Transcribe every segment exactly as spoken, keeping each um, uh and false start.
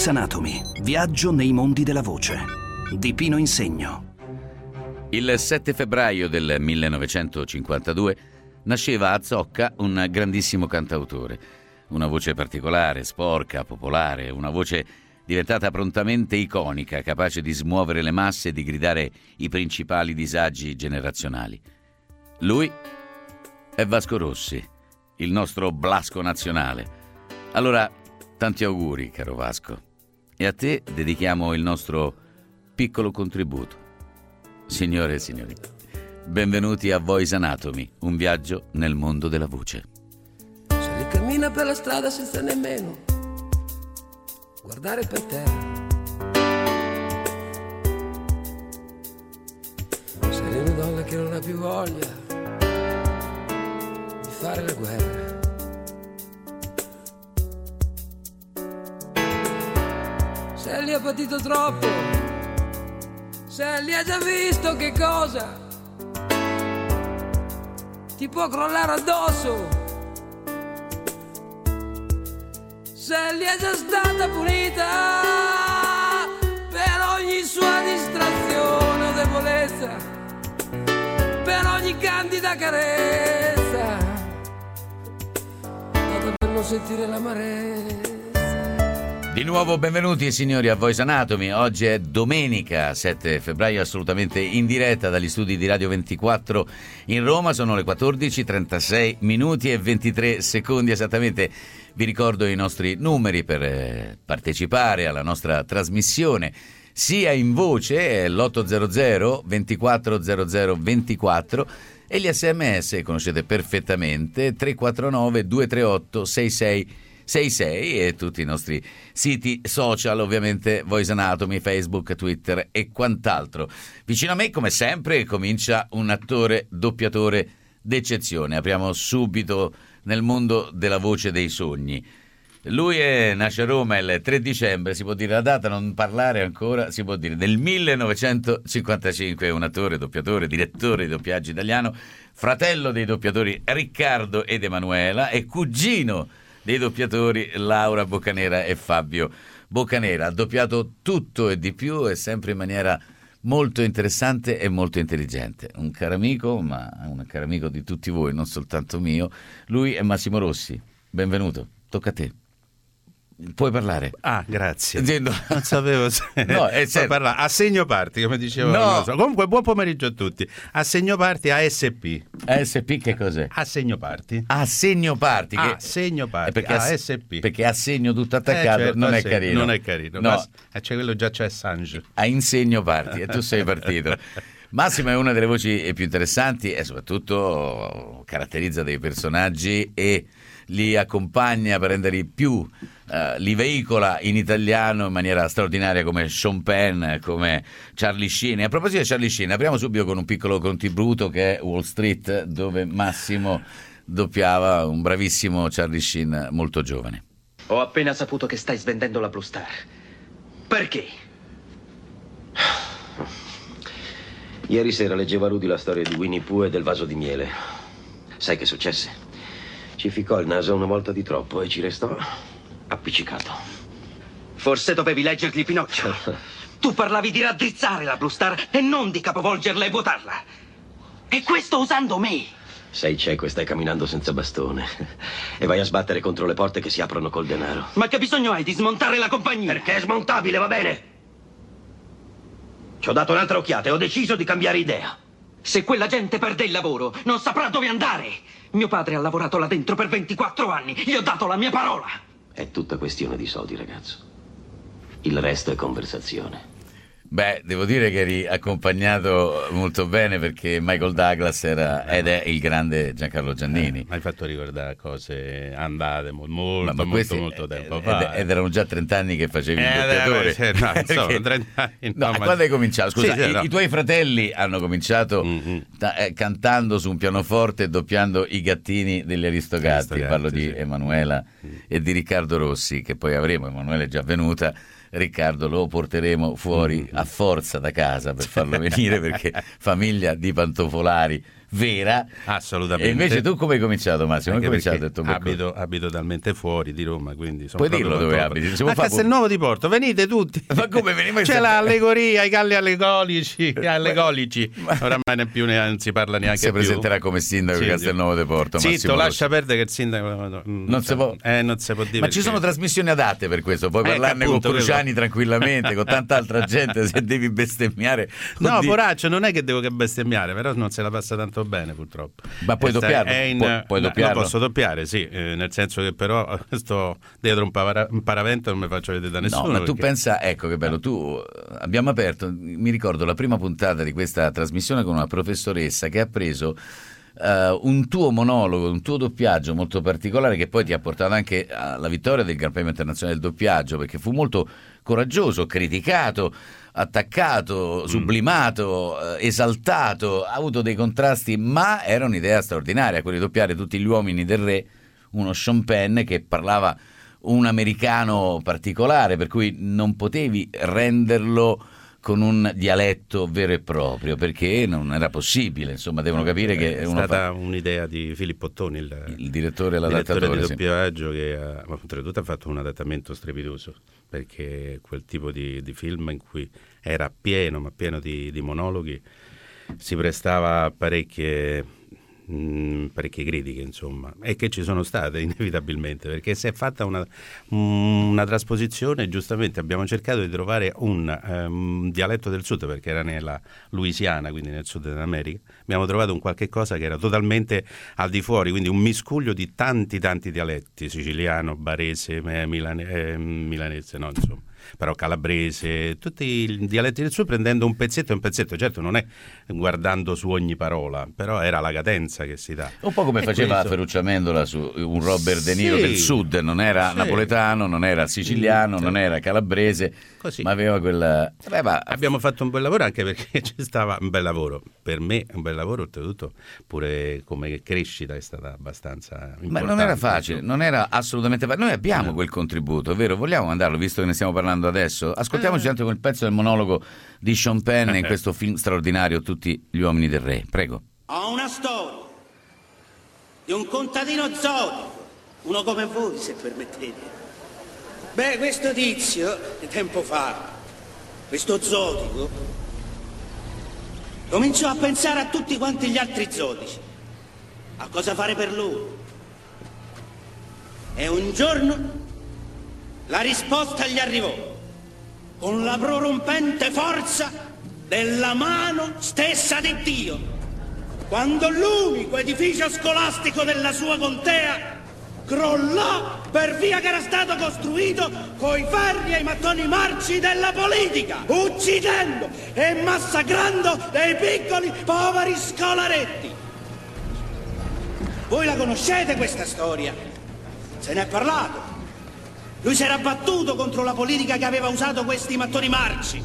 Voice Anatomy. Viaggio nei mondi della voce di Pino Insegno. Il sette febbraio del millenovecentocinquantadue nasceva a Zocca un grandissimo cantautore. Una voce particolare, sporca, popolare, una voce diventata prontamente iconica, capace di smuovere le masse e di gridare i principali disagi generazionali. Lui è Vasco Rossi, il nostro Blasco nazionale. Allora, tanti auguri, caro Vasco. E a te dedichiamo il nostro piccolo contributo. Signore e signori, benvenuti a Voice Anatomy, un viaggio nel mondo della voce. Se li cammina per la strada senza nemmeno guardare per terra, sei una donna che non ha più voglia di fare la guerra. Se li ha patito troppo, se li ha già visto che cosa ti può crollare addosso, se li è già stata punita per ogni sua distrazione o debolezza, per ogni candida carezza, data per non sentire l'amarezza. Di nuovo benvenuti signori a Voice Anatomy. Oggi è domenica sette febbraio, assolutamente in diretta dagli studi di Radio ventiquattro in Roma. Sono le quattordici, trentasei minuti e ventitré secondi esattamente. Vi ricordo i nostri numeri per eh, partecipare alla nostra trasmissione, sia in voce, l'otto zero zero ventiquattro zero zero ventiquattro, e gli sms conoscete perfettamente, tre quattro nove due tre otto sei sei sei sei, e tutti i nostri siti social, ovviamente Voice Anatomy, Facebook, Twitter e quant'altro. Vicino a me, come sempre, comincia un attore doppiatore d'eccezione. Apriamo subito nel mondo della voce dei sogni. Lui è, nasce a Roma il tre dicembre, si può dire la data, non parlare ancora, si può dire del millenovecentocinquantacinque. È un attore, doppiatore, direttore di doppiaggio italiano, fratello dei doppiatori Riccardo ed Emanuela e cugino dei doppiatori Laura Boccanera e Fabio Boccanera. Ha doppiato tutto e di più, e sempre in maniera molto interessante e molto intelligente. Un caro amico, ma un caro amico di tutti voi, non soltanto mio. Lui è Massimo Rossi. Benvenuto, tocca a te. Puoi parlare. Ah, grazie. Dicendo... Non sapevo se... No, è Puoi parlare. A segno parti, come dicevo. No. So. Comunque, buon pomeriggio a tutti. A segno parti, A S P. A S P che cos'è? A segno parti. A segno parti. Che... A segno parti, perché A S P. Perché a segno tutto attaccato eh, certo, non è sì, carino. Non è carino. No. Ma c'è quello già, c'è Assange. A insegno parti e tu sei partito. Massimo è una delle voci più interessanti e soprattutto caratterizza dei personaggi e li accompagna per renderli più, uh, li veicola in italiano in maniera straordinaria, come Sean Penn, come Charlie Sheen. E a proposito di Charlie Sheen, apriamo subito con un piccolo contributo che è Wall Street, dove Massimo doppiava un bravissimo Charlie Sheen molto giovane. Ho appena saputo che stai svendendo la Blue Star. Perché? Ieri sera leggevo a Rudy la storia di Winnie Pooh e del vaso di miele. Sai che successe? Ci ficcò il naso una volta di troppo e ci restò appiccicato. Forse dovevi leggergli Pinocchio. Tu parlavi di raddrizzare la Blue Star e non di capovolgerla e vuotarla. E questo usando me. Sei cieco e stai camminando senza bastone. E vai a sbattere contro le porte che si aprono col denaro. Ma che bisogno hai di smontare la compagnia? Perché è smontabile, va bene? Ci ho dato un'altra occhiata e ho deciso di cambiare idea. Se quella gente perde il lavoro, non saprà dove andare. Mio padre ha lavorato là dentro per ventiquattro anni. Gli ho dato la mia parola. È tutta questione di soldi, ragazzo. Il resto è conversazione. Beh, devo dire che eri accompagnato molto bene, perché Michael Douglas era ed è il grande Giancarlo Giannini. Eh, mi hai fatto ricordare cose andate molto, molto, ma, ma molto, questi, molto tempo ed, fa. Ed erano già trent'anni che facevi eh, il doppiatore. Eh, no, insomma, Perché... trent'anni. No, No, ma... quando hai cominciato? Scusa, sì, sì, i, no. i tuoi fratelli hanno cominciato mm-hmm. ta- eh, cantando su un pianoforte e doppiando i gattini degli Aristogatti. Aristogatti, Parlo di sì. Emanuela mm. e di Riccardo Rossi, che poi avremo. Emanuela è già venuta. Riccardo lo porteremo fuori a forza da casa per farlo venire, perché famiglia di pantofolari vera. Assolutamente. E invece tu come hai cominciato, Massimo? Come hai cominciato il tuo percorso? abito, abito talmente fuori di Roma, quindi sono Puoi dirlo dove abiti? Si può a fare- Castelnuovo di Porto, venite tutti. Ma come veniamo in C'è sempre- l'allegoria, i galli allegorici, allegolici. Oramai ne più ne, non si parla neanche Si più. presenterà come sindaco di Sì, Castelnuovo de Porto. Zitto, Massimo lascia Rossi. perdere che il sindaco non, Non si può- eh, non si può dire. Ma ci perché- sono trasmissioni adatte per questo, puoi Eh, parlarne appunto, con Cruciani quello. tranquillamente, con tanta altra gente, se devi bestemmiare. No, Oddio. poraccio, non è che devo che bestemmiare, però non se la passa tanto bene purtroppo. Ma puoi E sta- doppiarlo? è in- Puoi- puoi no, doppiarlo? Lo posso doppiare, sì, eh, nel senso che però sto dietro un, pavara- un paravento e non mi faccio vedere da nessuno. No, ma tu perché- pensa, ecco che bello, tu eh, abbiamo aperto, mi ricordo la prima puntata di questa trasmissione con una professoressa che ha preso eh, un tuo monologo, un tuo doppiaggio molto particolare che poi ti ha portato anche alla vittoria del Gran Premio Internazionale del Doppiaggio, perché fu molto coraggioso, criticato, attaccato, sublimato, eh, esaltato, ha avuto dei contrasti, ma era un'idea straordinaria, quella di doppiare tutti gli uomini del re, uno Sean Penn che parlava un americano particolare, per cui non potevi renderlo con un dialetto vero e proprio, perché non era possibile, insomma, devono capire che è uno stata fa- un'idea di Filippo Ottoni, il, il direttore e direttore l'adattatore. di sì. doppiaggio, che ha, ma oltretutto ha fatto un adattamento strepitoso, perché quel tipo di, di film in cui era pieno, ma pieno di, di monologhi, si prestava a parecchie, mh, parecchie critiche, insomma, e che ci sono state inevitabilmente, perché si è fatta una, una trasposizione, giustamente abbiamo cercato di trovare un um, dialetto del sud, perché era nella Louisiana, quindi nel sud dell'America, abbiamo trovato un qualche cosa che era totalmente al di fuori, quindi un miscuglio di tanti tanti dialetti, siciliano, barese, eh, milane, eh, milanese, no, insomma, però calabrese, tutti i dialetti del sud, prendendo un pezzetto e un pezzetto, certo non è guardando su ogni parola, però era la cadenza che si dà. Un po' come E faceva questo- Ferruccio Amendola su un Robert De Niro Sì. del sud, non era Sì. napoletano, non era siciliano, Sì. non era calabrese, Così. ma aveva quella... Beh, ma- Abbiamo fatto un bel lavoro, anche perché ci stava un bel lavoro, per me un bel lavoro, oltretutto pure come crescita è stata abbastanza importante. Ma non era facile, non era assolutamente facile. Noi abbiamo Eh. quel contributo, è vero? Vogliamo mandarlo, visto che ne stiamo parlando adesso? Ascoltiamoci Eh. anche quel pezzo del monologo di Sean Penn in questo film straordinario, Tutti gli uomini del re. Prego. Ho una storia di un contadino zotico, uno come voi, se permettete. Beh, questo tizio, tempo fa, questo zotico, cominciò a pensare a tutti quanti gli altri zotici, a cosa fare per loro. E un giorno la risposta gli arrivò, con la prorompente forza della mano stessa di Dio, quando l'unico edificio scolastico della sua contea crollò per via che era stato costruito coi ferri e i mattoni marci della politica, uccidendo e massacrando dei piccoli poveri scolaretti. Voi la conoscete questa storia? Se ne è parlato. Lui si era battuto contro la politica che aveva usato questi mattoni marci.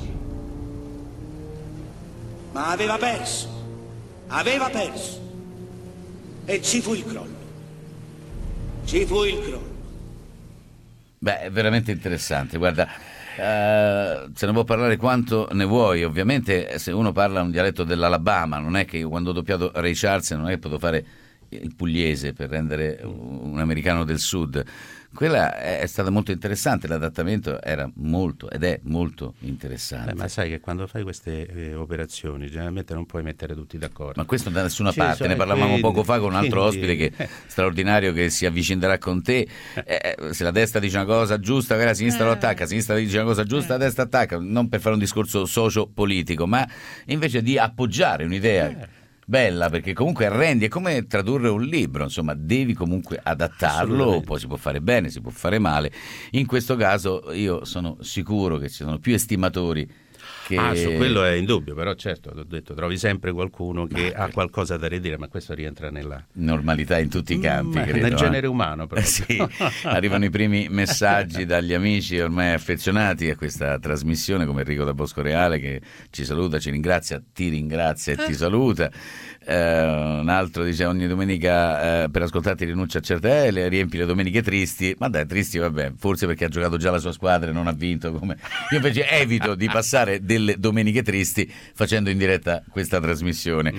Ma aveva perso. Aveva perso. E ci fu il crollo. Ci fu il crollo. Beh, è veramente interessante, guarda, eh, se ne può parlare quanto ne vuoi, ovviamente se uno parla un dialetto dell'Alabama, non è che io quando ho doppiato Ray Charles non è che potevo fare il pugliese per rendere un americano del sud. Quella è stata molto interessante, l'adattamento era molto ed è molto interessante. Eh, ma sai che quando fai queste eh, operazioni generalmente non puoi mettere tutti d'accordo. Ma questo da nessuna Ci parte, sono- ne parlavamo quindi- poco fa con un altro quindi- ospite che straordinario che si avvicinerà con te. Eh, se la destra dice una cosa giusta, la sinistra lo attacca, la sinistra dice una cosa giusta, la destra attacca, non per fare un discorso socio-politico, ma invece di appoggiare un'idea bella, perché comunque arrendi, è come tradurre un libro, insomma devi comunque adattarlo, Assolutamente. poi si può fare bene, si può fare male. In questo caso io sono sicuro che ci sono più estimatori che... Ah, su quello è indubbio, però certo, l'ho detto, trovi sempre qualcuno che ha qualcosa da ridire, ma questo rientra nella normalità in tutti i campi, Ma credo, nel eh. genere umano proprio. Sì, arrivano i primi messaggi dagli amici ormai affezionati a questa trasmissione, come Enrico da Bosco Reale che ci saluta, ci ringrazia, ti ringrazia e ti saluta. Eh, un altro dice ogni domenica eh, per ascoltarti rinuncia a certe eh, le riempi le domeniche tristi, ma dai, tristi vabbè, forse perché ha giocato già la sua squadra e non ha vinto, come io invece evito di passare delle domeniche tristi facendo in diretta questa trasmissione.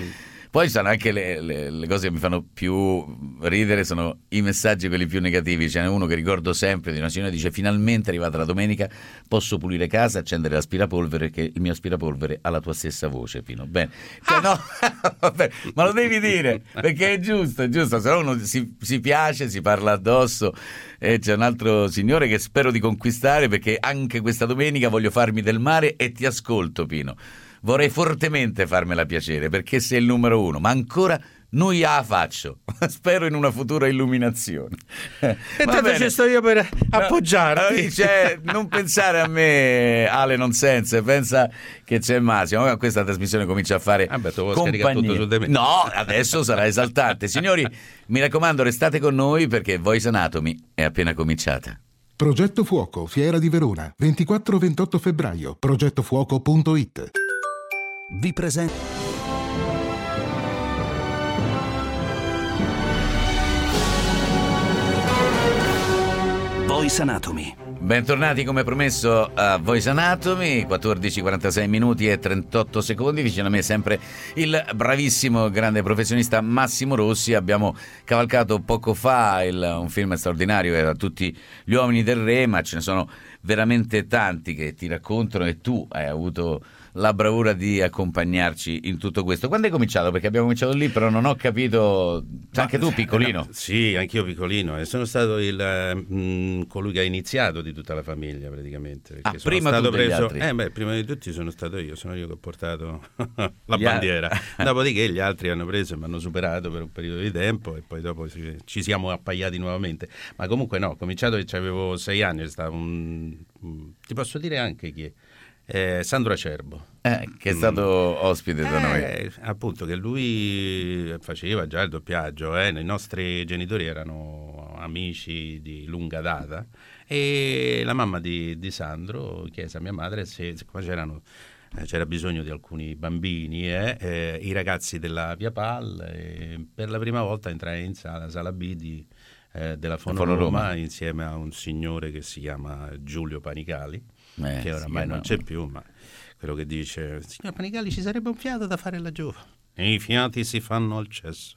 Poi sono anche le, le, le cose che mi fanno più ridere, sono i messaggi quelli più negativi. Ce n'è uno che ricordo sempre di una signora che dice: finalmente è arrivata la domenica, posso pulire casa, accendere l'aspirapolvere, che il mio aspirapolvere ha la tua stessa voce, Pino. Bene, cioè, ah! no, vabbè, ma lo devi dire, perché è giusto, è giusto, se no uno si, si piace, si parla addosso. E c'è un altro signore che spero di conquistare, perché anche questa domenica voglio farmi del mare e ti ascolto, Pino. Vorrei fortemente farmela piacere, perché sei il numero uno, ma ancora non gliela faccio. Spero in una futura illuminazione. E tanto ci sto io per appoggiarti. No, cioè, non pensare a me, Ale Nonsense, pensa che c'è Massimo. Questa trasmissione comincia a fare ah beh, compagnia. Tutto su di me. No, adesso sarà esaltante. Signori, mi raccomando, restate con noi, perché Voice Anatomy è appena cominciata. Progetto Fuoco, Fiera di Verona, ventiquattro ventotto febbraio, progettofuoco punto it. Vi presento Voice Anatomy. Bentornati come promesso a Voice Anatomy, quattordici e quarantasei minuti e trentotto secondi. Vicino a me sempre il bravissimo grande professionista Massimo Rossi. Abbiamo cavalcato poco fa il, un film straordinario, era Tutti gli uomini del re, ma ce ne sono veramente tanti che ti raccontano e tu hai avuto la bravura di accompagnarci in tutto questo. Quando hai cominciato? Perché abbiamo cominciato lì, però non ho capito. Anche tu piccolino? No, sì, anch'io piccolino, e sono stato il mh, colui che ha iniziato di tutta la famiglia praticamente. Ah, sono prima stato tu degli preso, altri? Eh beh, prima di tutti sono stato io, sono io che ho portato la Gli bandiera. A... Dopodiché gli altri hanno preso e mi hanno superato per un periodo di tempo e poi dopo ci, ci siamo appaiati nuovamente. Ma comunque no, ho cominciato che avevo sei anni, stavo un, un, ti posso dire anche chi è. Eh, Sandro Acerbo, eh, che è stato ospite da noi. Eh, appunto, che lui faceva già il doppiaggio, eh. I nostri genitori erano amici di lunga data e la mamma di, di Sandro chiese a mia madre se, se c'erano, eh, c'era bisogno di alcuni bambini, eh, eh, i ragazzi della Via Pal, e per la prima volta entrai in sala, sala B di, eh, della Fonoroma, Roma, insieme a un signore che si chiama Giulio Panicali. Eh, che oramai sì, non no. c'è più, ma quello che dice: signor Panicali, ci sarebbe un fiato da fare laggiù. E i fiati si fanno al cesso.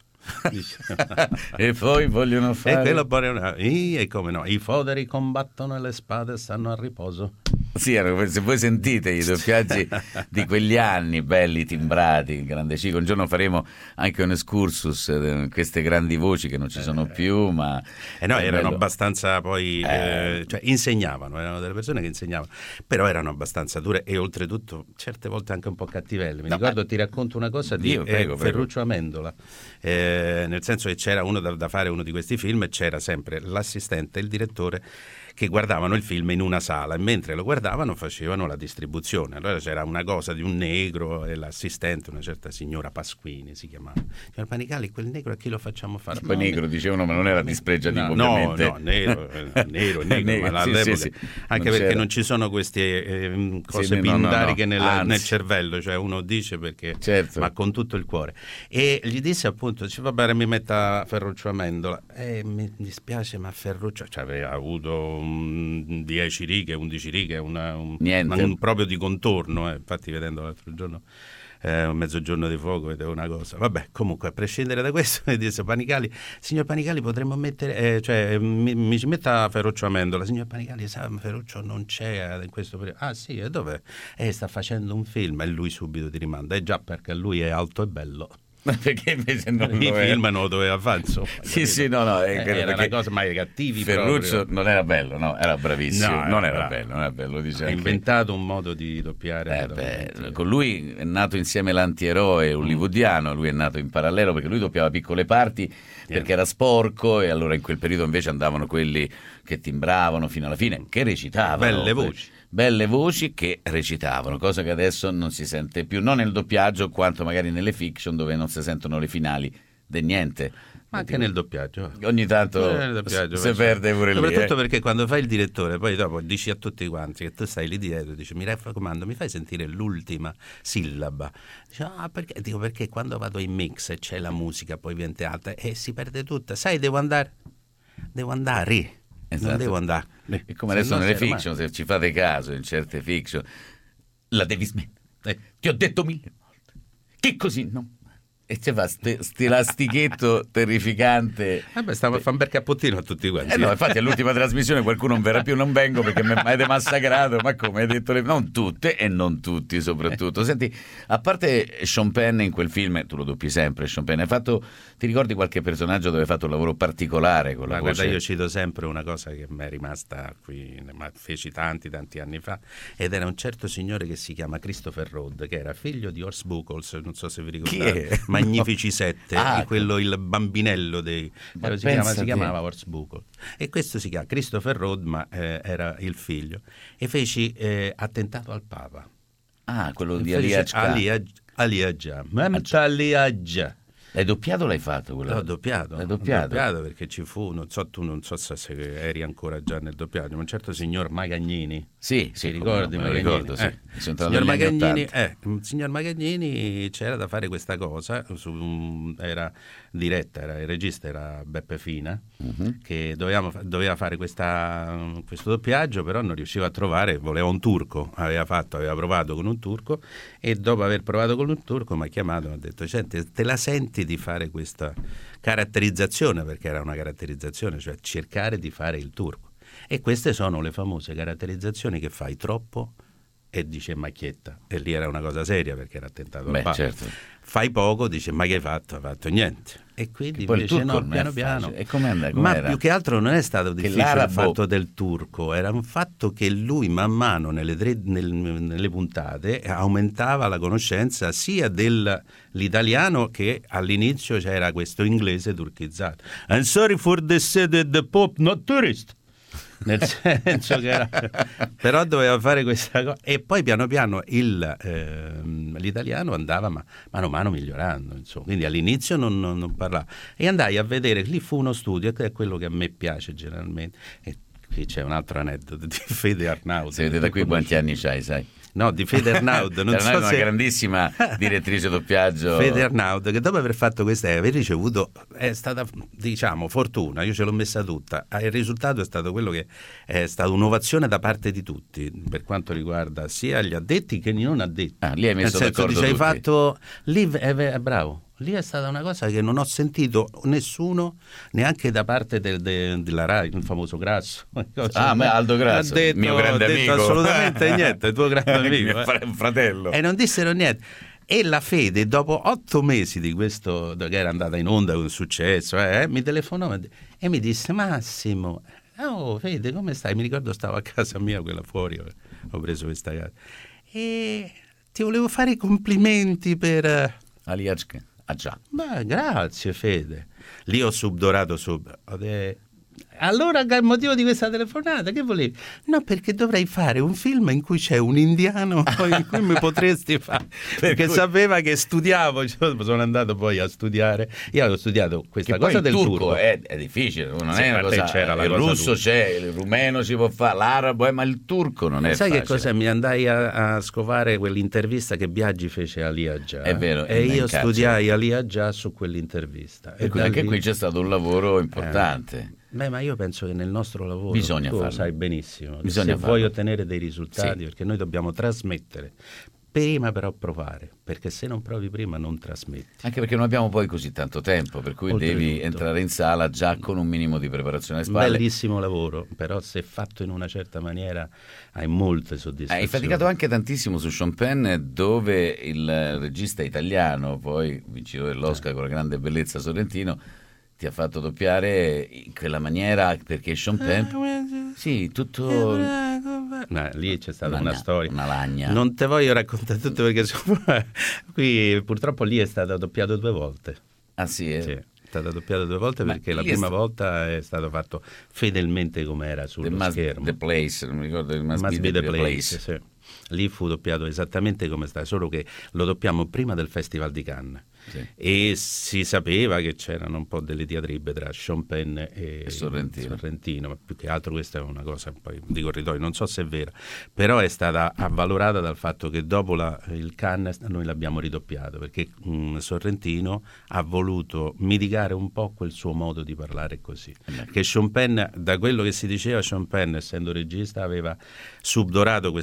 E poi vogliono fare. E quello poi una... e come no, i foderi combattono e le spade stanno a riposo. Sì, se voi sentite i doppiaggi di quegli anni belli timbrati, il grande Cico, un giorno faremo anche un excursus, queste grandi voci che non ci sono più, ma eh no, erano bello. abbastanza poi eh. Eh, cioè insegnavano, erano delle persone che insegnavano, però erano abbastanza dure e oltretutto certe volte anche un po' cattivelle. Mi no, ricordo, eh. ti racconto una cosa di Dio, prego, eh, Ferruccio Amendola, eh, nel senso che c'era uno da, da fare uno di questi film e c'era sempre l'assistente e il direttore che guardavano il film in una sala e mentre lo guardavano facevano la distribuzione. Allora c'era una cosa di un negro e l'assistente, una certa signora Pasquini si chiamava. Signor Panicali, quel negro a chi lo facciamo fare? Poi no, negro dicevano, ma non era dispregiativo, no, ovviamente. No, no, nero, nero, negro, negro, ma all'epoca, sì, sì, sì. Anche non perché c'era. Non ci sono queste eh, cose sì, pindariche no, no, no. Nel, nel cervello, cioè uno dice perché, certo. ma con tutto il cuore. E gli disse appunto, dice, va bene, mi metta Ferruccio Amendola. E mi dispiace, ma Ferruccio cioè, aveva avuto dieci righe, undici righe, una, un, un, proprio di contorno, eh. Infatti vedendo l'altro giorno eh, un mezzogiorno di fuoco vedevo una cosa. Vabbè, comunque a prescindere da questo mi disse Panicali, signor Panicali potremmo mettere, eh, cioè mi, mi ci metta Ferruccio Amendola. Signor Panicali, sa, Ferruccio non c'è in questo periodo. Ah sì, e dov'è? Eh, sta facendo un film e lui subito ti rimanda, eh già perché lui è alto e bello. Perché invece non i lo film non lo doveva fare, insomma. Sì, sì, no, no, eh, era una cosa mai cattivi. Ferruccio proprio. Non era bello, no, era bravissimo, no, non era, era bello, non era bello. Dice ha anche... inventato un modo di doppiare. Eh beh, con lui è nato insieme l'antieroe hollywoodiano, lui è nato in parallelo perché lui doppiava piccole parti perché yeah. era sporco e allora in quel periodo invece andavano quelli che timbravano fino alla fine, che recitavano. Belle voci. Belle voci che recitavano, cosa che adesso non si sente più, non nel doppiaggio quanto magari nelle fiction dove non si sentono le finali di niente. Ma anche nel doppiaggio. Ogni tanto si perde pure lì. Soprattutto eh. perché quando fai il direttore poi dopo dici a tutti quanti che tu stai lì dietro, dici mi raccomando, mi fai sentire l'ultima sillaba. Dici, ah, perché? Dico perché quando vado in mix e c'è la musica poi viene alta e si perde tutta. Sai, devo andare, devo andare. Esatto. Non devo andare. E come adesso nelle fiction, se ci fate caso, in certe fiction, la devi smettere. Eh, ti ho detto mille volte che così no. E ci fa sti, sti lastichetto terrificante. Vabbè, stiamo a fare un bel cappottino a tutti quanti. Eh no, infatti all'ultima trasmissione qualcuno non verrà più, non vengo perché mi avete massacrato, ma come hai detto, le... non tutte e non tutti soprattutto. Senti, a parte Sean Penn in quel film, tu lo doppi sempre Sean Penn, hai fatto, ti ricordi qualche personaggio dove hai fatto un lavoro particolare con la ma voce? Guarda, io cito sempre una cosa che mi è rimasta qui, ma feci tanti tanti anni fa, ed era un certo signore che si chiama Christopher Road, che era figlio di Horst Buchholz, non so se vi ricordate, Magnifici Sette, Ah, quello il bambinello dei Ma si, chiama, pensa si te. chiamava Horst Buchholz, e questo si chiama Christopher Road, ma eh, era il figlio, e feci eh, Attentato al Papa. Ah, quello di Feci Ali Haj. Ali Haj- Ali Haj. Mehmet Ali Haj. L'hai doppiato o l'hai fatto? Quello? L'ho doppiato, L'hai l'ho doppiato? doppiato perché ci fu, non so tu, non so se eri ancora già nel doppiaggio, ma un certo signor Magagnini. Sì, Ti sì, ricordi? come no, me lo ricordo, sì. Eh, Sono entrato signor negli anni Magagnini, ottanta. eh, signor Magagnini c'era da fare questa cosa, su, era diretta, era, il regista era Beppe Fina, Uh-huh. che dovevamo, doveva fare questa, questo doppiaggio, però non riusciva a trovare, voleva un turco, aveva fatto, aveva provato con un turco, e dopo aver provato con un turco mi ha chiamato e mi ha detto: senti, te la senti di fare questa caratterizzazione? Perché era una caratterizzazione, cioè cercare di fare il turco. E queste sono le famose caratterizzazioni che fai troppo e dice macchietta, e lì era una cosa seria perché era attentato Beh, al Papa. certo. Fai poco, dice ma che hai fatto? Hai fatto niente. E quindi Che poi il invece turco no, non è piano facile. piano. E com'è andata? Ma Com'era? più che altro non è stato difficile il l'arabo- fatto del turco, era un fatto che lui man mano nelle, tre, nel, nelle puntate aumentava la conoscenza sia dell'italiano, che all'inizio c'era questo inglese turchizzato. I'm sorry for the said the Pope not tourist. Nel senso che era, però doveva fare questa cosa, e poi piano piano il, ehm, l'italiano andava ma, mano a mano migliorando, insomma. Quindi all'inizio non, non, non parlava, e andai a vedere, lì fu uno studio, che è quello che a me piace generalmente, e qui c'è un altro aneddoto di Fede Arnaudo. Se vedete da qui quanti anni c'hai, sai? No, di Fede Arnaudo, non Arnaudo so è una se... grandissima direttrice doppiaggio. Fede Arnaudo, che dopo aver fatto questa e aver ricevuto, è stata, diciamo, fortuna, io ce l'ho messa tutta, il risultato è stato quello che è stata un'ovazione da parte di tutti, per quanto riguarda sia gli addetti che i non addetti. Ah, lì hai messo Nel senso, d'accordo dice, hai tutti. fatto, lì è, è bravo. Lì è stata una cosa che non ho sentito nessuno, neanche da parte del, de, della Rai, il famoso Grasso. Ah, ma Aldo Grasso, ha detto, mio grande ha detto amico. assolutamente niente, il tuo grande amico. Mio eh. fratello. E non dissero niente. E la Fede, dopo otto mesi di questo, che era andata in onda con successo, eh, mi telefonò e mi disse: Massimo, oh Fede, come stai? Mi ricordo stavo a casa mia, quella fuori, ho preso questa casa, e ti volevo fare i complimenti per... Ali Haj. Ah già. Beh, grazie Fede. Lì ho subdorato subito. Ho de- Allora, il motivo di questa telefonata, che volevi? No, perché dovrei fare un film in cui c'è un indiano in cui mi potresti fare. Perché cui... sapeva che studiavo, sono andato poi a studiare. Io avevo studiato questa che cosa poi del il turco, turco. È, è difficile, non Sì, è una a te cosa. c'era la il cosa russo turca. c'è, il rumeno si può fare, l'arabo, eh, ma il turco non è Sai facile. che cosa? Mi andai a, a scovare quell'intervista che Biagi fece a Ali Haj. È vero, e in io carcere. studiai Ali Haj su quell'intervista. E E quindi da anche lì- qui c'è stato un lavoro importante. Eh. Beh, ma io penso che nel nostro lavoro Bisogna tu lo farlo. sai benissimo, che Bisogna se farlo. vuoi ottenere dei risultati, Sì. perché noi dobbiamo trasmettere, prima però provare, perché se non provi prima non trasmetti. Anche perché non abbiamo poi così tanto tempo, per cui Oltretutto. devi entrare in sala già con un minimo di preparazione alle spalle. Bellissimo lavoro, però se fatto in una certa maniera hai molte soddisfazioni. Hai faticato anche tantissimo su Sean Penn, dove il regista italiano, poi vincitore dell'Oscar Eh. con la grande bellezza Sorrentino, ti ha fatto doppiare in quella maniera, perché Sean Penn... Sì, tutto... No, lì c'è stata Una una, gna- storia. una lagna. Non te voglio raccontare tutto perché sono- qui purtroppo lì è stato doppiato due volte. Ah sì, eh? Sì, è stato doppiato due volte Ma perché la lì è prima sta- volta è stato fatto fedelmente come era The, sullo Must- schermo. The Place, non mi ricordo il Must, Must Be be The, the Place. place, sì. Lì fu doppiato esattamente come sta, solo che lo doppiamo prima del Festival di Cannes. Sì. E si sapeva che c'erano un po' delle diatribe tra Sean Penn e, E Sorrentino. Sorrentino, ma più che altro questa è una cosa poi di corridoio, non so se è vera, però è stata avvalorata dal fatto che dopo la, il Cannes noi l'abbiamo ridoppiato, perché mh, Sorrentino ha voluto mitigare un po' quel suo modo di parlare così. Che Sean Penn, da quello che si diceva, Sean Penn, essendo regista, aveva subdorato questa cosa, che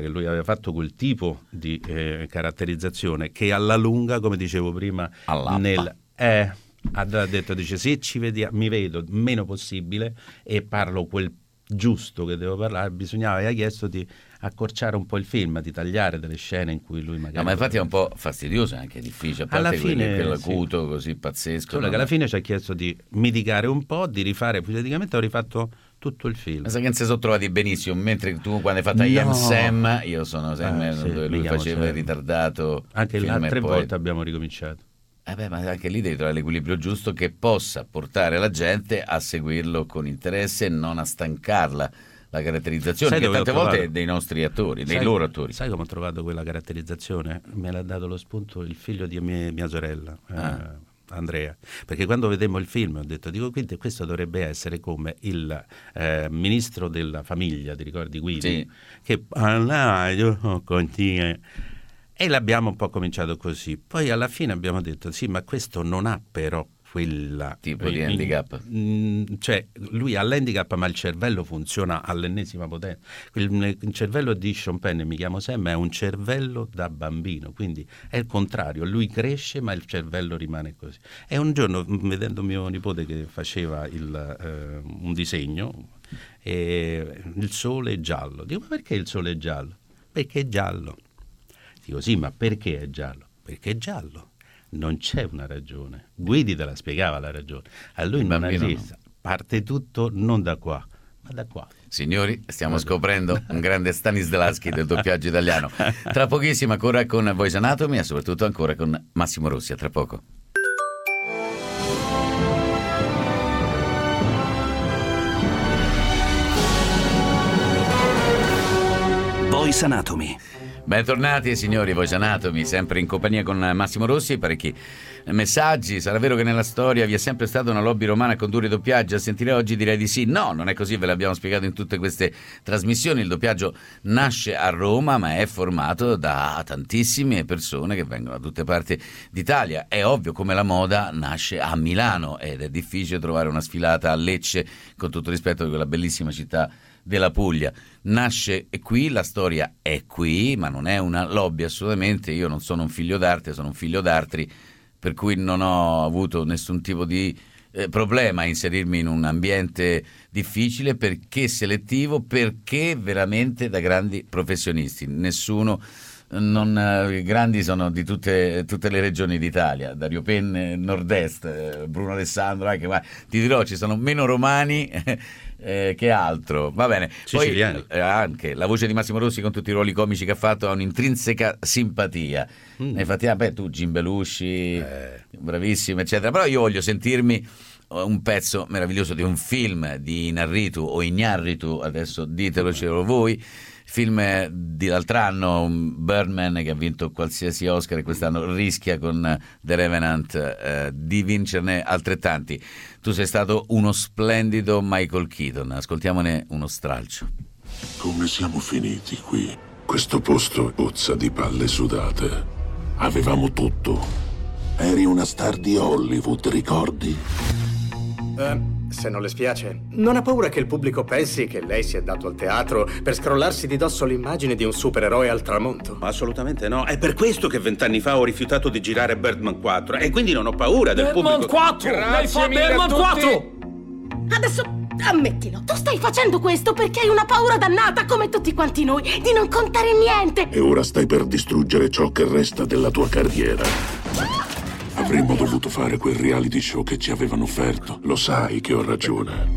che lui aveva fatto quel tipo di eh, caratterizzazione che alla lunga, come dicevo prima, Allappa. nel eh, ha detto, dice, se ci vediamo, mi vedo meno possibile e parlo quel giusto che devo parlare, bisognava, aveva chiesto di accorciare un po' il film, di tagliare delle scene in cui lui magari... No, ma infatti è un po' fastidioso, anche difficile, a parte alla fine, quell'acuto sì. così pazzesco. Solo no? che alla fine ci ha chiesto di mitigare un po', di rifare, praticamente ho rifatto tutto il film. Ma sai che non si sono trovati benissimo, mentre tu quando hai fatto I No. Am Sam, io sono Sam, Ah, sì, dove mi lui chiamo faceva Sam. il ritardato. Anche film là e tre poi- volte abbiamo ricominciato. Eh beh, ma anche lì devi trovare l'equilibrio giusto che possa portare la gente a seguirlo con interesse e non a stancarla la caratterizzazione, Sai che dove tante l'ho volte è trovato? dei nostri attori, dei Sai- loro attori. Sai come ho trovato quella caratterizzazione? Me l'ha dato lo spunto il figlio di mia, mia sorella, Ah. eh, Andrea, perché quando vedemmo il film ho detto, dico, quindi questo dovrebbe essere come il eh, ministro della famiglia, ti ricordi Guidi? Sì. Che parlava con te. E l'abbiamo un po' cominciato così. Poi alla fine abbiamo detto, sì, ma questo non ha però quella... Tipo di in- handicap. Mm, cioè, lui ha l'handicap, ma il cervello funziona all'ennesima potenza. Il, il cervello di Sean Penn, mi chiamo Sam, è un cervello da bambino, quindi è il contrario, lui cresce ma il cervello rimane così. E un giorno, vedendo mio nipote che faceva il, eh, un disegno, e il sole è giallo, dico, ma perché il sole è giallo? Perché è giallo. Dico, sì, ma perché è giallo? Perché è giallo. Non c'è una ragione. Guidi te la spiegava la ragione. A lui Il non bambino esiste. Parte tutto non da qua, ma da qua. Signori, stiamo scoprendo un grande Stanislavski del doppiaggio italiano. Tra pochissimo ancora con Voice Anatomy e soprattutto ancora con Massimo Rossi, a tra poco. Voice Anatomy. Bentornati signori, Voice Anatomy, sempre in compagnia con Massimo Rossi, parecchi messaggi. Sarà vero che nella storia vi è sempre stata una lobby romana a condurre i doppiaggi? A sentire oggi direi di sì. No, non è così, ve l'abbiamo spiegato in tutte queste trasmissioni. Il doppiaggio nasce a Roma, ma è formato da tantissime persone che vengono da tutte parti d'Italia. È ovvio, come la moda nasce a Milano ed è difficile trovare una sfilata a Lecce, con tutto rispetto di quella bellissima città della Puglia. Nasce qui, la storia è qui, ma non è una lobby assolutamente. Io non sono un figlio d'arte, sono un figlio d'altri, per cui non ho avuto nessun tipo di eh, problema a inserirmi in un ambiente difficile, perché selettivo, perché veramente da grandi professionisti. Nessuno, non, eh, grandi sono di tutte, tutte le regioni d'Italia, Dario Penne nord-est, eh, Bruno Alessandro anche, ma ti dirò, ci sono meno romani eh, che altro. Va bene. Siciliani. Poi eh, anche la voce di Massimo Rossi, con tutti i ruoli comici che ha fatto, ha un'intrinseca simpatia. Mm. Infatti, beh, tu Jim Belushi, Eh. bravissimo, eccetera. Però io voglio sentirmi un pezzo meraviglioso di un film di Inarritu o Ignarritu, adesso ditelo voi. Film di l'altro anno, Birdman, che ha vinto qualsiasi Oscar e quest'anno rischia con The Revenant eh, di vincerne altrettanti. Tu sei stato uno splendido Michael Keaton, ascoltiamone uno stralcio. Come siamo finiti qui? Questo posto puzza di palle sudate. Avevamo tutto. Eri una star di Hollywood, ricordi? Eh, se non le spiace, non ha paura che il pubblico pensi che lei si è dato al teatro per scrollarsi di dosso l'immagine di un supereroe al tramonto? Assolutamente no. È per questo che vent'anni fa ho rifiutato di girare Birdman quattro e quindi non ho paura del Birdman pubblico. quattro! Lei fa Birdman quattro! Adesso ammettilo, tu stai facendo questo perché hai una paura dannata come tutti quanti noi di non contare niente. E ora stai per distruggere ciò che resta della tua carriera. Avremmo dovuto fare quel reality show che ci avevano offerto. Lo sai che ho ragione.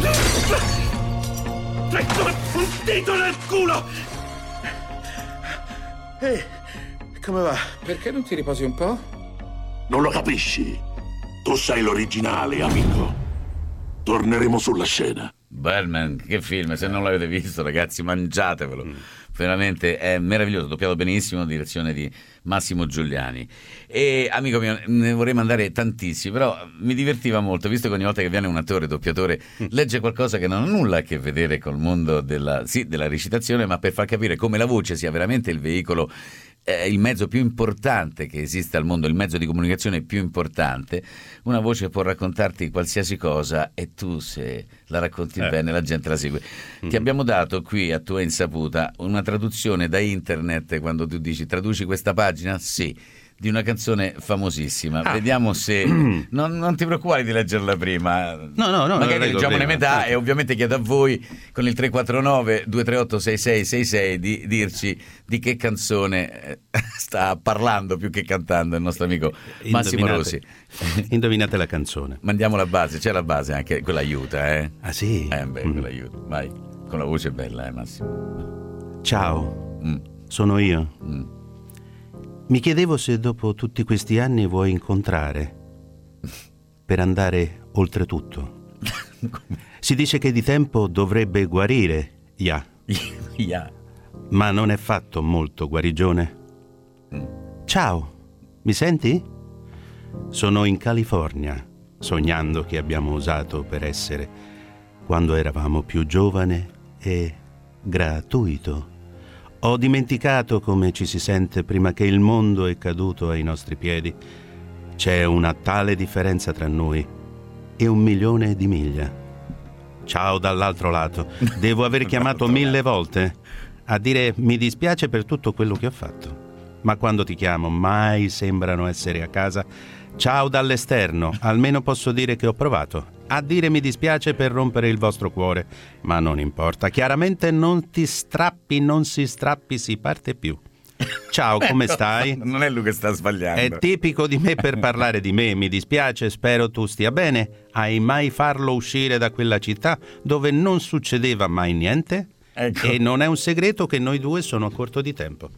Metto un dito nel culo! Ehi, come va? Perché non ti riposi un po'? Non lo capisci? Tu sei l'originale, amico. Torneremo sulla scena. Birdman, che film, se non l'avete visto ragazzi mangiatevelo, mm. veramente è meraviglioso, doppiato benissimo, direzione di Massimo Giuliani. E amico mio, ne vorrei mandare tantissimi, però mi divertiva molto, visto che ogni volta che viene un attore, doppiatore, mm. legge qualcosa che non ha nulla a che vedere col mondo della, sì, della recitazione, ma per far capire come la voce sia veramente il veicolo è il mezzo più importante che esiste al mondo, il mezzo di comunicazione più importante. Una voce può raccontarti qualsiasi cosa e tu, se la racconti eh. bene, la gente la segue. Mm. Ti abbiamo dato qui a tua insaputa una traduzione da internet. Quando tu dici traduci questa pagina, sì, di una canzone famosissima. Ah. Vediamo se non, non ti preoccupare di leggerla prima. No, no, no. Magari leggiamone metà e ovviamente chiedo a voi con il tre quattro nove due tre otto sei sei sei sei di dirci di che canzone sta parlando più che cantando il nostro amico Massimo Rosi. Indovinate la canzone. Mandiamo la base, c'è la base anche, quella aiuta, eh? Ah sì? Eh beh, mm. quella aiuta. Vai, con la voce bella, eh Massimo. Ciao, mm. sono io. Mm. Mi chiedevo se dopo tutti questi anni vuoi incontrare per andare oltre tutto. Si dice che di tempo dovrebbe guarire, ya. Ya. Ma non è fatto molto guarigione. Ciao, mi senti? Sono in California, sognando che abbiamo usato per essere quando eravamo più giovane e gratuito. Ho dimenticato come ci si sente prima che il mondo è caduto ai nostri piedi. C'è una tale differenza tra noi e un milione di miglia. Ciao dall'altro lato. Devo aver chiamato mille volte a dire mi dispiace per tutto quello che ho fatto. Ma quando ti chiamo mai sembrano essere a casa. Ciao dall'esterno. Almeno posso dire che ho provato a dire mi dispiace per rompere il vostro cuore, ma non importa. Chiaramente non ti strappi, non si strappi, si parte più. Ciao, come stai? Non è lui che sta sbagliando. È tipico di me per parlare di me. Mi dispiace, spero tu stia bene. Hai mai farlo uscire da quella città dove non succedeva mai niente? Ecco. E non è un segreto che noi due sono a corto di tempo.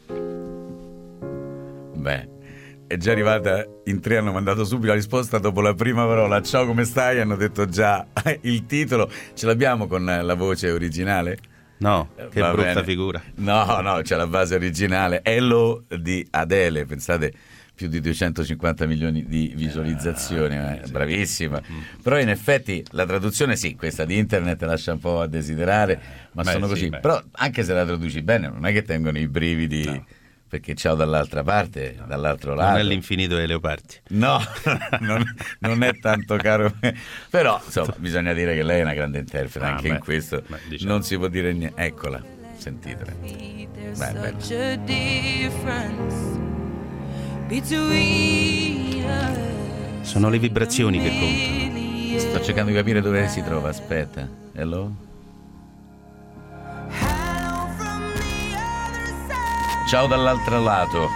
Beh, è già arrivata in tre, hanno mandato subito la risposta dopo la prima parola. Ciao, come stai? Hanno detto già il titolo. Ce l'abbiamo con la voce originale? No, che Va brutta bene. figura. No, no, c'è la base originale. Hello di Adele, pensate, più di duecentocinquanta milioni di visualizzazioni, eh, sì. Bravissima. Mm. Però in effetti la traduzione sì, questa di internet lascia un po' a desiderare, ma beh, sono così. Sì, però anche se la traduci bene non è che tengono i brividi. No. Perché ciao dall'altra parte, no, dall'altro lato. Non è l'infinito dei leopardi. No, non, non è tanto caro. Però, insomma, bisogna dire che lei è una grande interprete, ah, anche beh, in questo beh, diciamo. Non si può dire niente. Eccola, sentitela. Beh, bella. Sono le vibrazioni che contano. Sto cercando di capire dove si trova, aspetta. Hello? Ciao dall'altro lato.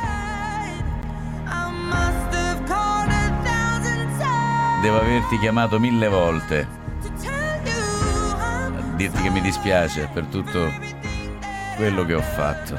Devo averti chiamato mille volte a dirti che mi dispiace per tutto quello che ho fatto.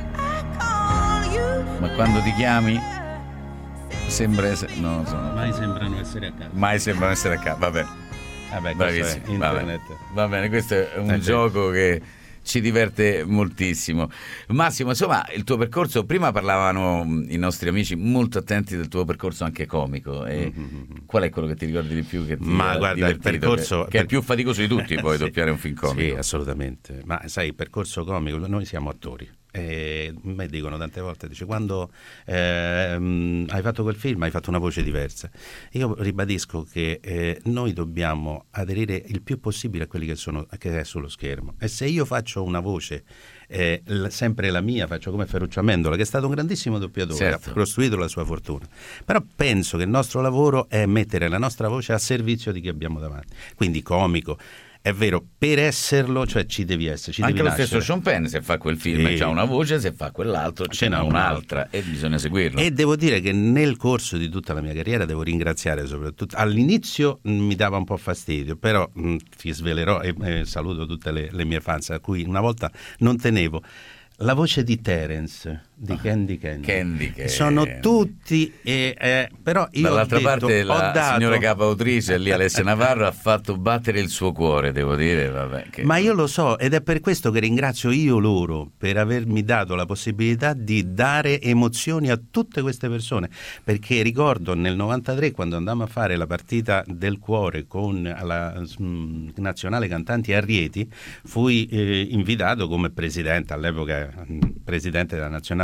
Ma quando ti chiami sembra essere... no, sono... mai sembrano essere a casa. Mai sembrano essere a casa, vabbè. Vabbè, bravissimo. Va bene. Va bene, questo è un è gioco che ci diverte moltissimo. Massimo, insomma, il tuo percorso, prima parlavano i nostri amici molto attenti del tuo percorso anche comico, e mm-hmm. qual è quello che ti ricordi di più, che ti ma guarda, il percorso che, che è più faticoso di tutti poi sì. doppiare un film comico? Sì, assolutamente, ma sai, il percorso comico, noi siamo attori. E mi dicono tante volte, dice, quando eh, hai fatto quel film hai fatto una voce diversa. Io ribadisco che eh, noi dobbiamo aderire il più possibile a quelli che sono che è sullo schermo, e se io faccio una voce eh, l- sempre la mia, faccio come Ferruccio Amendola, che è stato un grandissimo doppiatore, certo. ha costruito la sua fortuna, però penso che il nostro lavoro è mettere la nostra voce a servizio di chi abbiamo davanti, quindi comico. È vero, per esserlo, cioè ci devi essere, ci anche devi lo nascere. Stesso Sean Penn, se fa quel film sì. c'ha una voce, se fa quell'altro ce n'ha un'altra, e bisogna seguirlo. E devo dire che nel corso di tutta la mia carriera devo ringraziare soprattutto, all'inizio mh, mi dava un po' fastidio, però mh, ti svelerò e, e saluto tutte le, le mie fans a cui una volta non tenevo. La voce di Terence, di Candy Candy, Candy, Candy. Sono tutti, eh, eh, però io dall'altra ho detto, parte la ho dato... signora capa autrice lì, Alessia Navarro, ha fatto battere il suo cuore, devo dire, vabbè, che... Ma io lo so, ed è per questo che ringrazio io loro per avermi dato la possibilità di dare emozioni a tutte queste persone, perché ricordo nel novantatré, quando andammo a fare la partita del cuore con la mh, Nazionale Cantanti a Rieti, fui eh, invitato come presidente, all'epoca presidente della Nazionale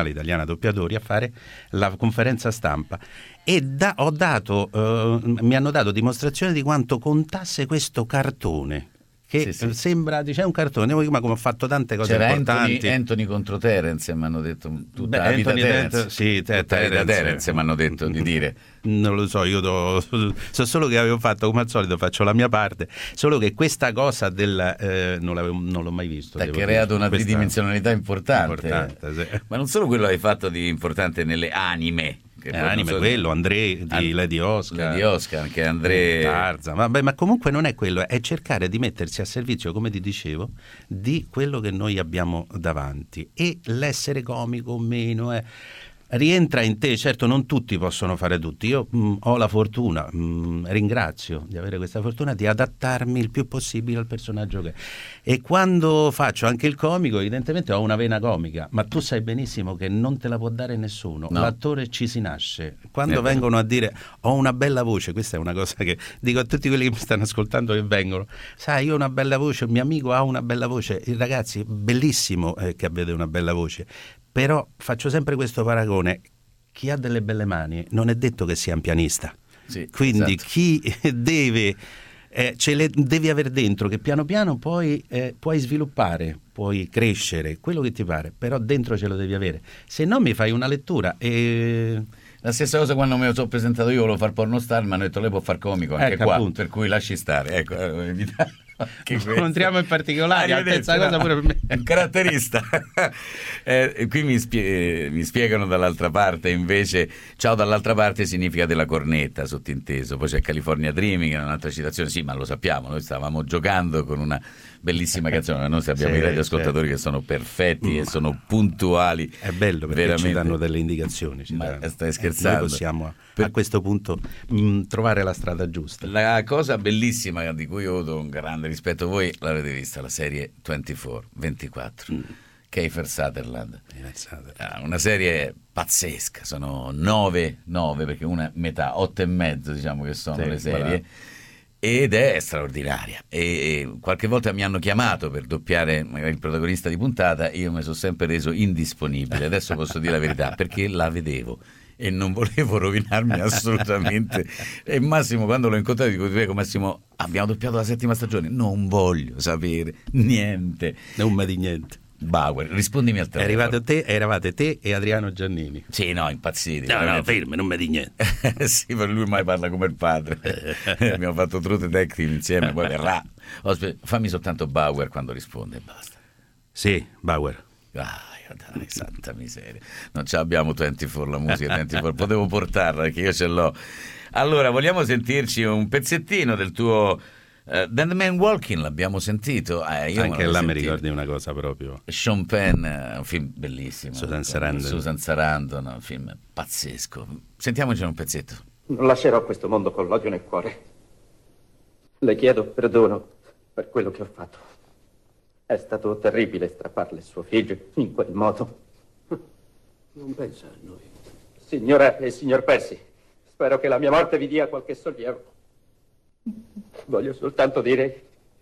Nazionale Italiana Doppiatori a fare la conferenza stampa e da, ho dato, eh, mi hanno dato dimostrazione di quanto contasse questo cartone. Che sì, sì. sembra, dice, un cartone, ma come ho fatto tante cose c'era importanti. Anthony, Anthony contro Terence, mi hanno detto tutta Beh, la vita Anthony Terence, Terence, sì, te, tutta Terence, Terence, Terence mi hanno detto di dire. Non lo so, io do, so solo che avevo fatto, come al solito faccio la mia parte, solo che questa cosa del eh, non, non l'ho mai visto. Ha creato una questa... tridimensionalità importante, importante sì. Ma non solo quello hai fatto di importante nelle anime. Eh, anime so, quello, André di And- Lady Oscar, Lady Oscar, anche André Tarzan. Vabbè, ma comunque non è quello, è cercare di mettersi a servizio, come ti dicevo, di quello che noi abbiamo davanti, e l'essere comico o meno è rientra in te. Certo, non tutti possono fare tutti. Io mh, ho la fortuna, mh, ringrazio di avere questa fortuna di adattarmi il più possibile al personaggio che è. E quando faccio anche il comico, evidentemente ho una vena comica, ma tu sai benissimo che non te la può dare nessuno. No. L'attore ci si nasce. Quando eh, vengono a dire ho una bella voce, questa è una cosa che dico a tutti quelli che mi stanno ascoltando, che vengono, sai, io ho una bella voce, il mio amico ha una bella voce. Il ragazzi, bellissimo eh, che avete una bella voce. Però faccio sempre questo paragone: chi ha delle belle mani non è detto che sia un pianista, sì, quindi esatto. Chi deve eh, ce le devi avere dentro, che piano piano poi eh, puoi sviluppare, puoi crescere, quello che ti pare, però dentro ce lo devi avere, se no mi fai una lettura. E la stessa cosa quando me lo sono presentato io, volevo far pornostar, mi hanno detto lei può far comico anche ecco, qua, appunto. Per cui lasci stare, ecco, evitare. Non entriamo in particolari, la stessa cosa pure per me. È un caratterista. eh, qui mi, spie- mi spiegano dall'altra parte invece, ciao dall'altra parte significa della cornetta, sottinteso. Poi c'è California Dreaming, un'altra citazione, sì, ma lo sappiamo, noi stavamo giocando con una bellissima canzone, noi abbiamo sì, i radioascoltatori sì. che sono perfetti mm. e sono puntuali. È bello perché veramente. Ci danno delle indicazioni. Ci ma danno. Stai scherzando? Noi possiamo per... a questo punto mh, trovare la strada giusta. La cosa bellissima di cui ho avuto un grande rispetto a voi, l'avete vista, la serie ventiquattro, ventiquattro mm. Kiefer Sutherland. Sutherland. Una serie pazzesca, sono nove, nove perché una metà, otto e mezzo diciamo che sono sì, le serie. Voilà. Ed è straordinaria, e qualche volta mi hanno chiamato per doppiare magari il protagonista di puntata, io mi sono sempre reso indisponibile. Adesso posso dire la verità, perché la vedevo e non volevo rovinarmi assolutamente. E Massimo, quando l'ho incontrato, dico: prego Massimo, abbiamo doppiato la settima stagione, non voglio sapere niente, non mi di niente. Bauer, rispondimi al telefono. Arrivato te, eravate te e Adriano Giannini. Sì, no, impazziti. No, no, fermi, non mi di niente. Sì, per lui mai parla come il padre. Abbiamo fatto True Detective insieme, poi verrà. Fammi soltanto Bauer quando risponde e basta. Sì, Bauer. Ah, dai, santa miseria. Non ce l'abbiamo ventiquattro la musica, ventiquattro. Potevo portarla perché io ce l'ho. Allora, vogliamo sentirci un pezzettino del tuo Uh, Dead Man Walking, l'abbiamo sentito. Eh, io anche là mi ricordi una cosa proprio. Sean Penn, un film bellissimo. Susan Sarandon. Susan Sarandon, un film pazzesco. Sentiamoci un pezzetto. Non lascerò questo mondo con l'odio nel cuore. Le chiedo perdono per quello che ho fatto. È stato terribile strapparle il suo figlio in quel modo. Non pensa a noi. Signora e signor Percy, spero che la mia morte vi dia qualche sollievo. Voglio soltanto dire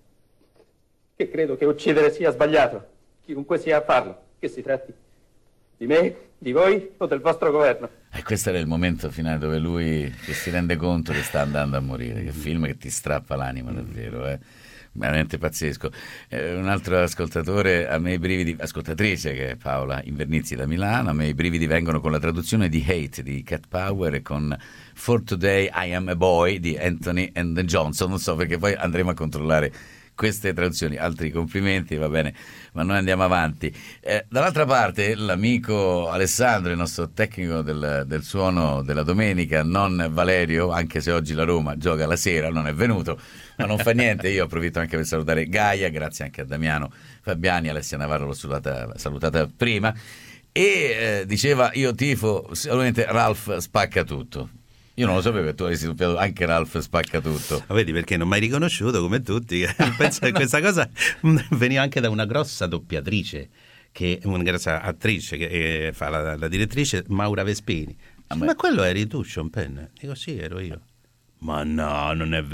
che credo che uccidere sia sbagliato, chiunque sia a farlo, che si tratti di me, di voi o del vostro governo. E questo era il momento finale dove lui che si rende conto che sta andando a morire. Che film che ti strappa l'anima davvero, eh? Veramente pazzesco. Eh, un altro ascoltatore, a me i brividi, ascoltatrice che è Paola Invernizzi da Milano, a me i brividi vengono con la traduzione di Hate di Cat Power e con For Today I Am a Boy di Anthony and Johnson. Non so perché poi andremo a controllare queste traduzioni. Altri complimenti, va bene, ma noi andiamo avanti. Eh, dall'altra parte l'amico Alessandro, il nostro tecnico del, del suono della domenica, non Valerio, anche se oggi la Roma gioca la sera, non è venuto, ma non fa niente. Io approfitto anche per salutare Gaia, grazie anche a Damiano Fabiani, Alessia Navarro l'ho salutata, salutata prima, e eh, diceva io tifo sicuramente Ralph spacca tutto. Io non lo sapevo che tu avessi doppiato anche Ralph spacca tutto. Ma vedi, perché non mi hai riconosciuto come tutti. Penso che questa cosa veniva anche da una grossa doppiatrice, che una grossa attrice che fa la, la direttrice, Maura Vespini. Ah, ma quello eri tu, Sean Penn? Dico sì, ero io. Ma no, non è vero.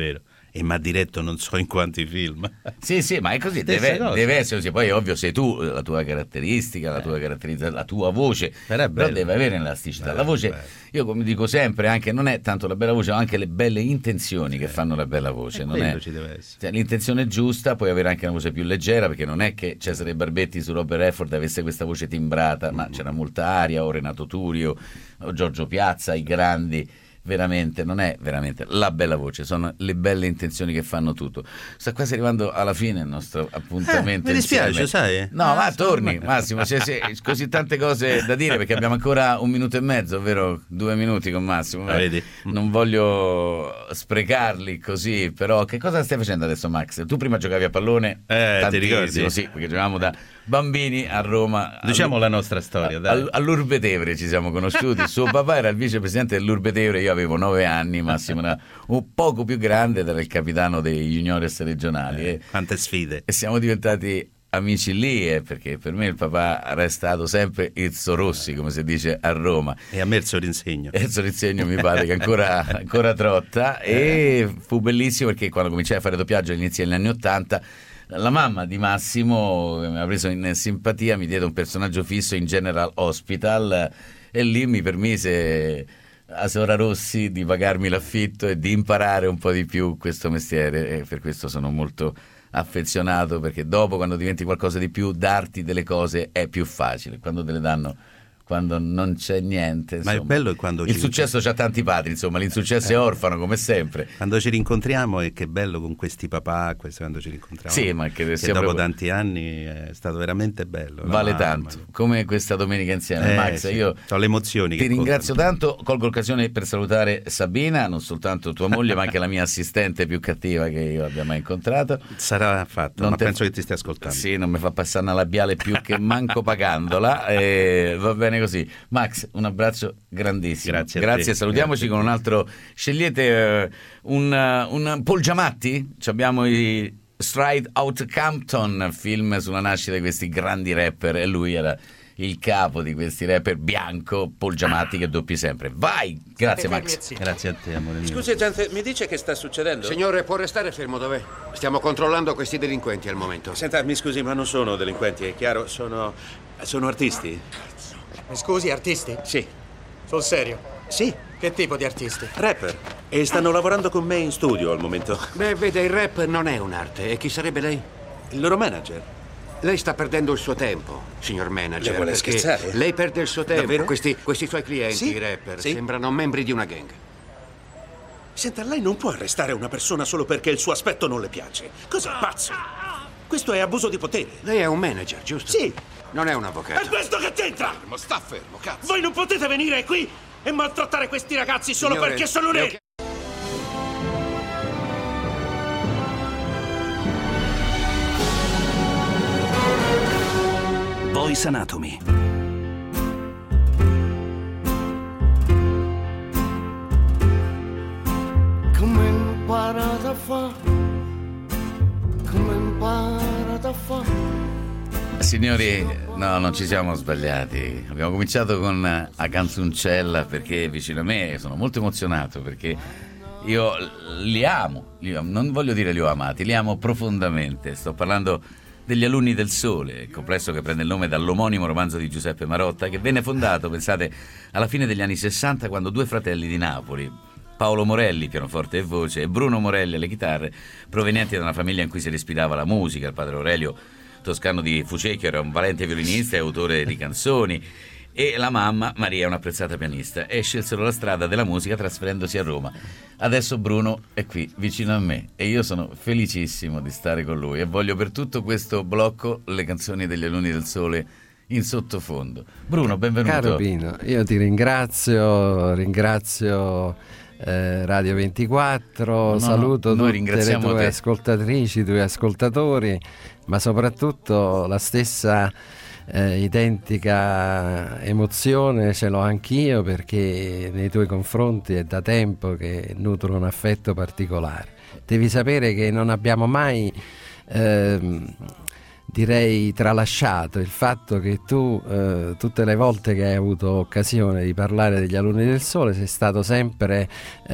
e mi ha diretto non so in quanti film. Sì, sì, ma è così, deve, deve essere così. Poi è ovvio, sei tu, la tua caratteristica, la tua caratterizzazione, la tua voce, però, però deve avere elasticità. Bello, la voce, bello. Io come dico sempre, anche non è tanto la bella voce, ma anche le belle intenzioni che fanno la bella voce. Non è, ci deve essere. Cioè, l'intenzione giusta, puoi avere anche una voce più leggera, perché non è che Cesare Barbetti su Robert Redford avesse questa voce timbrata, ma mm. c'era molta aria, o Renato Turio, o Giorgio Piazza, i grandi. Veramente, non è veramente la bella voce, sono le belle intenzioni che fanno tutto. Sta quasi arrivando alla fine il nostro appuntamento. Eh, mi dispiace, insieme. sai? No, ah, ma torni, Massimo, c'è, c'è così tante cose da dire, perché abbiamo ancora un minuto e mezzo, ovvero due minuti con Massimo. Ah, vedi? Non voglio sprecarli così, però che cosa stai facendo adesso, Max? Tu prima giocavi a pallone, eh, ti ricordi? Sì, perché giocavamo da bambini a Roma. Diciamo la nostra storia, dai. All'Urbe Tevere ci siamo conosciuti. Suo papà era il vicepresidente dell'Urbe Tevere, io avevo nove anni, Massimo era un poco più grande ed era il capitano dei juniores regionali. Eh, quante sfide. E siamo diventati amici lì, eh, perché per me il papà è stato sempre il Rossi, come si dice a Roma. E a me il Sorinsegno. E il Sorinsegno mi pare che ancora, ancora trotta. E fu bellissimo perché quando cominciai a fare doppiaggio all'inizio degli anni Ottanta, la mamma di Massimo mi ha preso in simpatia, mi diede un personaggio fisso in General Hospital e lì mi permise a Sora Rossi di pagarmi l'affitto e di imparare un po' di più questo mestiere, e per questo sono molto affezionato, perché dopo, quando diventi qualcosa di più, darti delle cose è più facile. Quando te le danno, quando non c'è niente, insomma. Ma è bello quando il successo c'ha tanti padri, insomma, l'insuccesso eh. è orfano, come sempre. Quando ci rincontriamo, e che bello con questi papà, questo, quando ci rincontriamo, sì, ma che, che dopo proprio... tanti anni è stato veramente bello. Vale no? tanto, ma... come questa domenica insieme. Eh, Max, sì. io ho le emozioni ti che ringrazio contano. tanto, colgo l'occasione per salutare Sabina, non soltanto tua moglie ma anche la mia assistente più cattiva che io abbia mai incontrato. Sarà fatto, non ma te... penso che ti stia ascoltando. Sì, non mi fa passare una labiale più che manco pagandola, e va bene così. Max, un abbraccio grandissimo. Grazie a Grazie, te. salutiamoci Grazie con un altro. Scegliete uh, un, uh, un Paul Giamatti. Ci abbiamo i Straight Outta Compton, film sulla nascita di questi grandi rapper, e lui era il capo di questi rapper, bianco, Paul Giamatti, che doppi sempre. Vai! Grazie Max. Grazie a te, amore mio. Scusi, gente, mi dice che sta succedendo? Signore, può restare fermo dov'è? Stiamo controllando questi delinquenti al momento. Senta, mi scusi, ma non sono delinquenti, è chiaro? Sono... sono artisti. Mi scusi, artisti? Sì. Sul serio? Sì. Che tipo di artisti? Rapper. E stanno lavorando con me in studio al momento. Beh, vede, il rap non è un'arte. E chi sarebbe lei? Il loro manager. Lei sta perdendo il suo tempo, signor manager. Lei vuole scherzare? Lei perde il suo tempo. Davvero? Questi, questi suoi clienti, sì? i rapper, sì? sembrano membri di una gang. Senta, lei non può arrestare una persona solo perché il suo aspetto non le piace. Cos'è, pazzo? Questo è abuso di potere. Lei è un manager, giusto? Sì. Non è un avvocato. È questo che c'entra! Fermo, sta fermo, cazzo. Voi non potete venire qui e maltrattare questi ragazzi solo Signore, perché sono neri! Voice Anatomy. Come imparate a fa? Come imparate a fa? Signori, no, non ci siamo sbagliati. Abbiamo cominciato con A Canzoncella perché vicino a me sono molto emozionato, perché io li amo, li amo, non voglio dire li ho amati, li amo profondamente. Sto parlando degli Alunni del Sole, complesso che prende il nome dall'omonimo romanzo di Giuseppe Marotta, che venne fondato, pensate, alla fine degli anni sessanta, quando due fratelli di Napoli, Paolo Morelli, pianoforte e voce, e Bruno Morelli alle chitarre, provenienti da una famiglia in cui si respirava la musica. Il padre Aurelio Toscano di Fucecchio era un valente violinista e autore di canzoni, e la mamma Maria, un'apprezzata pianista, e scelsero la strada della musica trasferendosi a Roma. Adesso Bruno è qui vicino a me e io sono felicissimo di stare con lui, e voglio per tutto questo blocco le canzoni degli Alunni del Sole in sottofondo. Bruno, benvenuto. Caro Pino, io ti ringrazio, ringrazio eh, Radio ventiquattro, no, saluto no, tutte le tue te. ascoltatrici, i tuoi ascoltatori, ma soprattutto la stessa eh, identica emozione ce l'ho anch'io, perché nei tuoi confronti è da tempo che nutro un affetto particolare. Devi sapere che non abbiamo mai eh, direi tralasciato il fatto che tu eh, tutte le volte che hai avuto occasione di parlare degli Alunni del Sole sei stato sempre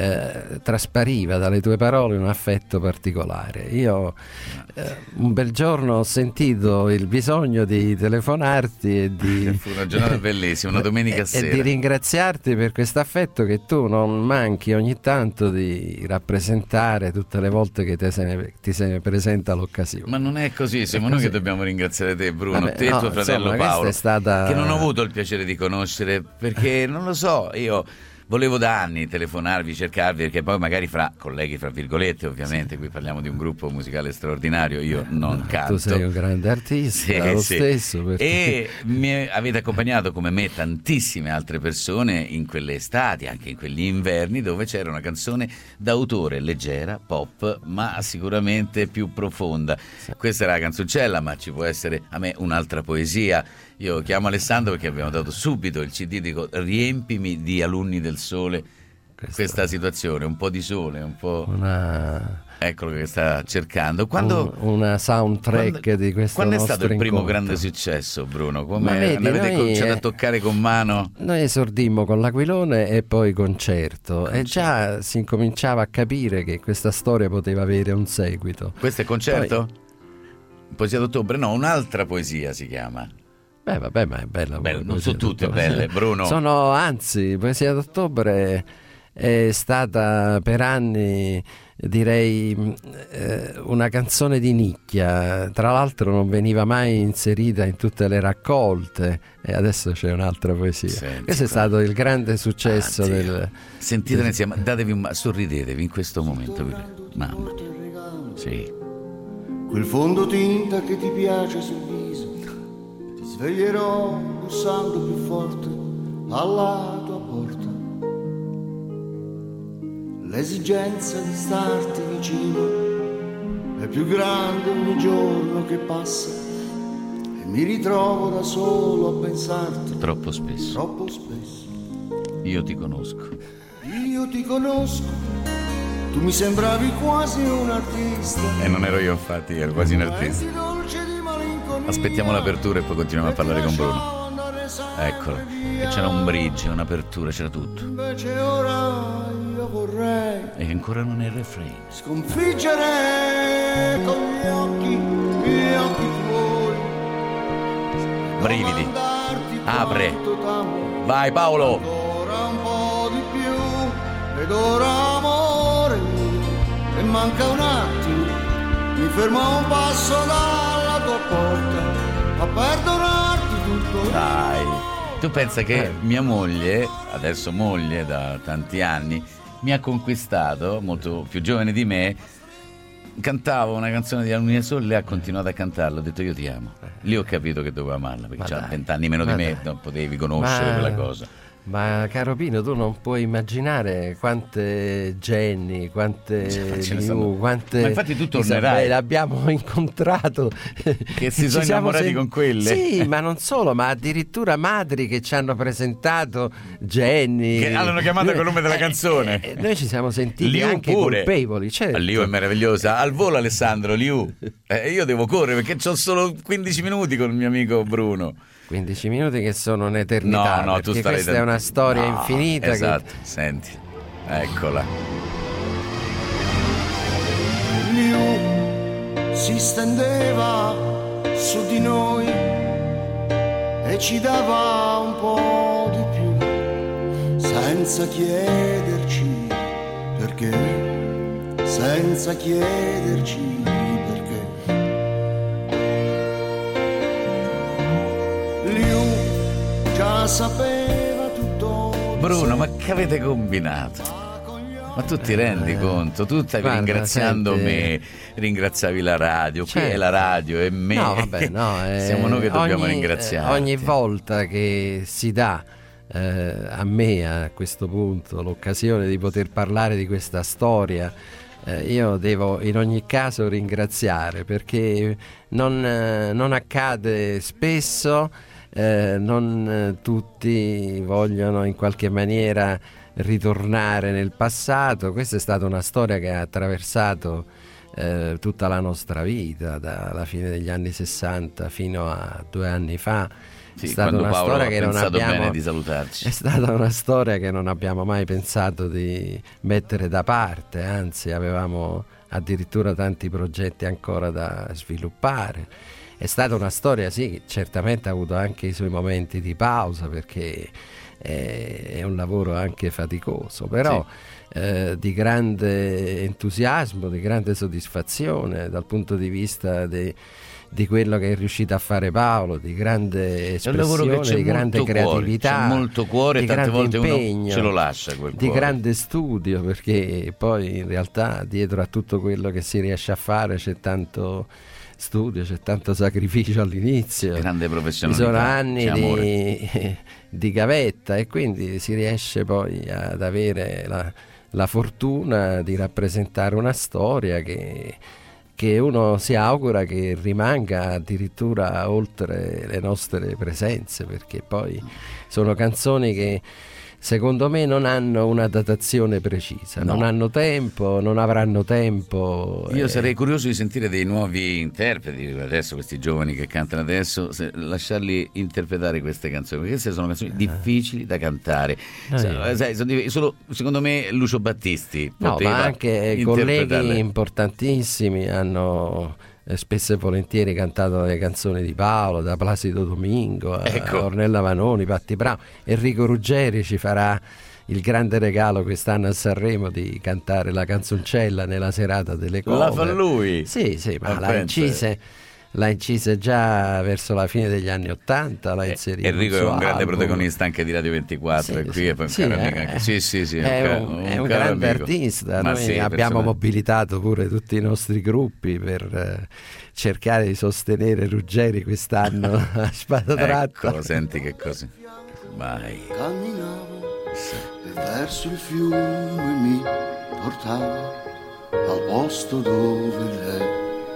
eh, traspariva dalle tue parole un affetto particolare. Io eh, un bel giorno ho sentito il bisogno di telefonarti e di fu una giornata bellissima, una domenica e, sera, e di ringraziarti per questo affetto che tu non manchi ogni tanto di rappresentare tutte le volte che te se ne, ti se ne presenta l'occasione. Ma non è così, siamo noi che dobbiamo ringraziare te, Bruno. Vabbè, te e no, tuo fratello insomma, Paolo, è stata... che non ho avuto il piacere di conoscere, perché non lo so, io volevo da anni telefonarvi, cercarvi, perché poi magari fra colleghi, fra virgolette, ovviamente, qui parliamo di un gruppo musicale straordinario, io non canto. Tu sei un grande artista, sì, lo sì. stesso. Perché... E mi avete accompagnato, come me, tantissime altre persone in quelle estati, anche in quegli inverni, dove c'era una canzone d'autore leggera, pop, ma sicuramente più profonda. Sì. Questa era la canzoncella, ma ci può essere a me un'altra poesia. Io chiamo Alessandro perché abbiamo dato subito il C D, dico riempimi di Alunni del Sole questa, questa situazione, un po' di sole, un po'... Una... Eccolo che sta cercando. Quando, un, una soundtrack quando, di questo Quando è stato il primo incontro. grande successo, Bruno? Come vedi, ne avete noi, cominciato eh, a toccare con mano? Noi esordimmo con l'Aquilone e poi Concerto, concerto e già si incominciava a capire che questa storia poteva avere un seguito. Questo è Concerto? Poi... Poesia d'ottobre? No, un'altra poesia si chiama. Beh, vabbè, ma è bella. Beh, non sono tutte belle, Bruno. Sono, anzi, Poesia d'ottobre è stata per anni, direi, eh, una canzone di nicchia. Tra l'altro non veniva mai inserita in tutte le raccolte e adesso c'è un'altra poesia. Senti, questo è stato il grande successo anzi, del... Sentitela del... insieme, datevi un... sorridetevi in questo momento. Mamma. Sì. Quel fondo tinta che ti piace sul viso, ti sveglierò bussando più forte alla tua porta. L'esigenza di starti vicino è più grande ogni giorno che passa e mi ritrovo da solo a pensarti troppo spesso. Troppo spesso. Io ti conosco. Io ti conosco. Tu mi sembravi quasi un artista. E non ero io, infatti, ero quasi un artista. Aspettiamo l'apertura e poi continuiamo a parlare con Bruno. Eccolo, e c'era un bridge, un'apertura, c'era tutto. Invece ora io vorrei e ancora non è il refrain. Sconfiggere con gli occhi, gli occhi tuoi. Brividi. Apre. Vai Paolo. Ancora un po' di più. Ed ora amore e manca un attimo. Mi fermo a un passo dalla tua porta a perdonarti tutto. Dai, tu pensa che eh. mia moglie, adesso moglie da tanti anni, mi ha conquistato, molto più giovane di me, cantavo una canzone di Alunni del Sole, lei ha continuato a cantarla, ho detto io ti amo. Lì ho capito che dovevo amarla, perché c'ha vent'anni meno di me, dai. Non potevi conoscere ma... quella cosa. Ma caro Pino, tu non puoi immaginare quante Jenny, quante Liu, quante ma infatti tu tornerai. Abbiamo incontrato che si sono innamorati sen- con quelle. Sì, ma non solo, ma addirittura madri che ci hanno presentato Jenny, che hanno chiamato col nome della eh, canzone. Eh, noi ci siamo sentiti Liu anche pure. colpevoli. Certo. Liu è meravigliosa. Al volo Alessandro, Liu. Eh, io devo correre perché ho solo quindici minuti con il mio amico Bruno. quindici minuti che sono un'eternità. No, no, tu questa ten... è una storia no, infinita. Esatto, che... senti, eccola. Liu si stendeva su di noi e ci dava un po' di più, senza chiederci perché, senza chiederci già sapeva tutto. Bruno, ma che avete combinato? Ma tu ti rendi eh, conto? Tu stavi guarda, ringraziando senti... me, ringraziavi la radio, certo. Qui è la radio e me. No, vabbè, no, eh, siamo noi che dobbiamo ogni, ringraziarti. Ogni volta che si dà eh, a me a questo punto l'occasione di poter parlare di questa storia, eh, io devo in ogni caso ringraziare, perché non, eh, non accade spesso. Eh, non eh, tutti vogliono in qualche maniera ritornare nel passato. Questa è stata una storia che ha attraversato eh, tutta la nostra vita, dalla fine degli anni sessanta fino a due anni fa. Sì, è stata quando una Paolo storia ha che non pensato abbiamo, bene di salutarci. è stata una storia che non abbiamo mai pensato di mettere da parte, anzi avevamo addirittura tanti progetti ancora da sviluppare. È stata una storia, sì, che certamente ha avuto anche i suoi momenti di pausa, perché è, è un lavoro anche faticoso, però sì. eh, di grande entusiasmo, di grande soddisfazione dal punto di vista dei di quello che è riuscito a fare Paolo, di grande espressione, di grande creatività, cuore, c'è molto cuore, di tante grande volte impegno, uno ce lo lascia quel di cuore. grande studio, perché poi in realtà dietro a tutto quello che si riesce a fare c'è tanto studio, c'è tanto sacrificio all'inizio, grande professionalità, ci sono anni di, di gavetta, e quindi si riesce poi ad avere la, la fortuna di rappresentare una storia che che uno si augura che rimanga addirittura oltre le nostre presenze, perché poi sono canzoni che secondo me non hanno una datazione precisa, no. non hanno tempo, non avranno tempo. Io e... sarei curioso di sentire dei nuovi interpreti, adesso questi giovani che cantano adesso, se, lasciarli interpretare queste canzoni, perché queste sono canzoni difficili da cantare. No, sai, sai, sono, solo secondo me Lucio Battisti no, poteva ma anche colleghi importantissimi hanno spesso e volentieri cantato le canzoni di Paolo, da Placido Domingo a ecco. Ornella Vanoni, Patti Bravo. Enrico Ruggeri ci farà il grande regalo quest'anno a Sanremo di cantare la canzoncella nella serata delle cover. La fa lui? Sì, sì, ma ah, l'ha incise, l'ha incise già verso la fine degli anni Ottanta, l'ha inserita. Enrico è un grande album. protagonista anche di Radio ventiquattro, sì, e qui sì, è poi un sì, caro eh, amico anche. Sì, sì, sì, è un, un, un, è un caro grande amico. artista. Ma Noi sì, abbiamo personale. mobilitato pure tutti i nostri gruppi per eh, cercare di sostenere Ruggeri quest'anno a spada tratta. Ecco, senti che cosa. Vai. Camminavo e verso il fiume mi portava al posto dove lei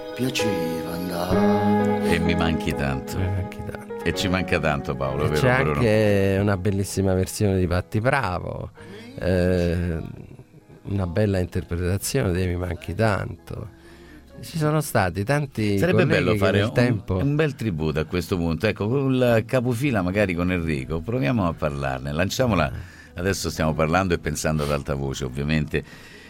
piaceva andare. E mi manchi tanto. Mi manchi tanto. E ci manca tanto, Paolo, vero? C'è Bruno? anche una bellissima versione di Patti Bravo, eh, una bella interpretazione di Mi manchi tanto. Ci sono stati tanti Sarebbe colleghi bello che fare nel un, tempo... un bel tributo a questo punto. Ecco, con il capofila magari con Enrico, proviamo a parlarne, lanciamola. Adesso stiamo parlando e pensando ad alta voce, ovviamente,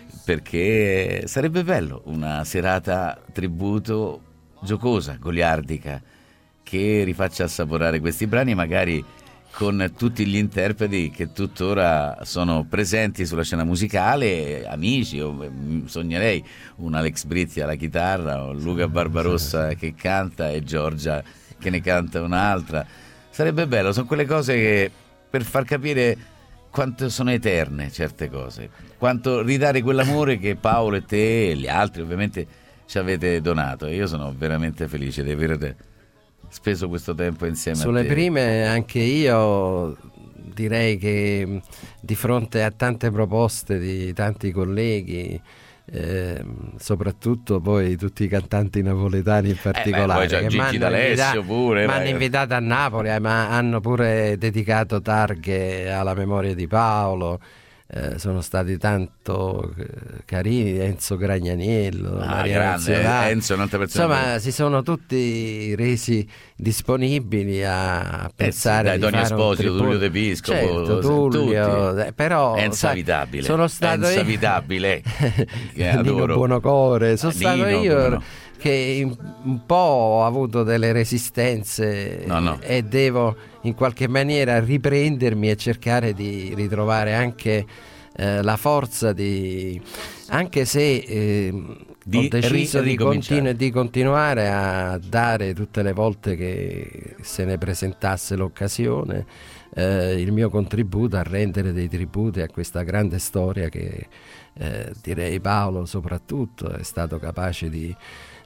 perché sarebbe bello una serata tributo giocosa, goliardica, che rifaccia assaporare questi brani, magari con tutti gli interpreti che tuttora sono presenti sulla scena musicale, amici. Io sognerei un Alex Britti alla chitarra, o Luca Barbarossa che canta e Giorgia che ne canta un'altra. Sarebbe bello, sono quelle cose che per far capire quanto sono eterne certe cose, quanto ridare quell'amore che Paolo e te e gli altri ovviamente ci avete donato, e io sono veramente felice di aver speso questo tempo insieme Sulle a te. Sulle prime anche io direi che di fronte a tante proposte di tanti colleghi, eh, soprattutto poi tutti i cantanti napoletani in particolare, eh beh, poi che Gigi D'Alessio pure, mi hanno invitato a Napoli, eh, ma hanno pure dedicato targhe alla memoria di Paolo. Eh, sono stati tanto eh, carini, Enzo Gragnaniello, ah, Maria grande, Nazionale. Enzo, un'altra persona. Insomma, si sono tutti resi disponibili a pensare eh sì, dai, di Donio fare Esposito, un Tullio De Piscopo, certo, Tullio, eh, però è insavitabile, sai, sono stato è insavitabile che Nino adoro. Buonocore, sono Nino, stato io Buono. che un po' ho avuto delle resistenze no, no. e devo in qualche maniera riprendermi e cercare di ritrovare anche eh, la forza di, anche se eh, di ho deciso ri- di, continu- di continuare a dare tutte le volte che se ne presentasse l'occasione eh, il mio contributo, a rendere dei tributi a questa grande storia che eh, direi Paolo soprattutto è stato capace di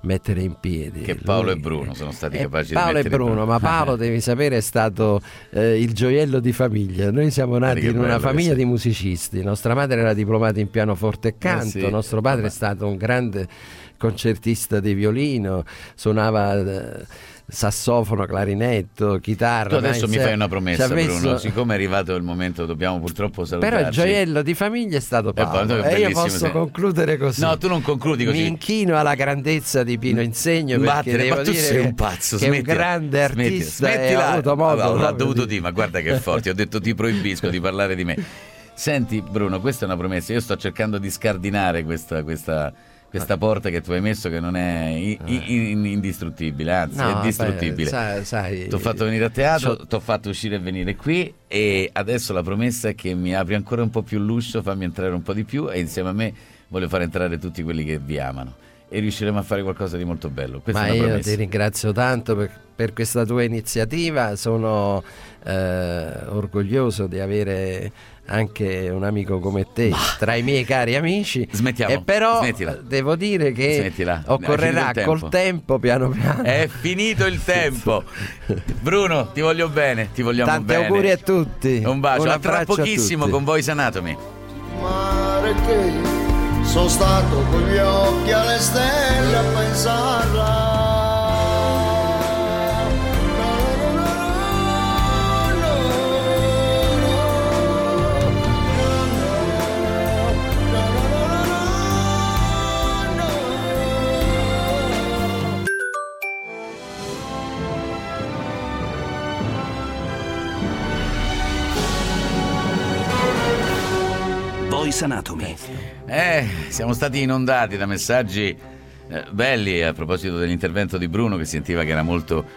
mettere in piedi. Che Paolo Lui, e Bruno sono stati eh, capaci Paolo di mettere e Bruno, in ma Paolo devi sapere è stato eh, il gioiello di famiglia. Noi siamo nati Che in una bello famiglia che di musicisti. Nostra madre era diplomata in pianoforte e canto, Eh sì, nostro padre vabbè. è stato un grande concertista di violino, suonava eh, sassofono, clarinetto, chitarra. Tu adesso ma mi in sé- fai una ci promessa, ha messo- Bruno, siccome è arrivato il momento dobbiamo purtroppo salutarci. Però il gioiello di famiglia è stato Paolo, Eh, e io bellissimo, posso sì. concludere così. No, tu non concludi così. Mi inchino alla grandezza di Pino Insegno, perché Vattene, devo ma tu dire sei che- un pazzo, che è un smettila, grande smettila, artista e smettila. ha avuto modo Ah, l'ha proprio dovuto di- dire, ma guarda che forte, ho detto ti proibisco di parlare di me. Senti Bruno, questa è una promessa, io sto cercando di scardinare questa, questa, questa porta che tu hai messo che non è i- i- in- indistruttibile, anzi No, è distruttibile. beh, sai- sai- Ti ho fatto venire a teatro, c'ho- ti ho fatto uscire e venire qui e adesso la promessa è che mi apri ancora un po' più l'uscio, fammi entrare un po' di più e insieme a me voglio far entrare tutti quelli che vi amano e riusciremo a fare qualcosa di molto bello. Questa Ma è una io promessa. ti ringrazio tanto per, per questa tua iniziativa, sono eh, orgoglioso di avere anche un amico come te tra i miei cari amici. Smettiamo, E però smettila. devo dire che Smettila. occorrerà È finito il col tempo. tempo piano piano. È finito il tempo. Bruno, ti voglio bene, ti vogliamo Tanti bene. auguri a tutti. Un bacio, Un a tra abbraccio a pochissimo tutti. con Voice Anatomy. mare che sono stato con gli occhi alle stelle a pensarla. Voice Anatomy. Eh, siamo stati inondati da messaggi eh, belli a proposito dell'intervento di Bruno, che sentiva che era molto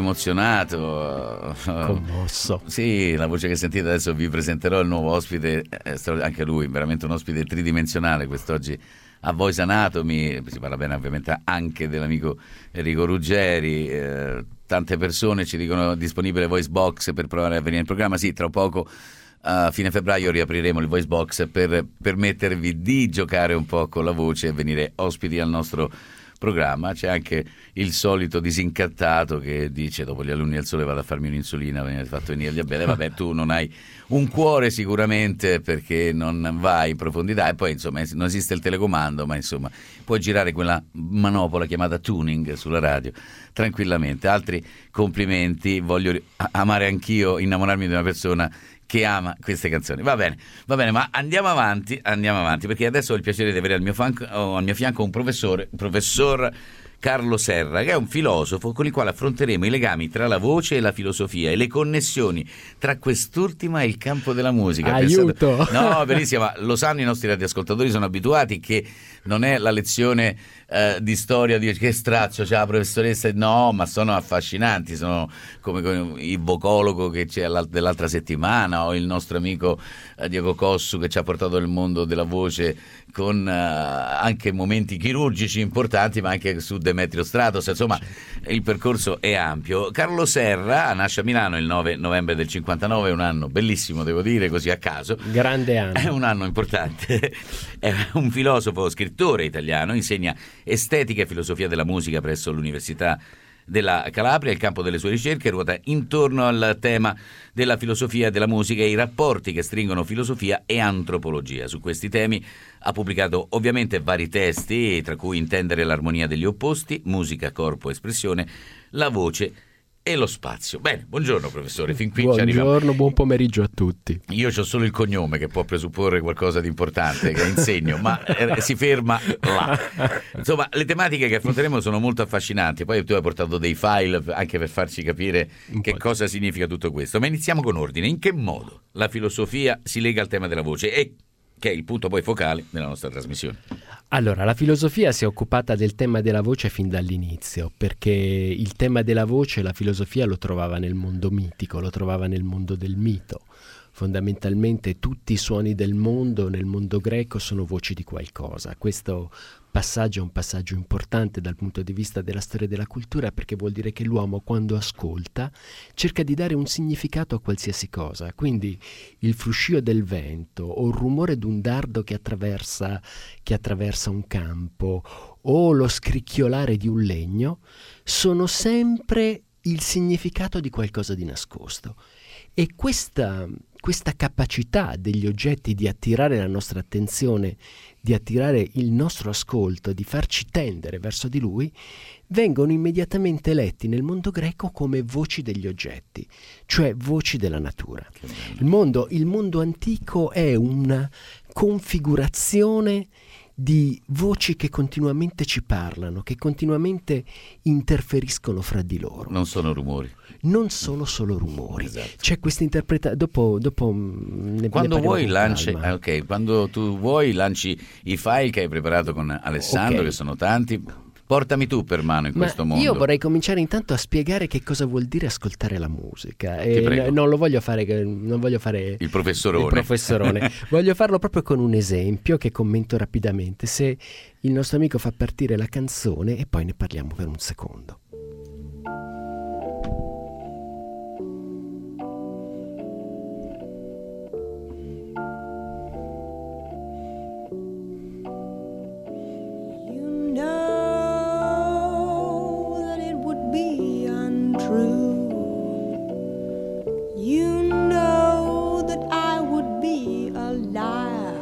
emozionato, commosso. Sì, la voce che sentite adesso vi presenterò il nuovo ospite, eh, straor- anche lui veramente un ospite tridimensionale quest'oggi a Voice Anatomy. Si parla bene ovviamente anche dell'amico Enrico Ruggeri. eh, tante persone ci dicono disponibile Voice Box per provare a venire in programma. Sì, tra poco a fine febbraio riapriremo il Voice Box per permettervi di giocare un po' con la voce e venire ospiti al nostro programma. C'è anche il solito disincantato che dice: dopo gli alunni al sole vado a farmi un'insulina, mi hai fatto venire il diabete. Vabbè, tu non hai un cuore sicuramente perché non vai in profondità, e poi insomma non esiste il telecomando, ma insomma puoi girare quella manopola chiamata tuning sulla radio tranquillamente. Altri complimenti, voglio ri- amare anch'io, innamorarmi di una persona che ama queste canzoni. Va bene, va bene, ma andiamo avanti, andiamo avanti, perché adesso ho il piacere di avere al mio, fan, oh, al mio fianco un professore, il professor Carlo Serra, che è un filosofo con il quale affronteremo i legami tra la voce e la filosofia e le connessioni tra quest'ultima e il campo della musica. Aiuto! Pensate... No, benissimo, ma lo sanno i nostri radioascoltatori, sono abituati che non è la lezione eh, di storia di che strazio c'ha la professoressa, no, ma sono affascinanti, sono come, come il vocologo che c'è dell'altra settimana, o il nostro amico eh, Diego Cossu che ci ha portato nel mondo della voce con eh, anche momenti chirurgici importanti, ma anche su Demetrio Stratos. Insomma, il percorso è ampio. Carlo Serra nasce a Milano il nove novembre del cinquantanove, un anno bellissimo, devo dire, così a caso. Grande anno. È un anno importante. È un filosofo, scrittore italiano, insegna estetica e filosofia della musica presso l'Università della Calabria. Il campo delle sue ricerche ruota intorno al tema della filosofia della musica e i rapporti che stringono filosofia e antropologia. Su questi temi ha pubblicato ovviamente vari testi, tra cui Intendere l'armonia degli opposti, Musica, corpo, espressione, la voce e lo spazio. Bene, buongiorno professore, fin qui ci arriviamo. Buongiorno, buon pomeriggio a tutti. Io ho solo il cognome che può presupporre qualcosa di importante, che insegno, ma eh, si ferma là. Insomma, le tematiche che affronteremo sono molto affascinanti. Poi tu hai portato dei file anche per farci capire che cosa significa tutto questo. Ma iniziamo con ordine. In che modo la filosofia si lega al tema della voce, e che è il punto poi focale della nostra trasmissione? Allora, la filosofia si è occupata del tema della voce fin dall'inizio, perché il tema della voce la filosofia lo trovava nel mondo mitico, lo trovava nel mondo del mito. Fondamentalmente tutti i suoni del mondo nel mondo greco sono voci di qualcosa. Questo passaggio è un passaggio importante dal punto di vista della storia della cultura, perché vuol dire che l'uomo, quando ascolta, cerca di dare un significato a qualsiasi cosa. Quindi il fruscio del vento, o il rumore di un dardo che attraversa, che attraversa un campo, o lo scricchiolare di un legno sono sempre il significato di qualcosa di nascosto. E questa, questa capacità degli oggetti di attirare la nostra attenzione, di attirare il nostro ascolto, di farci tendere verso di lui, vengono immediatamente letti nel mondo greco come voci degli oggetti, cioè voci della natura. Il mondo, il mondo antico è una configurazione di voci che continuamente ci parlano, che continuamente interferiscono fra di loro. Non sono rumori. Non sono solo rumori. Esatto. C'è questa interpretazione. Dopo, dopo ne quando ne vuoi con lanci, calma. ah, ok, quando tu vuoi lanci i file che hai preparato con Alessandro, Ok. che sono tanti. Portami tu per mano in Ma questo mondo. io vorrei cominciare intanto a spiegare che cosa vuol dire ascoltare la musica. Ti E prego. n- non lo voglio fare, non voglio fare Il professorone. il professorone. Voglio farlo proprio con un esempio che commento rapidamente. Se il nostro amico fa partire la canzone e poi ne parliamo per un secondo. Know that it would be untrue. You know that I would be a liar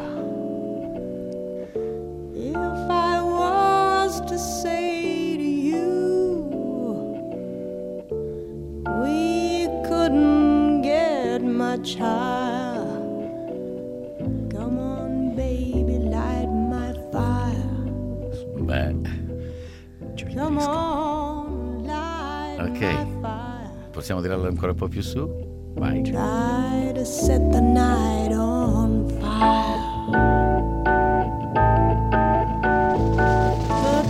if I was to say to you we couldn't get much higher. Come on, baby, light my fire. Beh, Come on, light my ok. Possiamo tirarlo ancora un po' più su? Vai. Try to set the night on fire. The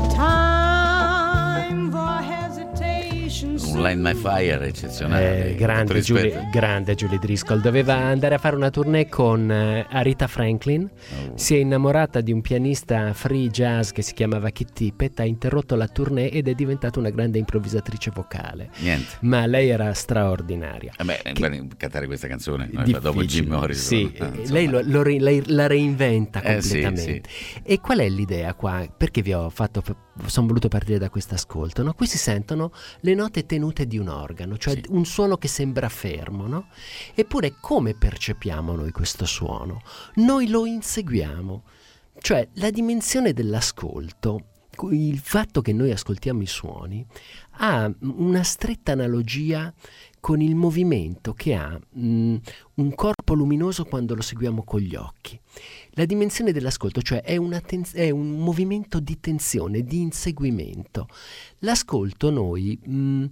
time for hesitation. Un Light My Fire eccezionale. Eh, grande, Tutto rispetto. Julie, grande Julie Driscoll. Doveva andare a fare una tournée con eh, Aretha Franklin. Oh. Si è innamorata di un pianista free jazz che si chiamava Keith Tippett. Ha interrotto la tournée ed è diventata una grande improvvisatrice vocale. Niente. Ma lei era straordinaria. Vabbè, guarda, cantare questa canzone no, dopo Jim Difficile. Morrison. Sì, eh, eh, insomma. lei, lo- lo ri- lei la reinventa Eh, sì, completamente. E qual è l'idea qua? Perché vi ho fatto, sono voluto partire da questo ascolto, no? Qui si sentono le note tenute di un organo, cioè Sì. un suono che sembra fermo, no? Eppure come percepiamo noi questo suono? Noi lo inseguiamo, cioè la dimensione dell'ascolto, il fatto che noi ascoltiamo i suoni ha una stretta analogia con il movimento che ha mh, un corpo luminoso quando lo seguiamo con gli occhi. La dimensione dell'ascolto, cioè è, una ten- è un movimento di tensione, di inseguimento. L'ascolto noi mh,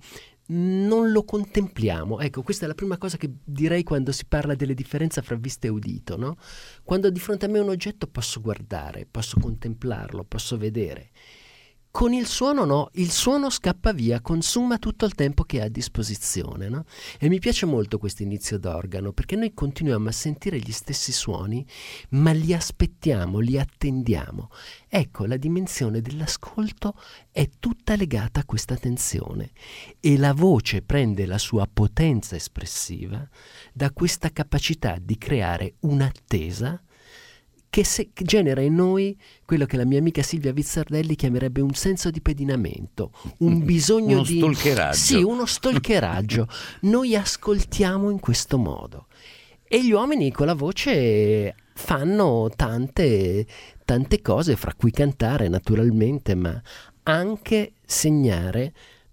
non lo contempliamo. Ecco, questa è la prima cosa che direi quando si parla delle differenze fra vista e udito, no? Quando di fronte a me un oggetto posso guardare, posso contemplarlo, posso vedere. Con il suono no, il suono scappa via, consuma tutto il tempo che ha a disposizione, no? E mi piace molto questo inizio d'organo, perché noi continuiamo a sentire gli stessi suoni, ma li aspettiamo, li attendiamo. Ecco, la dimensione dell'ascolto è tutta legata a questa tensione e la voce prende la sua potenza espressiva da questa capacità di creare un'attesa che, se, che genera in noi quello che la mia amica Silvia Vizzardelli chiamerebbe un senso di pedinamento, un bisogno uno di... stalkeraggio. Sì, uno stalkeraggio. Noi ascoltiamo in questo modo. E gli uomini con la voce fanno tante, tante cose, fra cui cantare naturalmente, ma anche segnare,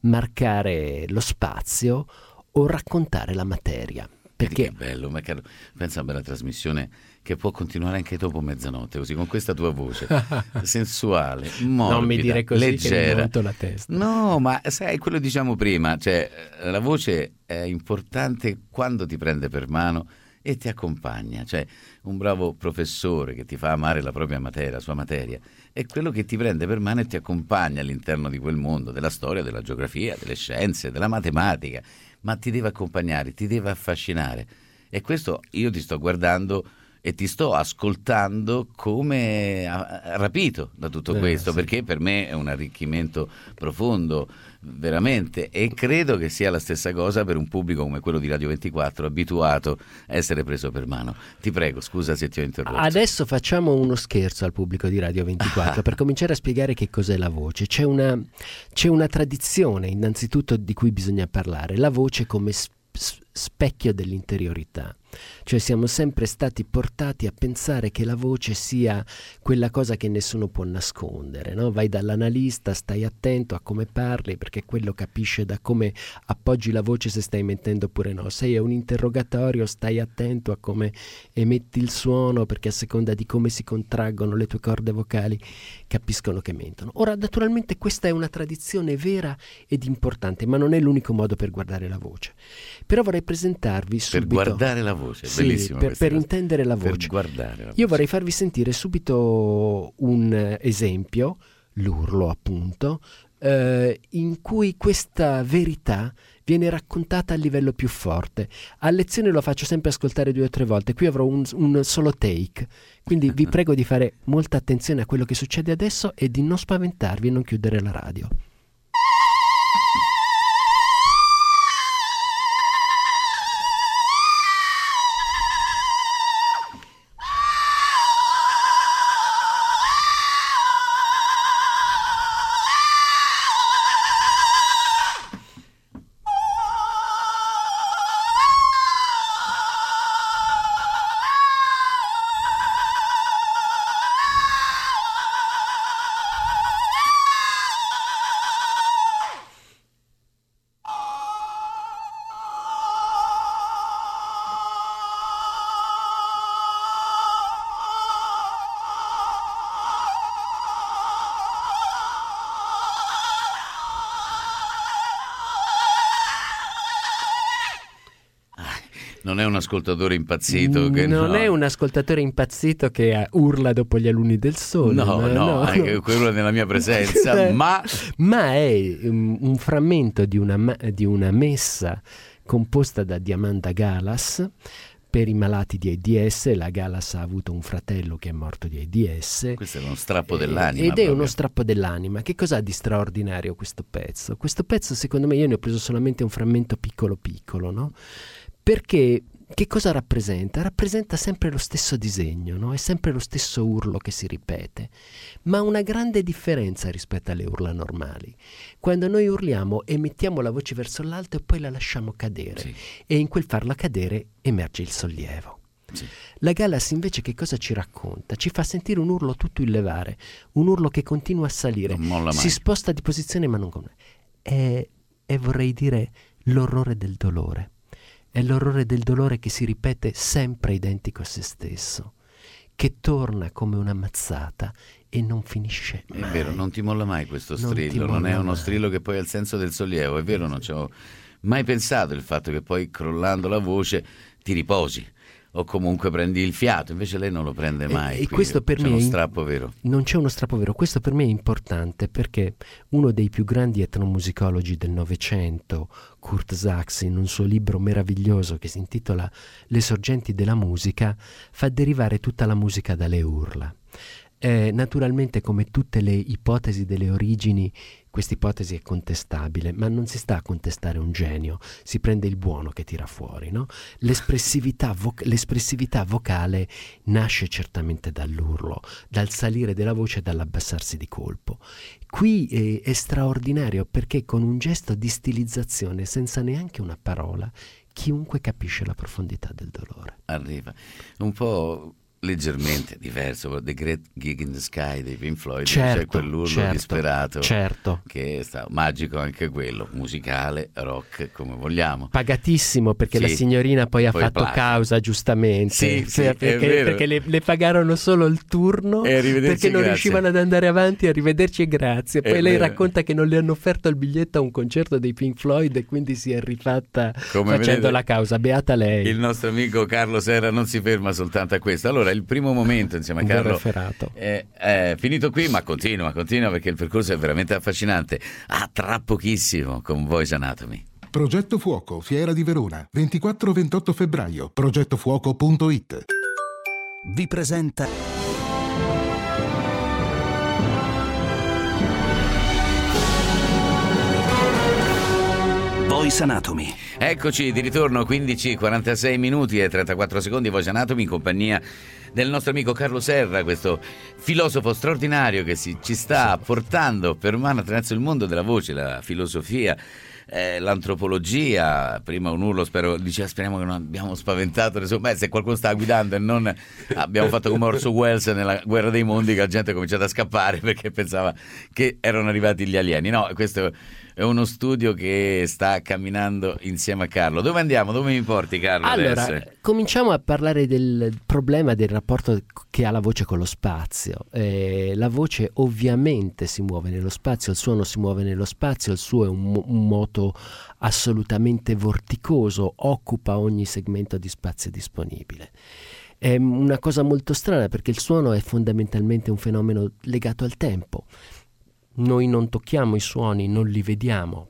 marcare lo spazio o raccontare la materia. Perché Che bello, ma caro, pensa a una bella trasmissione che può continuare anche dopo mezzanotte, così con questa tua voce sensuale, morbida, non mi dire così leggera. che mi monto la testa. No, ma sai, quello diciamo prima, cioè la voce è importante quando ti prende per mano e ti accompagna, cioè un bravo professore che ti fa amare la propria materia, la sua materia, è quello che ti prende per mano e ti accompagna all'interno di quel mondo, della storia, della geografia, delle scienze, della matematica, ma ti deve accompagnare, ti deve affascinare. E questo io ti sto guardando e ti sto ascoltando come rapito da tutto Eh, questo, sì. perché per me è un arricchimento profondo, veramente, e credo che sia la stessa cosa per un pubblico come quello di Radio ventiquattro, abituato a essere preso per mano. Ti prego, scusa se ti ho interrotto. Adesso facciamo uno scherzo al pubblico di Radio ventiquattro per cominciare a spiegare che cos'è la voce. C'è una, c'è una tradizione innanzitutto di cui bisogna parlare, la voce come s- s- specchio dell'interiorità. Cioè siamo sempre stati portati a pensare che la voce sia quella cosa che nessuno può nascondere, no? Vai dall'analista, stai attento a come parli, perché quello capisce da come appoggi la voce se stai mentendo oppure no. Sei a un interrogatorio, stai attento a come emetti il suono, perché a seconda di come si contraggono le tue corde vocali capiscono che mentono. Ora, naturalmente questa è una tradizione vera ed importante, ma non è l'unico modo per guardare la voce. Però vorrei presentarvi subito... Per guardare la voce, Sì, bellissimo. per, questa per cosa. intendere la Per voce. guardare la Io voce. vorrei farvi sentire subito un eh, esempio, l'urlo appunto, eh, in cui questa verità viene raccontata a livello più forte. A lezione lo faccio sempre ascoltare due o tre volte, qui avrò un, un solo take, quindi vi prego di fare molta attenzione a quello che succede adesso e di non spaventarvi e non chiudere la radio. Non è un ascoltatore impazzito che non no. è un ascoltatore impazzito che eh, urla dopo gli alunni del sole. No, ma- no, anche quello nella mia presenza, ma ma è um, un frammento di una, ma- di una messa composta da Diamanda Galas per i malati di AIDS. La Galas ha avuto un fratello che è morto di AIDS. questo è uno strappo dell'anima. Ed è proprio. uno strappo dell'anima. Che cosa ha di straordinario questo pezzo? Questo pezzo, secondo me, io ne ho preso solamente un frammento piccolo piccolo, no? Perché che cosa rappresenta? Rappresenta sempre lo stesso disegno, no? È sempre lo stesso urlo che si ripete, ma una grande differenza rispetto alle urla normali. Quando noi urliamo emettiamo la voce verso l'alto e poi la lasciamo cadere, Sì. e in quel farla cadere emerge il sollievo. Sì. La Galas invece che cosa ci racconta? Ci fa sentire un urlo tutto il levare, un urlo che continua a salire, Non molla mai. si sposta di posizione ma non... È, è vorrei dire l'orrore del dolore. È l'orrore del dolore che si ripete sempre identico a se stesso, che torna come una mazzata e non finisce È mai. vero, non ti molla mai questo Non ti strillo, non è molla uno mai. strillo che poi ha il senso del sollievo, è vero, non ci ho mai pensato il fatto che poi crollando la voce ti riposi o comunque prendi il fiato, invece lei non lo prende mai. E, e qui questo per c'è me uno è in- strappo vero. Non c'è uno strappo vero, questo per me è importante perché uno dei più grandi etnomusicologi del Novecento, Kurt Sachs, in un suo libro meraviglioso che si intitola Le sorgenti della musica, fa derivare tutta la musica dalle urla. Eh, naturalmente, come tutte le ipotesi delle origini, questa ipotesi è contestabile, ma non si sta a contestare un genio, si prende il buono che tira fuori, no? L'espressività, vo- l'espressività vocale nasce certamente dall'urlo, dal salire della voce e dall'abbassarsi di colpo. Qui eh, è straordinario perché con un gesto di stilizzazione, senza neanche una parola, chiunque capisce la profondità del dolore. Arriva un po' leggermente diverso, The Great Gig in the Sky dei Pink Floyd, Certo, c'è quell'urlo certo, disperato, certo. che sta magico anche quello, musicale, rock, come vogliamo. Pagatissimo perché Sì. la signorina poi ha Poi fatto placa. causa, giustamente. Sì, sì, Per- è perché, vero. perché le, le pagarono solo il turno E arrivederci, perché non grazie. riuscivano ad andare avanti. Arrivederci e grazie. Poi È lei vero. racconta che non le hanno offerto il biglietto a un concerto dei Pink Floyd e quindi si è rifatta Come facendo vedete, la causa. Beata lei. Il nostro amico Carlo Serra non si ferma soltanto a questo. Allora, il primo momento insieme a Un bel Carlo referato. è, è finito qui, ma continua, continua perché il percorso è veramente affascinante. Ah, tra pochissimo con Voice Anatomy. Progetto Fuoco, Fiera di Verona, ventiquattro ventotto febbraio, progettofuoco punto it. vi presenta Voice Anatomy. Eccoci di ritorno, quindici e quarantasei minuti e trentaquattro secondi, Voice Anatomy in compagnia del nostro amico Carlo Serra, questo filosofo straordinario che si, ci sta portando per mano attraverso il mondo della voce, la filosofia, eh, l'antropologia. Prima un urlo, spero, diceva speriamo che non abbiamo spaventato nessuno. Beh, se qualcuno sta guidando e non abbiamo fatto come Orson Welles nella Guerra dei Mondi, che la gente ha cominciato a scappare perché pensava che erano arrivati gli alieni. No, questo è uno studio che sta camminando insieme a Carlo. Dove andiamo? Dove mi porti, Carlo? Allora, adesso? Cominciamo a parlare del problema del rapporto che ha la voce con lo spazio. Eh, la voce ovviamente si muove nello spazio, il suono si muove nello spazio, il suo è un, un moto assolutamente vorticoso, occupa ogni segmento di spazio disponibile. È una cosa molto strana perché il suono è fondamentalmente un fenomeno legato al tempo. Noi non tocchiamo i suoni, non li vediamo,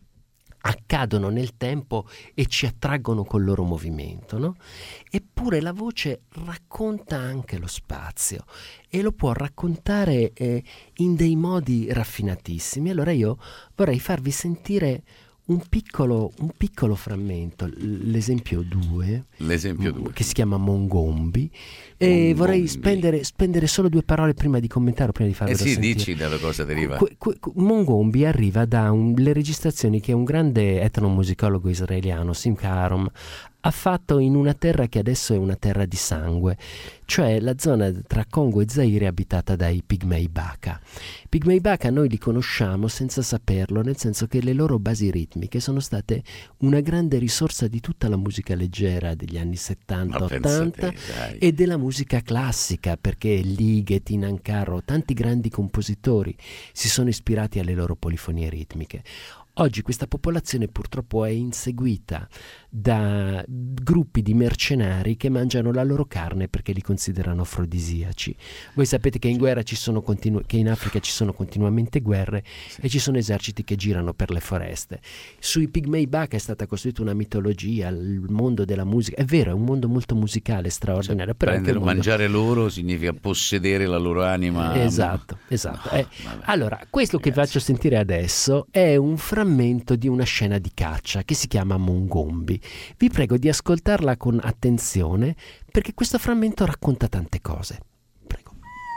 accadono nel tempo e ci attraggono col loro movimento, no? Eppure la voce racconta anche lo spazio e lo può raccontare eh, in dei modi raffinatissimi. Allora io vorrei farvi sentire un piccolo, un piccolo frammento, l'esempio due, l'esempio due, che si chiama Mongombi, e vorrei spendere, spendere solo due parole prima di commentare, prima di farvelo eh sì, sentire. dici da cosa deriva. Que, que, Mongombi arriva da un, le registrazioni che un grande etnomusicologo israeliano, Simcha Arom, ha fatto in una terra che adesso è una terra di sangue, cioè la zona tra Congo e Zaire abitata dai Pigmei Baka. Pigmei Baka noi li conosciamo senza saperlo, nel senso che le loro basi ritmiche sono state una grande risorsa di tutta la musica leggera degli anni settanta ottanta e della musica classica, perché Ligeti, Nancaro, tanti grandi compositori si sono ispirati alle loro polifonie ritmiche. Oggi questa popolazione purtroppo è inseguita da gruppi di mercenari che mangiano la loro carne perché li considerano afrodisiaci. Voi sapete che in guerra ci sono continu- che in Africa ci sono continuamente guerre e ci sono eserciti che girano per le foreste. Sui Pigmei Baka è stata costruita una mitologia, il mondo della musica. È vero, è un mondo molto musicale, straordinario. Cioè, però prendere, mondo... mangiare loro significa possedere la loro anima. Esatto, esatto. No, eh, allora, questo che faccio sentire adesso è un frammento di una scena di caccia che si chiama Mongombi. Vi prego di ascoltarla con attenzione perché questo frammento racconta tante cose. Prego.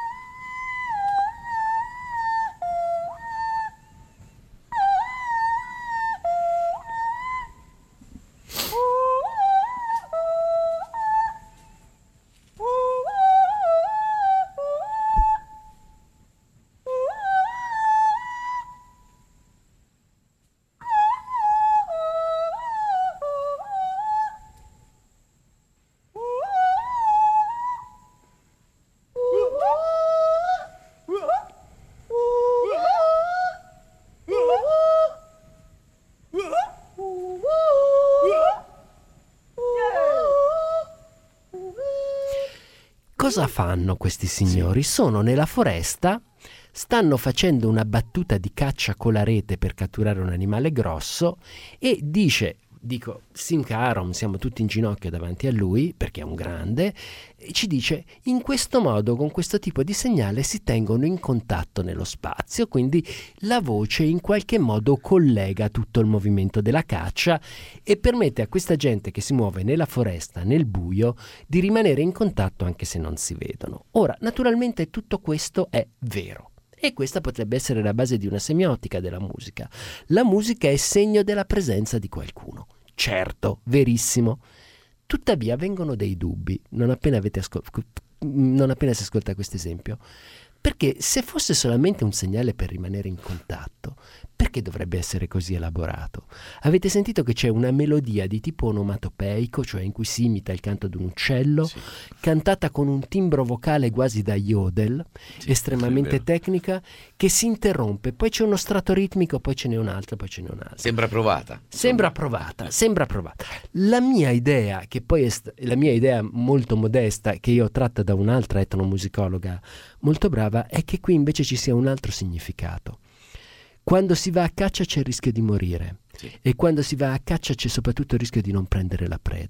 Cosa fanno questi signori? Sono nella foresta, stanno facendo una battuta di caccia con la rete per catturare un animale grosso e dice, dico, Simcha Arom, siamo tutti in ginocchio davanti a lui perché è un grande, e ci dice, in questo modo, con questo tipo di segnale si tengono in contatto nello spazio, quindi la voce in qualche modo collega tutto il movimento della caccia e permette a questa gente che si muove nella foresta, nel buio, di rimanere in contatto anche se non si vedono. Ora, naturalmente tutto questo è vero. E questa potrebbe essere la base di una semiotica della musica. La musica è segno della presenza di qualcuno. Certo, verissimo. Tuttavia vengono dei dubbi, non appena, avete ascol- non appena si ascolta questo esempio. Perché se fosse solamente un segnale per rimanere in contatto, perché dovrebbe essere così elaborato? Avete sentito che c'è una melodia di tipo onomatopeico, cioè in cui si imita il canto di un uccello, sì, cantata con un timbro vocale quasi da yodel, sì, estremamente tecnica, che si interrompe, poi c'è uno strato ritmico, poi ce n'è un altro, poi ce n'è un altro. Sembra provata. Sembra provata, sembra provata. La mia idea, che poi è st- la mia idea molto modesta, che io ho tratta da un'altra etnomusicologa molto brava, è che qui invece ci sia un altro significato. Quando si va a caccia c'è il rischio di morire, sì, e quando si va a caccia c'è soprattutto il rischio di non prendere la preda.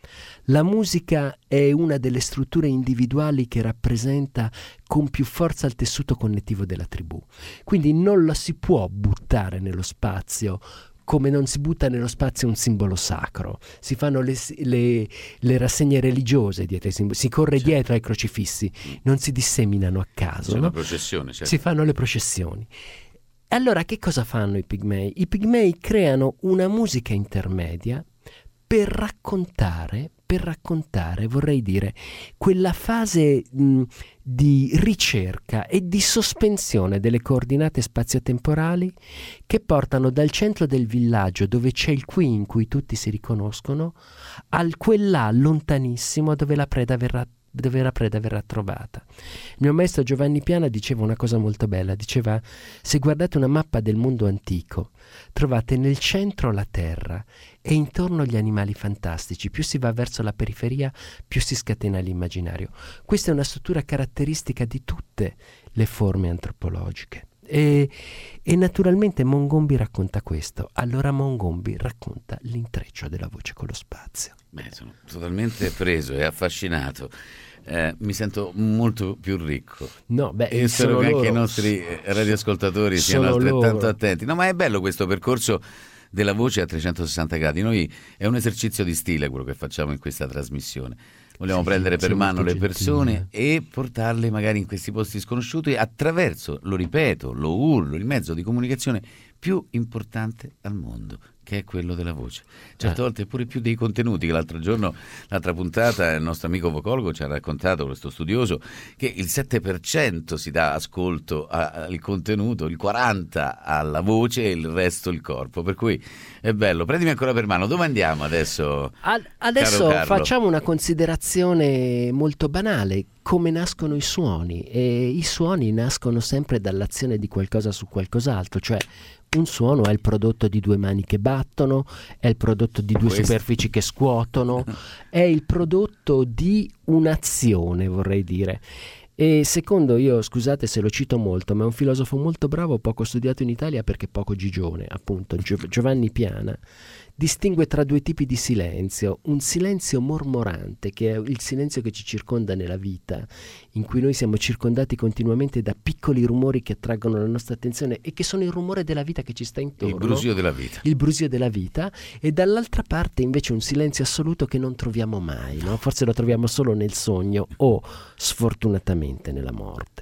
La musica è una delle strutture individuali che rappresenta con più forza il tessuto connettivo della tribù. Quindi non la si può buttare nello spazio come non si butta nello spazio un simbolo sacro. Si fanno le, le, le rassegne religiose dietro ai simboli, si corre certo. dietro ai crocifissi, non si disseminano a caso. C'è no? una processione, certo. Si fanno le processioni. Allora che cosa fanno i pigmei? I pigmei creano una musica intermedia per raccontare, per raccontare, vorrei dire, quella fase mh, di ricerca e di sospensione delle coordinate spazio-temporali che portano dal centro del villaggio, dove c'è il qui in cui tutti si riconoscono, al quell'à lontanissimo dove la preda verrà dove la preda verrà trovata. Il mio maestro Giovanni Piana diceva una cosa molto bella, diceva: se guardate una mappa del mondo antico, trovate nel centro la terra e intorno gli animali fantastici. Più si va verso la periferia, più si scatena l'immaginario. Questa è una struttura caratteristica di tutte le forme antropologiche. E, e naturalmente Mongombi racconta questo. Allora Mongombi racconta l'intreccio della voce con lo spazio. Beh, sono totalmente preso e affascinato. Eh, mi sento molto più ricco. No, beh, e spero che loro, anche i nostri radioascoltatori siano altrettanto loro. attenti. No, ma è bello questo percorso della voce a trecentosessanta gradi. Noi è un esercizio di stile quello che facciamo in questa trasmissione. Vogliamo sì, prendere per mano le persone e portarle magari in questi posti sconosciuti attraverso, lo ripeto, lo urlo, il mezzo di comunicazione più importante al mondo, che è quello della voce. Certe eh. volte pure più dei contenuti, che l'altro giorno, l'altra puntata, il nostro amico vocologo ci ha raccontato, questo studioso, che il sette per cento si dà ascolto al contenuto, il quaranta per cento alla voce e il resto il corpo, per cui è bello. Prendimi ancora per mano, dove andiamo adesso? Ad, adesso facciamo una considerazione molto banale: come nascono i suoni. E i suoni nascono sempre dall'azione di qualcosa su qualcos'altro, cioè un suono è il prodotto di due mani che battono, è il prodotto di due Questo. superfici che scuotono, è il prodotto di un'azione, vorrei dire. E secondo, io scusate se lo cito molto, ma è un filosofo molto bravo, poco studiato in Italia perché poco gigione, appunto, Gio- Giovanni Piana, distingue tra due tipi di silenzio: un silenzio mormorante, che è il silenzio che ci circonda nella vita, in cui noi siamo circondati continuamente da piccoli rumori che attraggono la nostra attenzione e che sono il rumore della vita che ci sta intorno, il brusio della vita, il brusio della vita, e dall'altra parte invece un silenzio assoluto che non troviamo mai, no? Forse lo troviamo solo nel sogno o sfortunatamente nella morte.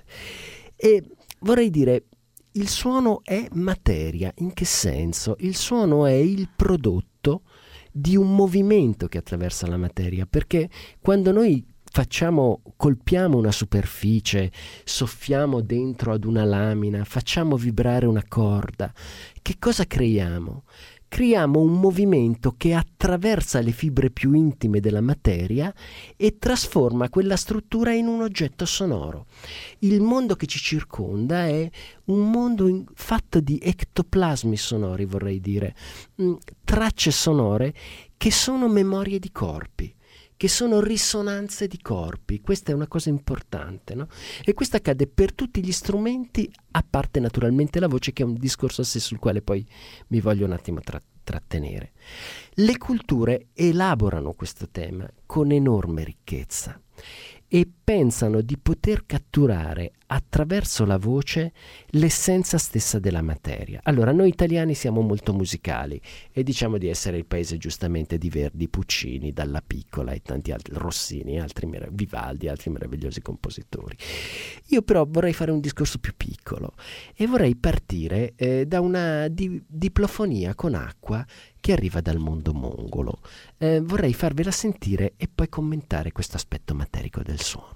E vorrei dire, il suono è materia. In che senso? Il suono è il prodotto di un movimento che attraversa la materia, perché quando noi facciamo, colpiamo una superficie, soffiamo dentro ad una lamina, facciamo vibrare una corda, che cosa creiamo? Creiamo un movimento che attraversa le fibre più intime della materia e trasforma quella struttura in un oggetto sonoro. Il mondo che ci circonda è un mondo in, fatto di ectoplasmi sonori, vorrei dire, mh, tracce sonore che sono memorie di corpi, che sono risonanze di corpi. Questa è una cosa importante, no? E questo accade per tutti gli strumenti, a parte naturalmente la voce, che è un discorso a sé sul quale poi mi voglio un attimo tra- trattenere. Le culture elaborano questo tema con enorme ricchezza e pensano di poter catturare attraverso la voce l'essenza stessa della materia. Allora, noi italiani siamo molto musicali e diciamo di essere il paese giustamente di Verdi, Puccini, Dalla Piccola e tanti altri, Rossini, altri merav- Vivaldi, altri meravigliosi compositori. Io però vorrei fare un discorso più piccolo e vorrei partire eh, da una di- diplofonia con acqua che arriva dal mondo mongolo. Eh, vorrei farvela sentire e poi commentare questo aspetto materico del suono.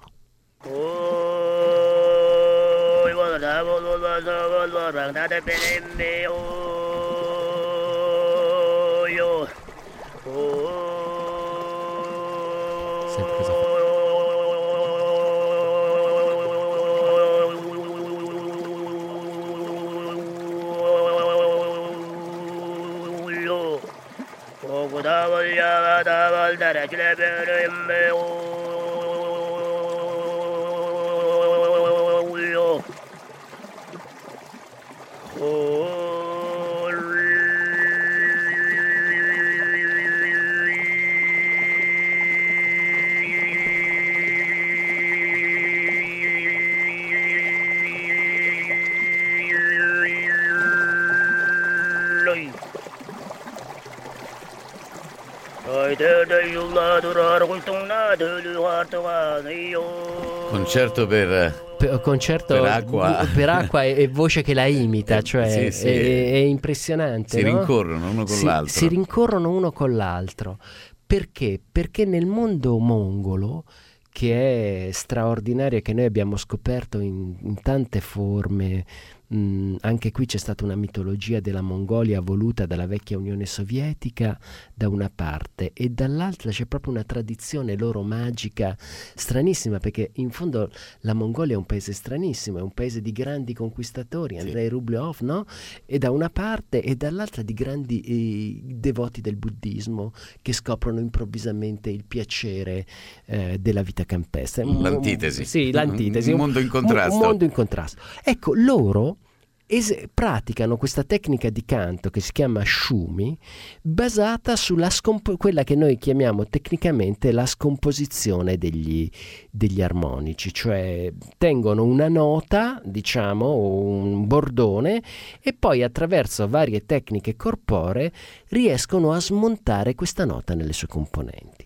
Concerto per... Per, concerto per acqua, per acqua e, e voce che la imita, cioè sì, sì. È, è impressionante. Si no? rincorrono uno con si, l'altro. Si rincorrono uno con l'altro. Perché? Perché nel mondo mongolo, che è straordinario e che noi abbiamo scoperto in, in tante forme, mh, anche qui c'è stata una mitologia della Mongolia voluta dalla vecchia Unione Sovietica da una parte, e dall'altra c'è proprio una tradizione loro magica stranissima, perché in fondo la Mongolia è un paese stranissimo, è un paese di grandi conquistatori, sì. Andrei Rublev, no? E da una parte, e dall'altra di grandi eh, devoti del buddismo che scoprono improvvisamente il piacere eh, della vita campestre. L'antitesi. Sì, l'antitesi. Un mondo in contrasto. Un, un mondo in contrasto. Ecco, loro es- praticano questa tecnica di canto che si chiama shumi, basata sulla scomp- quella che noi chiamiamo tecnicamente la scomposizione degli, degli armonici, cioè tengono una nota, diciamo, o un bordone, e poi attraverso varie tecniche corporee riescono a smontare questa nota nelle sue componenti.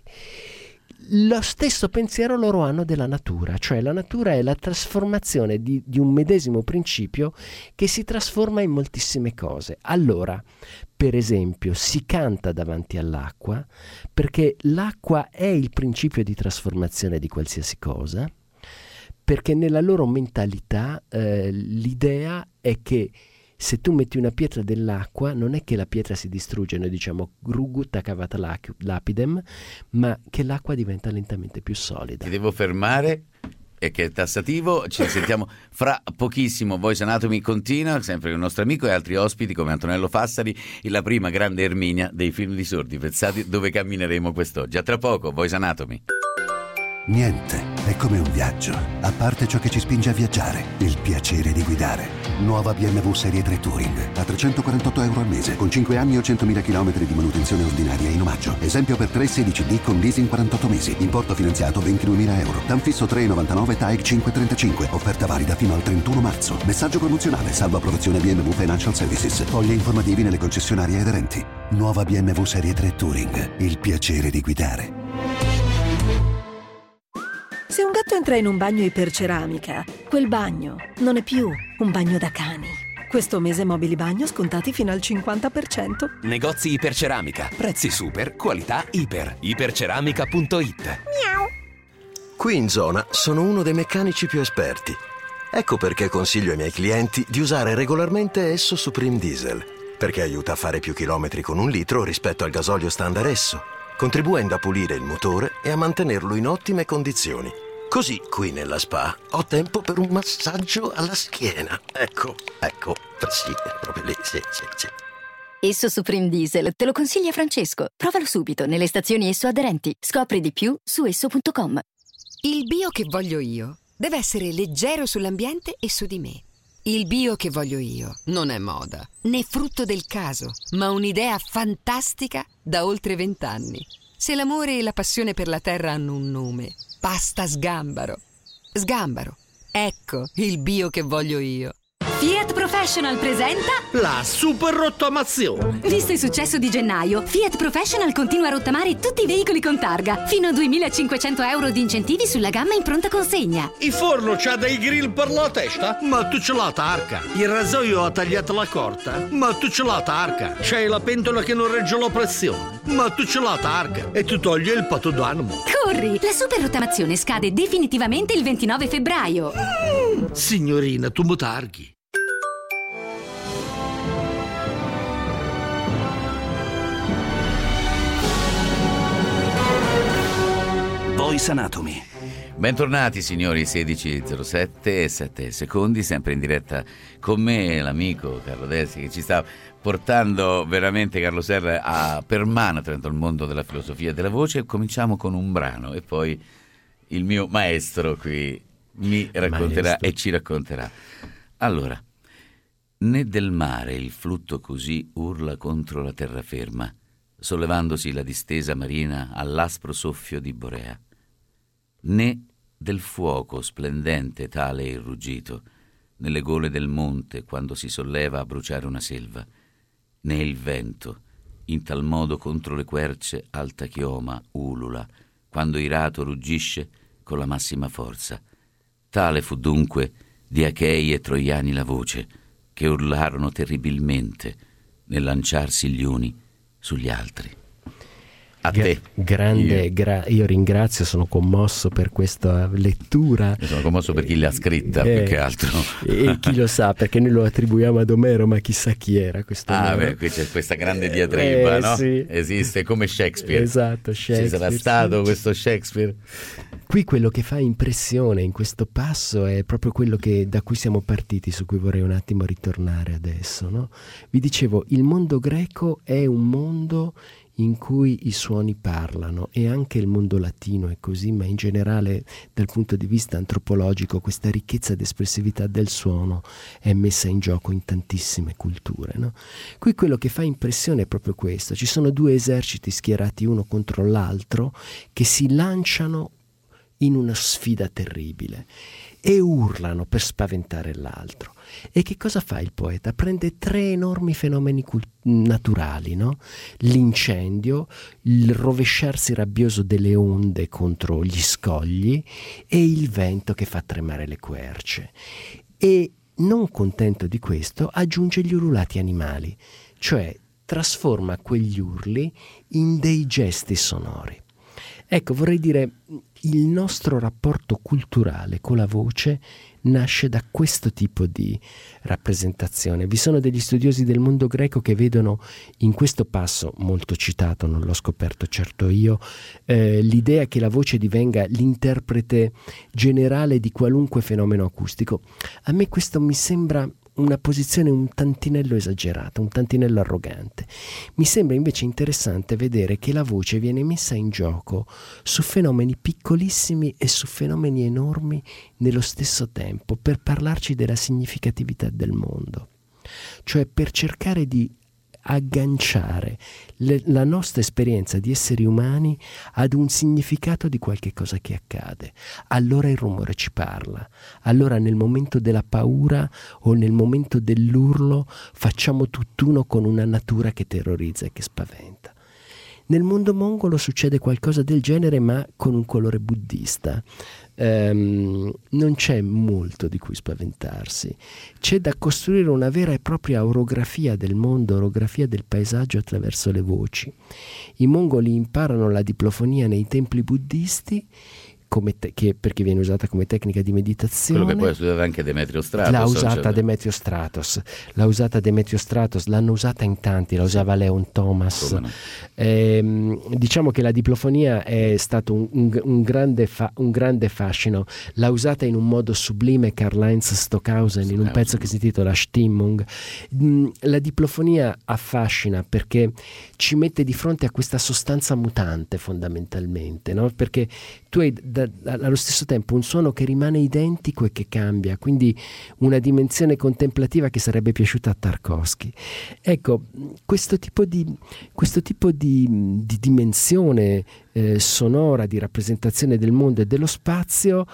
Lo stesso pensiero loro hanno della natura, cioè la natura è la trasformazione di, di un medesimo principio che si trasforma in moltissime cose. Allora, per esempio, si canta davanti all'acqua perché l'acqua è il principio di trasformazione di qualsiasi cosa, perché nella loro mentalità eh, l'idea è che se tu metti una pietra dell'acqua, non è che la pietra si distrugge, noi diciamo grugut cavata lapidem, ma che l'acqua diventa lentamente più solida. Ti devo fermare, e che è tassativo. Ci sentiamo fra pochissimo. Voice Anatomy continua, sempre con il nostro amico e altri ospiti come Antonello Fassari, la prima grande Erminia dei film di sordi pensati, dove cammineremo quest'oggi. A tra poco, Voice Anatomy. Niente è come un viaggio, a parte ciò che ci spinge a viaggiare, il piacere di guidare. Nuova B M W Serie tre Touring a trecentoquarantotto euro al mese, con cinque anni o centomila chilometri di manutenzione ordinaria in omaggio. Esempio per tre sedici D con leasing quarantotto mesi, importo finanziato ventiduemila euro, TAN fisso tre virgola novantanove, T A E C cinque virgola trentacinque, offerta valida fino al trentuno marzo. Messaggio promozionale, salvo approvazione B M W Financial Services. Fogli informativi nelle concessionarie aderenti. Nuova B M W Serie tre Touring, il piacere di guidare. Se un gatto entra in un bagno iperceramica, quel bagno non è più un bagno da cani. Questo mese mobili bagno scontati fino al cinquanta per cento. Negozi Iperceramica. Prezzi super, qualità iper. iperceramica punto it. Miau. Qui in zona sono uno dei meccanici più esperti. Ecco perché consiglio ai miei clienti di usare regolarmente Esso Supreme Diesel, perché aiuta a fare più chilometri con un litro rispetto al gasolio standard Esso, contribuendo a pulire il motore e a mantenerlo in ottime condizioni. Così qui nella spa ho tempo per un massaggio alla schiena. Ecco, ecco, sì, proprio lì, sì, sì, sì. Esso Supreme Diesel, te lo consiglia Francesco. Provalo subito nelle stazioni Esso aderenti. Scopri di più su esso punto com. Il bio che voglio io deve essere leggero sull'ambiente e su di me. Il bio che voglio io non è moda, né frutto del caso, ma un'idea fantastica da oltre vent'anni. Se l'amore e la passione per la terra hanno un nome, pasta Sgambaro. Sgambaro, ecco il bio che voglio io. Fiat Professional presenta la super rottamazione. Visto il successo di gennaio, Fiat Professional continua a rottamare tutti i veicoli con targa, fino a duemilacinquecento euro di incentivi sulla gamma in pronta consegna. Il forno c'ha dei grill per la testa? Ma tu ce l'ha targa. Il rasoio ha tagliato la corta? Ma tu ce l'ha targa. C'hai la pentola che non regge la pressione? Ma tu ce l'ha targa. E tu togli il pato d'animo. Corri! La super rottamazione scade definitivamente il ventinove febbraio. Mm, signorina, tu mi targhi. Voice Anatomy. Bentornati signori, sedici e zero sette e sette secondi, sempre in diretta con me l'amico Carlo Dessi, che ci sta portando veramente, Carlo Serra, a, per mano attraverso il mondo della filosofia e della voce. Cominciamo con un brano e poi il mio maestro qui mi racconterà maestro. e ci racconterà. Allora, né del mare il flutto così urla contro la terraferma, sollevandosi la distesa marina all'aspro soffio di Borea, né del fuoco splendente tale il ruggito nelle gole del monte quando si solleva a bruciare una selva, né il vento in tal modo contro le querce alta chioma ulula, quando irato ruggisce con la massima forza. Tale fu dunque di Achei e Troiani la voce, che urlarono terribilmente nel lanciarsi gli uni sugli altri. A Gra- te. Grande, io. gra- io ringrazio, sono commosso per questa lettura. Io sono commosso per chi l'ha scritta, Eh, più che altro. E chi lo sa, perché noi lo attribuiamo ad Omero, ma chissà chi era questo Ah, Omero. beh, qui c'è questa grande diatriba, Eh, no? sì. Esiste come Shakespeare. Esatto, Shakespeare. Ci sarà stato sì. questo Shakespeare? Qui quello che fa impressione in questo passo è proprio quello che, da cui siamo partiti, su cui vorrei un attimo ritornare adesso, no? Vi dicevo, il mondo greco è un mondo in cui i suoni parlano, e anche il mondo latino è così, ma in generale dal punto di vista antropologico questa ricchezza ed espressività del suono è messa in gioco in tantissime culture, no? Qui quello che fa impressione è proprio questo: ci sono due eserciti schierati uno contro l'altro che si lanciano in una sfida terribile e urlano per spaventare l'altro. E che cosa fa il poeta? Prende tre enormi fenomeni cult- naturali, no? L'incendio, il rovesciarsi rabbioso delle onde contro gli scogli e il vento che fa tremare le querce. E non contento di questo, aggiunge gli ululati animali, cioè trasforma quegli urli in dei gesti sonori. Ecco, vorrei dire, il nostro rapporto culturale con la voce nasce da questo tipo di rappresentazione. Vi sono degli studiosi del mondo greco che vedono in questo passo, molto citato, non l'ho scoperto certo io, eh, l'idea che la voce divenga l'interprete generale di qualunque fenomeno acustico. A me questo mi sembra una posizione un tantinello esagerata, un tantinello arrogante. Mi sembra invece interessante vedere che la voce viene messa in gioco su fenomeni piccolissimi e su fenomeni enormi nello stesso tempo, per parlarci della significatività del mondo, cioè per cercare di agganciare le, la nostra esperienza di esseri umani ad un significato di qualche cosa che accade. Allora il rumore ci parla, allora nel momento della paura o nel momento dell'urlo facciamo tutt'uno con una natura che terrorizza e che spaventa. Nel mondo mongolo succede qualcosa del genere, ma con un colore buddista. Um, non c'è molto di cui spaventarsi, c'è da costruire una vera e propria orografia del mondo, orografia del paesaggio attraverso le voci. I mongoli imparano la diplofonia nei templi buddisti, come te- che, perché viene usata come tecnica di meditazione. Quello che poi ha studiato anche Demetrio Stratos. L'ha usata cioè... Demetrio Stratos, l'ha usata Demetrio Stratos, l'hanno usata in tanti, la usava Leon Thomas. No? Eh, diciamo che la diplofonia è stato un, un, un, grande fa- un grande fascino. L'ha usata in un modo sublime Karl-Heinz Stockhausen in un pezzo che si intitola Stimmung. La diplofonia affascina perché ci mette di fronte a questa sostanza mutante fondamentalmente, no? Perché tu hai da, allo stesso tempo un suono che rimane identico e che cambia, quindi una dimensione contemplativa che sarebbe piaciuta a Tarkovsky. Ecco, questo tipo di, questo tipo di, di dimensione eh, sonora, di rappresentazione del mondo e dello spazio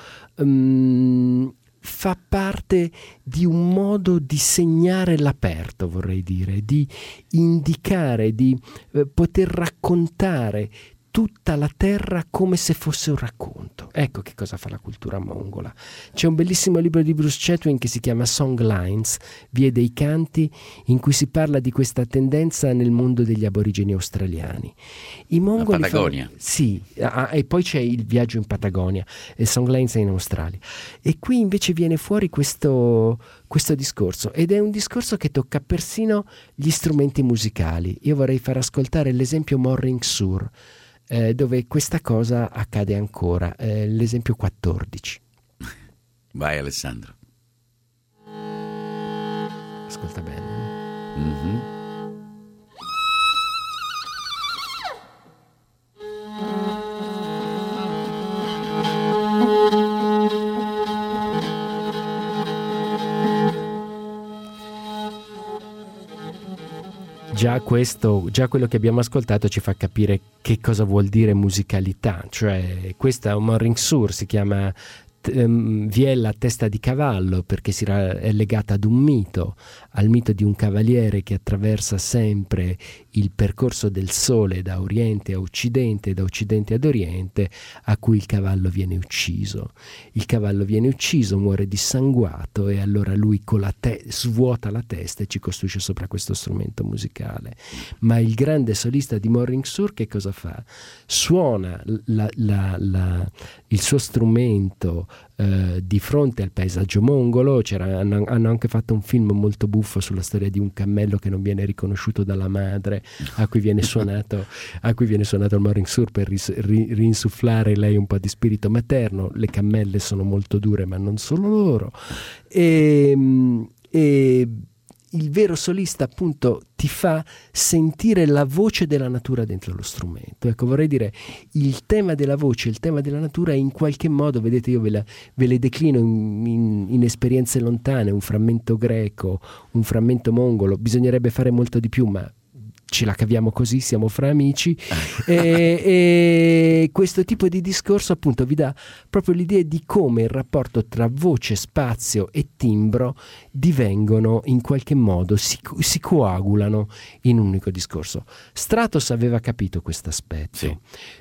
um, fa parte di un modo di segnare l'aperto, vorrei dire, di indicare, di eh, poter raccontare tutta la terra come se fosse un racconto. Ecco che cosa fa la cultura mongola. C'è un bellissimo libro di Bruce Chatwin che si chiama Songlines, Vie dei canti, in cui si parla di questa tendenza nel mondo degli aborigeni australiani. I mongoli la Patagonia. Fanno, sì, ah, e poi c'è il viaggio in Patagonia, e Songlines è in Australia. E qui invece viene fuori questo, questo discorso, ed è un discorso che tocca persino gli strumenti musicali. Io vorrei far ascoltare l'esempio Morning Sur, Eh, dove questa cosa accade ancora, eh, l'esempio quattordici. Vai Alessandro. Ascolta bene. Mm-hmm. Già questo, già quello che abbiamo ascoltato ci fa capire che cosa vuol dire musicalità, cioè questa è un Morning Sur, si chiama ehm, Viella a testa di cavallo, perché si ra- è legata ad un mito, al mito di un cavaliere che attraversa sempre il percorso del sole da oriente a occidente, da occidente ad oriente, a cui il cavallo viene ucciso. Il cavallo viene ucciso, muore dissanguato, e allora lui con la te- svuota la testa e ci costruisce sopra questo strumento musicale. Ma il grande solista di Morning Sur che cosa fa? Suona la, la, la, il suo strumento eh, di fronte al paesaggio mongolo. C'era, hanno, hanno anche fatto un film molto buffo sulla storia di un cammello che non viene riconosciuto dalla madre, a cui viene suonato, a cui viene suonato il Morning Sur per ris, ri, rinsufflare lei un po' di spirito materno. Le cammelle sono molto dure, ma non solo loro. E, e il vero solista appunto ti fa sentire la voce della natura dentro lo strumento. Ecco, vorrei dire, il tema della voce, il tema della natura in qualche modo, vedete, io ve, la, ve le declino in, in, in esperienze lontane, un frammento greco, un frammento mongolo. Bisognerebbe fare molto di più, ma ce la caviamo così, siamo fra amici. e, e questo tipo di discorso appunto vi dà proprio l'idea di come il rapporto tra voce, spazio e timbro divengono in qualche modo, si, si coagulano in un unico discorso. Stratos aveva capito questo aspetto. Sì.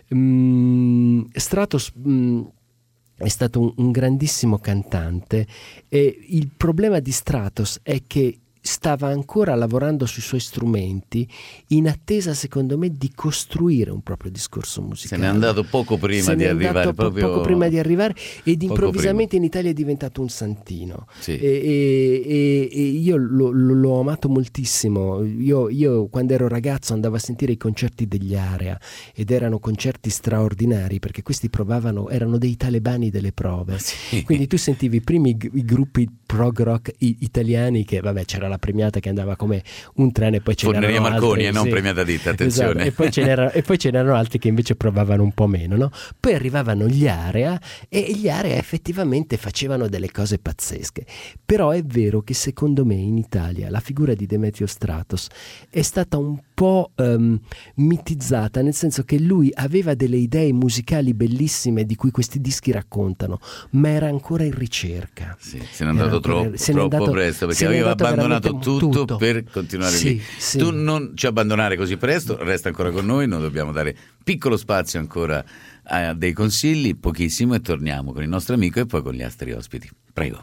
Mm, Stratos mm, è stato un, un grandissimo cantante, e il problema di Stratos è che stava ancora lavorando sui suoi strumenti in attesa, secondo me, di costruire un proprio discorso musicale. Se n'è andato poco prima di arrivare, po- proprio poco prima di arrivare, ed poco improvvisamente prima. in Italia è diventato un santino. Sì. E, e, e, e io lo, lo, l'ho amato moltissimo. Io, io quando ero ragazzo andavo a sentire i concerti degli Area, ed erano concerti straordinari, perché questi provavano, erano dei talebani delle prove. Sì. Quindi tu sentivi i primi g- i gruppi prog rock i- italiani, che vabbè, c'era la premiata che andava come un treno, e poi ce Forneria n'erano Marconi altri, e non sì. premiata ditta, attenzione. Esatto. E poi ce n'erano, e poi ce n'erano altri che invece provavano un po' meno, no? Poi arrivavano gli Area, e gli Area effettivamente facevano delle cose pazzesche. Però è vero che secondo me in Italia la figura di Demetrio Stratos è stata un po' um, mitizzata, nel senso che lui aveva delle idee musicali bellissime di cui questi dischi raccontano, ma era ancora in ricerca. Sì, se n'è andato ancora, troppo, se troppo andato, presto, perché aveva abbandonato tutto, tutto per continuare sì, lì. Sì. Tu non ci abbandonare così presto, resta ancora con noi, noi dobbiamo dare piccolo spazio ancora a dei consigli, pochissimo, e torniamo con il nostro amico e poi con gli altri ospiti. Prego.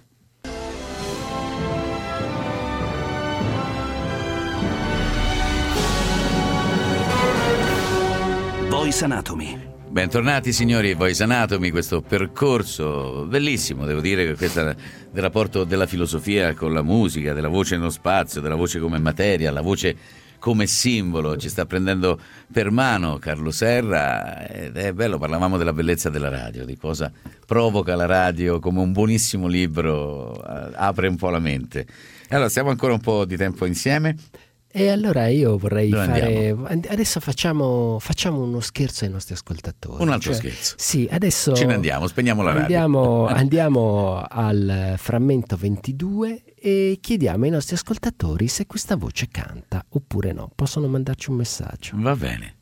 Voice Anatomy. Bentornati signori, Voice Anatomy, questo percorso bellissimo, devo dire, che questo del rapporto della filosofia con la musica, della voce nello spazio, della voce come materia, la voce come simbolo, ci sta prendendo per mano Carlo Serra, ed è bello, parlavamo della bellezza della radio, di cosa provoca la radio, come un buonissimo libro apre un po' la mente. Allora, stiamo ancora un po' di tempo insieme. E allora io vorrei Dove fare andiamo? adesso facciamo, facciamo uno scherzo ai nostri ascoltatori. Un altro cioè, scherzo. Sì, adesso ce ne andiamo, spegniamo la radio. Andiamo, andiamo al frammento ventidue e chiediamo ai nostri ascoltatori se questa voce canta oppure no. Possono mandarci un messaggio. Va bene.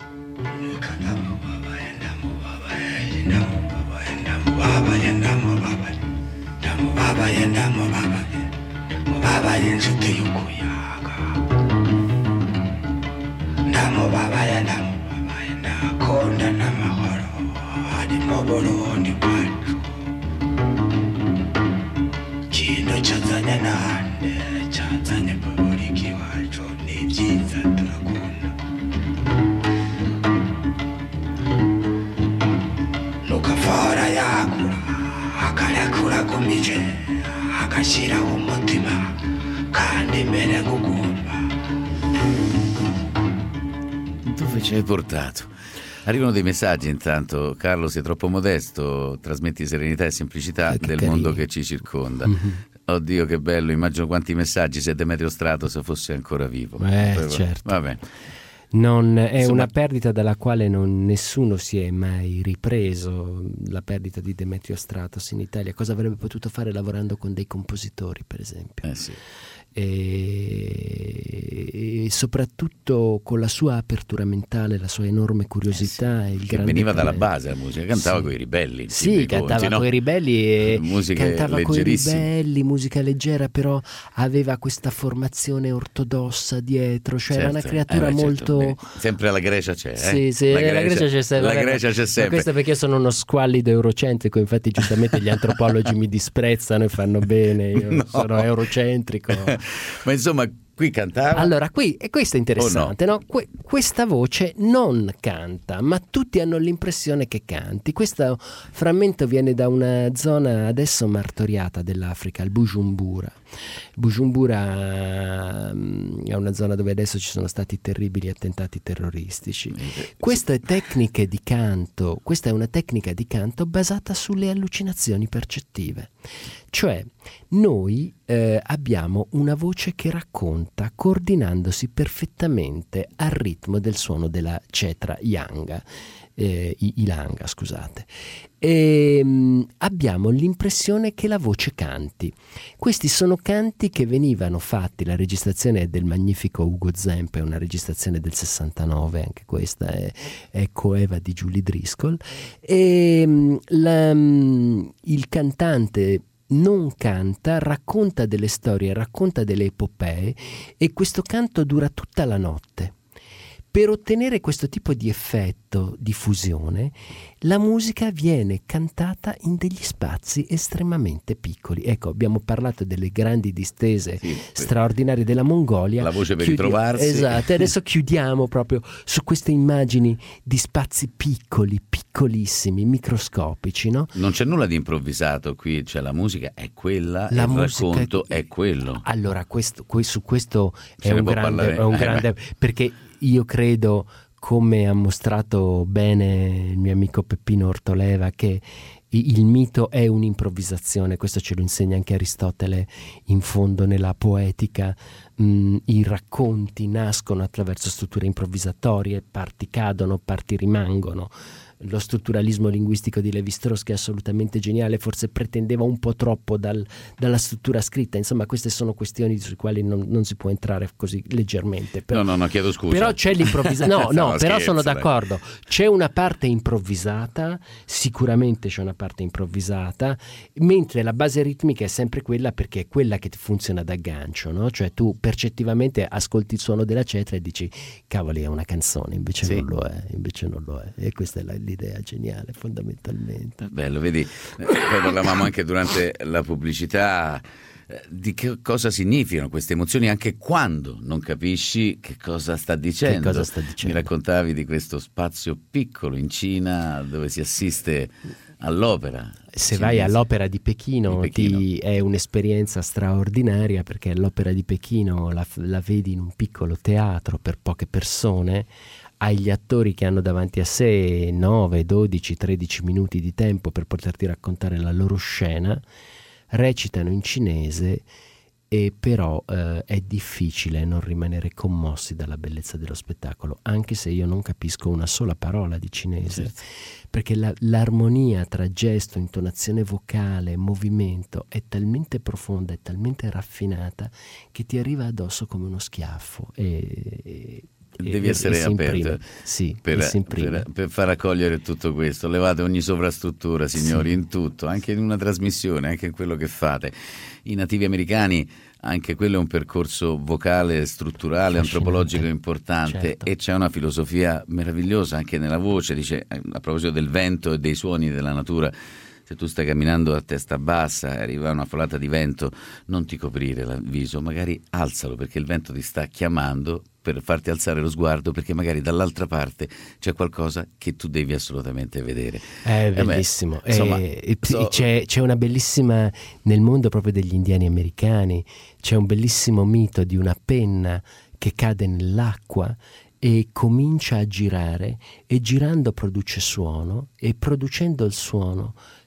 Namo baba ya namo baba ya na konda na mahoro hadi mobolo ndi bantu kino chazanya na hande chazanya baburi kiwacho ni byiza turakunda lukafara yakura akarakura kumije akashira umutima kandi mbere gugumba. Dove ci hai portato? Arrivano dei messaggi intanto. Carlo, sei troppo modesto, trasmetti serenità e semplicità eh, del carino. mondo che ci circonda. Mm-hmm. Oddio, che bello, immagino quanti messaggi se Demetrio Stratos fosse ancora vivo. Eh, Poi, certo. Va bene. Non, è Insomma, una perdita dalla quale non, nessuno si è mai ripreso, la perdita di Demetrio Stratos in Italia. Cosa avrebbe potuto fare lavorando con dei compositori, per esempio? Eh sì. e, e soprattutto con la sua apertura mentale, la sua enorme curiosità, eh sì, il grande veniva talento. dalla base la musica, cantava sì. con i ribelli, sì, cantava con no? i ribelli e cantava con i ribelli, musica leggera, però aveva questa formazione ortodossa dietro, cioè certo. era una creatura eh, molto certo. sempre la Grecia c'è, eh? sì, sì, la, Grecia, la Grecia c'è sempre, la Grecia c'è sempre. Ma questo è perché io sono uno squallido eurocentrico, infatti giustamente gli antropologi mi disprezzano e fanno bene, io no. sono eurocentrico. Ma insomma, qui cantava? Allora, qui, e questo è interessante, no? no? Que- questa voce non canta, ma tutti hanno l'impressione che canti. Questo frammento viene da una zona adesso martoriata dell'Africa, il Bujumbura. Bujumbura um, è una zona dove adesso ci sono stati terribili attentati terroristici. Queste tecniche di canto, questa è una tecnica di canto basata sulle allucinazioni percettive. Cioè, noi eh, abbiamo una voce che racconta coordinandosi perfettamente al ritmo del suono della cetra yanga, eh, ilanga, scusate. E mh, abbiamo l'impressione che la voce canti. Questi sono canti che venivano fatti, la registrazione è del magnifico Ugo Zemp, è una registrazione del sessantanove, anche questa è, è coeva di Julie Driscoll, e mh, la, mh, il cantante non canta, racconta delle storie, racconta delle epopee, e questo canto dura tutta la notte. Per ottenere questo tipo di effetto di fusione, la musica viene cantata in degli spazi estremamente piccoli. Ecco, abbiamo parlato delle grandi distese sì, straordinarie della Mongolia. La voce per Chiudi- ritrovarsi. Esatto, e adesso chiudiamo proprio su queste immagini di spazi piccoli, piccolissimi, microscopici, no? Non c'è nulla di improvvisato qui, cioè la musica è quella, la il musica racconto è, è quello. Allora, questo, que- su questo Se è ne un può grande, parlare. è un Eh, grande beh. perché io credo, come ha mostrato bene il mio amico Peppino Ortoleva, che il mito è un'improvvisazione. Questo ce lo insegna anche Aristotele in fondo nella Poetica. Mm, i racconti nascono attraverso strutture improvvisatorie, parti cadono, parti rimangono. Lo strutturalismo linguistico di Lévi-Strauss, che è assolutamente geniale, forse pretendeva un po' troppo dal, dalla struttura scritta. Insomma, queste sono questioni sulle quali non, non si può entrare così leggermente. Però, no, no, no, chiedo scusa. Però c'è l'improvvisazione. No, no, no, però scherzo, sono dai. d'accordo. C'è una parte improvvisata, sicuramente c'è una parte improvvisata, mentre la base ritmica è sempre quella, perché è quella che ti funziona da gancio, no? Cioè tu percettivamente ascolti il suono della cetra e dici, cavoli, è una canzone, invece Sì. non lo è, invece non lo è. E questa è la, l'idea geniale, fondamentalmente. Bello, vedi, eh, poi parlavamo anche durante la pubblicità eh, di che cosa significano queste emozioni anche quando non capisci che cosa sta dicendo. Che cosa sta dicendo. Mi raccontavi di questo spazio piccolo in Cina dove si assiste all'opera. Se cinese. vai all'opera di Pechino, Di Pechino. Ti, è un'esperienza straordinaria, perché l'opera di Pechino la, la vedi in un piccolo teatro per poche persone, hai gli attori che hanno davanti a sé nove, dodici, tredici minuti di tempo per poterti raccontare la loro scena, recitano in cinese, e però eh, è difficile non rimanere commossi dalla bellezza dello spettacolo, anche se io non capisco una sola parola di cinese, Certo. perché la, l'armonia tra gesto, intonazione vocale, movimento è talmente profonda, è talmente raffinata, che ti arriva addosso come uno schiaffo e, e Devi e, essere e si imprime. aperto Sì, per, e si imprime. per, per far accogliere tutto questo. Levate ogni sovrastruttura, signori, Sì. in tutto, anche in una trasmissione, anche in quello che fate. I nativi americani, anche quello è un percorso vocale, strutturale, antropologico importante, certo. E c'è una filosofia meravigliosa anche nella voce. Dice, a proposito del vento e dei suoni della natura, se tu stai camminando a testa bassa e arriva una folata di vento, non ti coprire il viso, magari alzalo, perché il vento ti sta chiamando per farti alzare lo sguardo, perché magari dall'altra parte c'è qualcosa che tu devi assolutamente vedere. È Eh beh, bellissimo. insomma, Eh, so- c'è, c'è una bellissima, nel mondo proprio degli indiani americani, c'è un bellissimo mito di una penna che cade nell'acqua e comincia a girare, e girando produce suono, e producendo il suono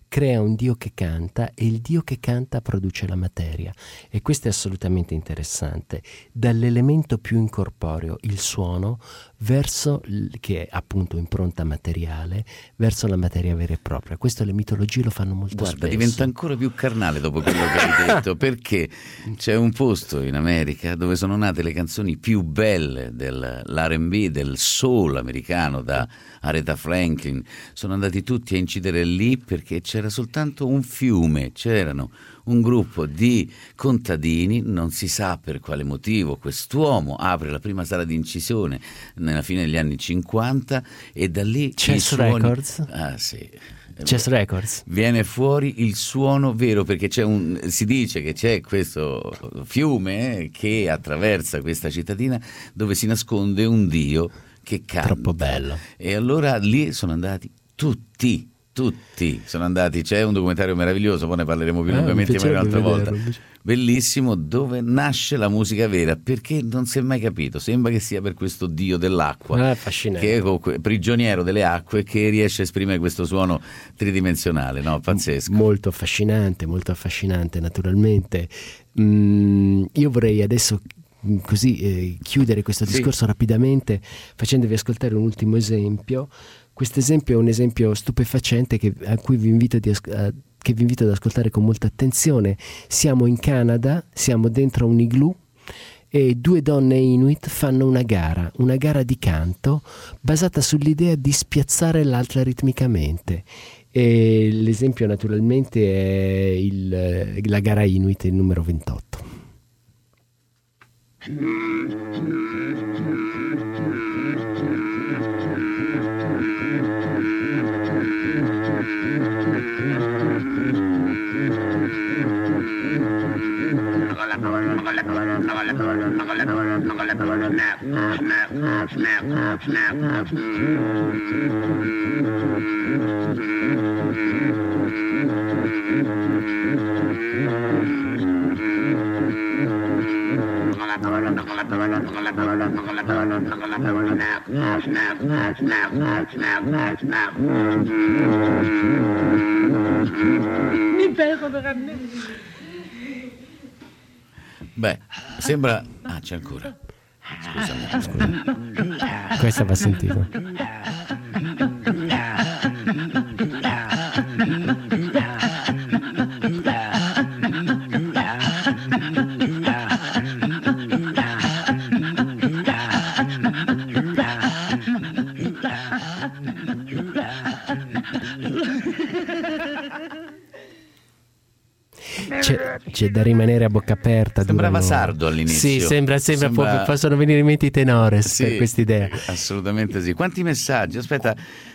crea un Dio che canta e il Dio che canta produce la materia. E questo è assolutamente interessante. Dall'elemento più incorporeo, il suono, verso l- che è appunto impronta materiale, verso la materia vera e propria. Questo le mitologie lo fanno molto Guarda, spesso. diventa ancora più carnale dopo quello che hai detto, perché c'è un posto in America dove sono nate le canzoni più belle dell'R and B, del soul americano, da Aretha Franklin. Sono andati tutti a incidere lì perché c'era soltanto un fiume, c'erano un gruppo di contadini, non si sa per quale motivo. Quest'uomo apre la prima sala di incisione nella fine degli anni cinquanta e da lì Chess i suoni... Records? Ah sì. Chess Records. Viene fuori il suono vero, perché c'è un, si dice che c'è questo fiume che attraversa questa cittadina dove si nasconde un dio che canta. Troppo bello. E allora lì sono andati tutti, tutti sono andati. C'è un documentario meraviglioso, poi ne parleremo più Ah, lungamente mi magari un'altra piacerebbe volta. vederlo. Bellissimo, dove nasce la musica vera, perché non si è mai capito. Sembra che sia per questo dio dell'acqua, Ah, affascinante. che è comunque prigioniero delle acque, che riesce a esprimere questo suono tridimensionale, no? Pazzesco. Molto affascinante, molto affascinante naturalmente. Mm, io vorrei adesso mm, così eh, chiudere questo Sì. discorso rapidamente facendovi ascoltare un ultimo esempio. Questo esempio è un esempio stupefacente che, a cui vi invito, di, as- a- che vi invito ad ascoltare con molta attenzione. Siamo in Canada, siamo dentro un igloo e due donne Inuit fanno una gara, una gara di canto basata sull'idea di spiazzare l'altra ritmicamente. E l'esempio naturalmente è il, la gara Inuit, il numero ventotto. Beh, sembra... Ah, c'è ancora. Scusami, scusa. Questa va sentita. C'è, c'è da rimanere a bocca aperta. Sembrava durano- sardo all'inizio. Sì, sembra, sembra, Sembra- può- possono venire in mente i tenores Sì, per quest'idea. assolutamente sì. Quanti messaggi? Aspetta,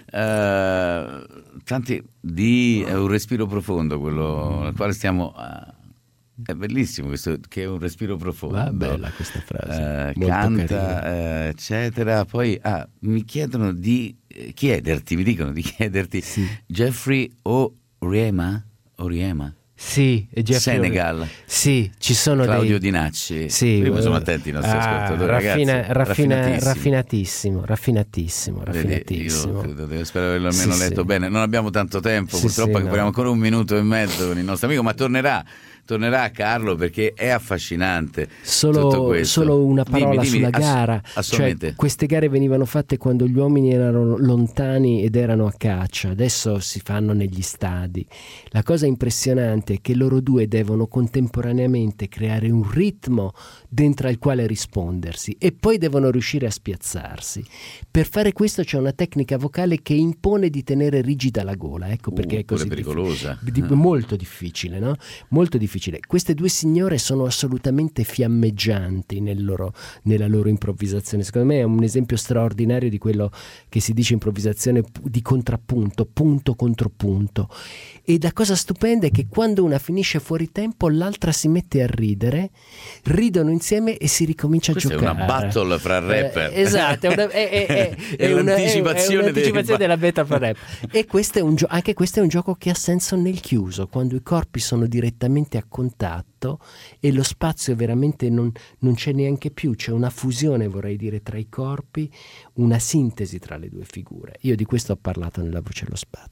eh, tanti di è un respiro profondo, quello al quale stiamo. eh, è bellissimo questo, che è un respiro profondo. Ah, bella questa frase. Eh, Molto canta, carina. eh, eccetera. Poi ah, mi chiedono di eh, chiederti, mi dicono di chiederti Jeffrey Oriema? Oriema? Sì, e Jeffrey Senegal. Ori- Sì, ci sono Claudio dei... Di Nacci. Sì, Prima sono eh, attenti i nostri ah, ascoltatori, raffina- ragazzi. raffina- Raffinatissimi. raffinatissimo, raffinatissimo, Vedi, raffinatissimo. io credo, devo- spero di averlo almeno Sì, letto sì. bene. Non abbiamo tanto tempo, Sì, purtroppo, sì, che no. abbiamo ancora un minuto e mezzo con il nostro amico, ma tornerà. Tornerà Carlo perché è affascinante tutto Solo, questo. solo una Dimmi, parola dimmi, sulla ass- gara. assolutamente. Cioè, queste gare venivano fatte quando gli uomini erano lontani ed erano a caccia, adesso si fanno negli stadi. La cosa impressionante è che loro due devono contemporaneamente creare un ritmo dentro al quale rispondersi e poi devono riuscire a spiazzarsi. Per fare questo c'è una tecnica vocale che impone di tenere rigida la gola, ecco perché Uh, è così pure pericolosa. diffi- di- molto difficile, no? Molto difficile. Queste due signore sono assolutamente fiammeggianti nel loro- nella loro improvvisazione. Secondo me è un esempio straordinario di quello che si dice improvvisazione pu- di contrappunto, punto contro punto. E la cosa stupenda è che quando una finisce fuori tempo, l'altra si mette a ridere, ridono insieme e si ricomincia Questa a è giocare. una battle fra rapper. Eh, esatto, è, una, è, è, è, È è una- l'anticipazione è un'anticipazione dei- della beta fra rap. E questo è un gio- anche questo è un gioco che ha senso nel chiuso, quando i corpi sono direttamente a contatto e lo spazio veramente non, non c'è neanche più, c'è una fusione, vorrei dire, tra i corpi, una sintesi tra le due figure. Io di questo ho parlato nella voce e lo spazio.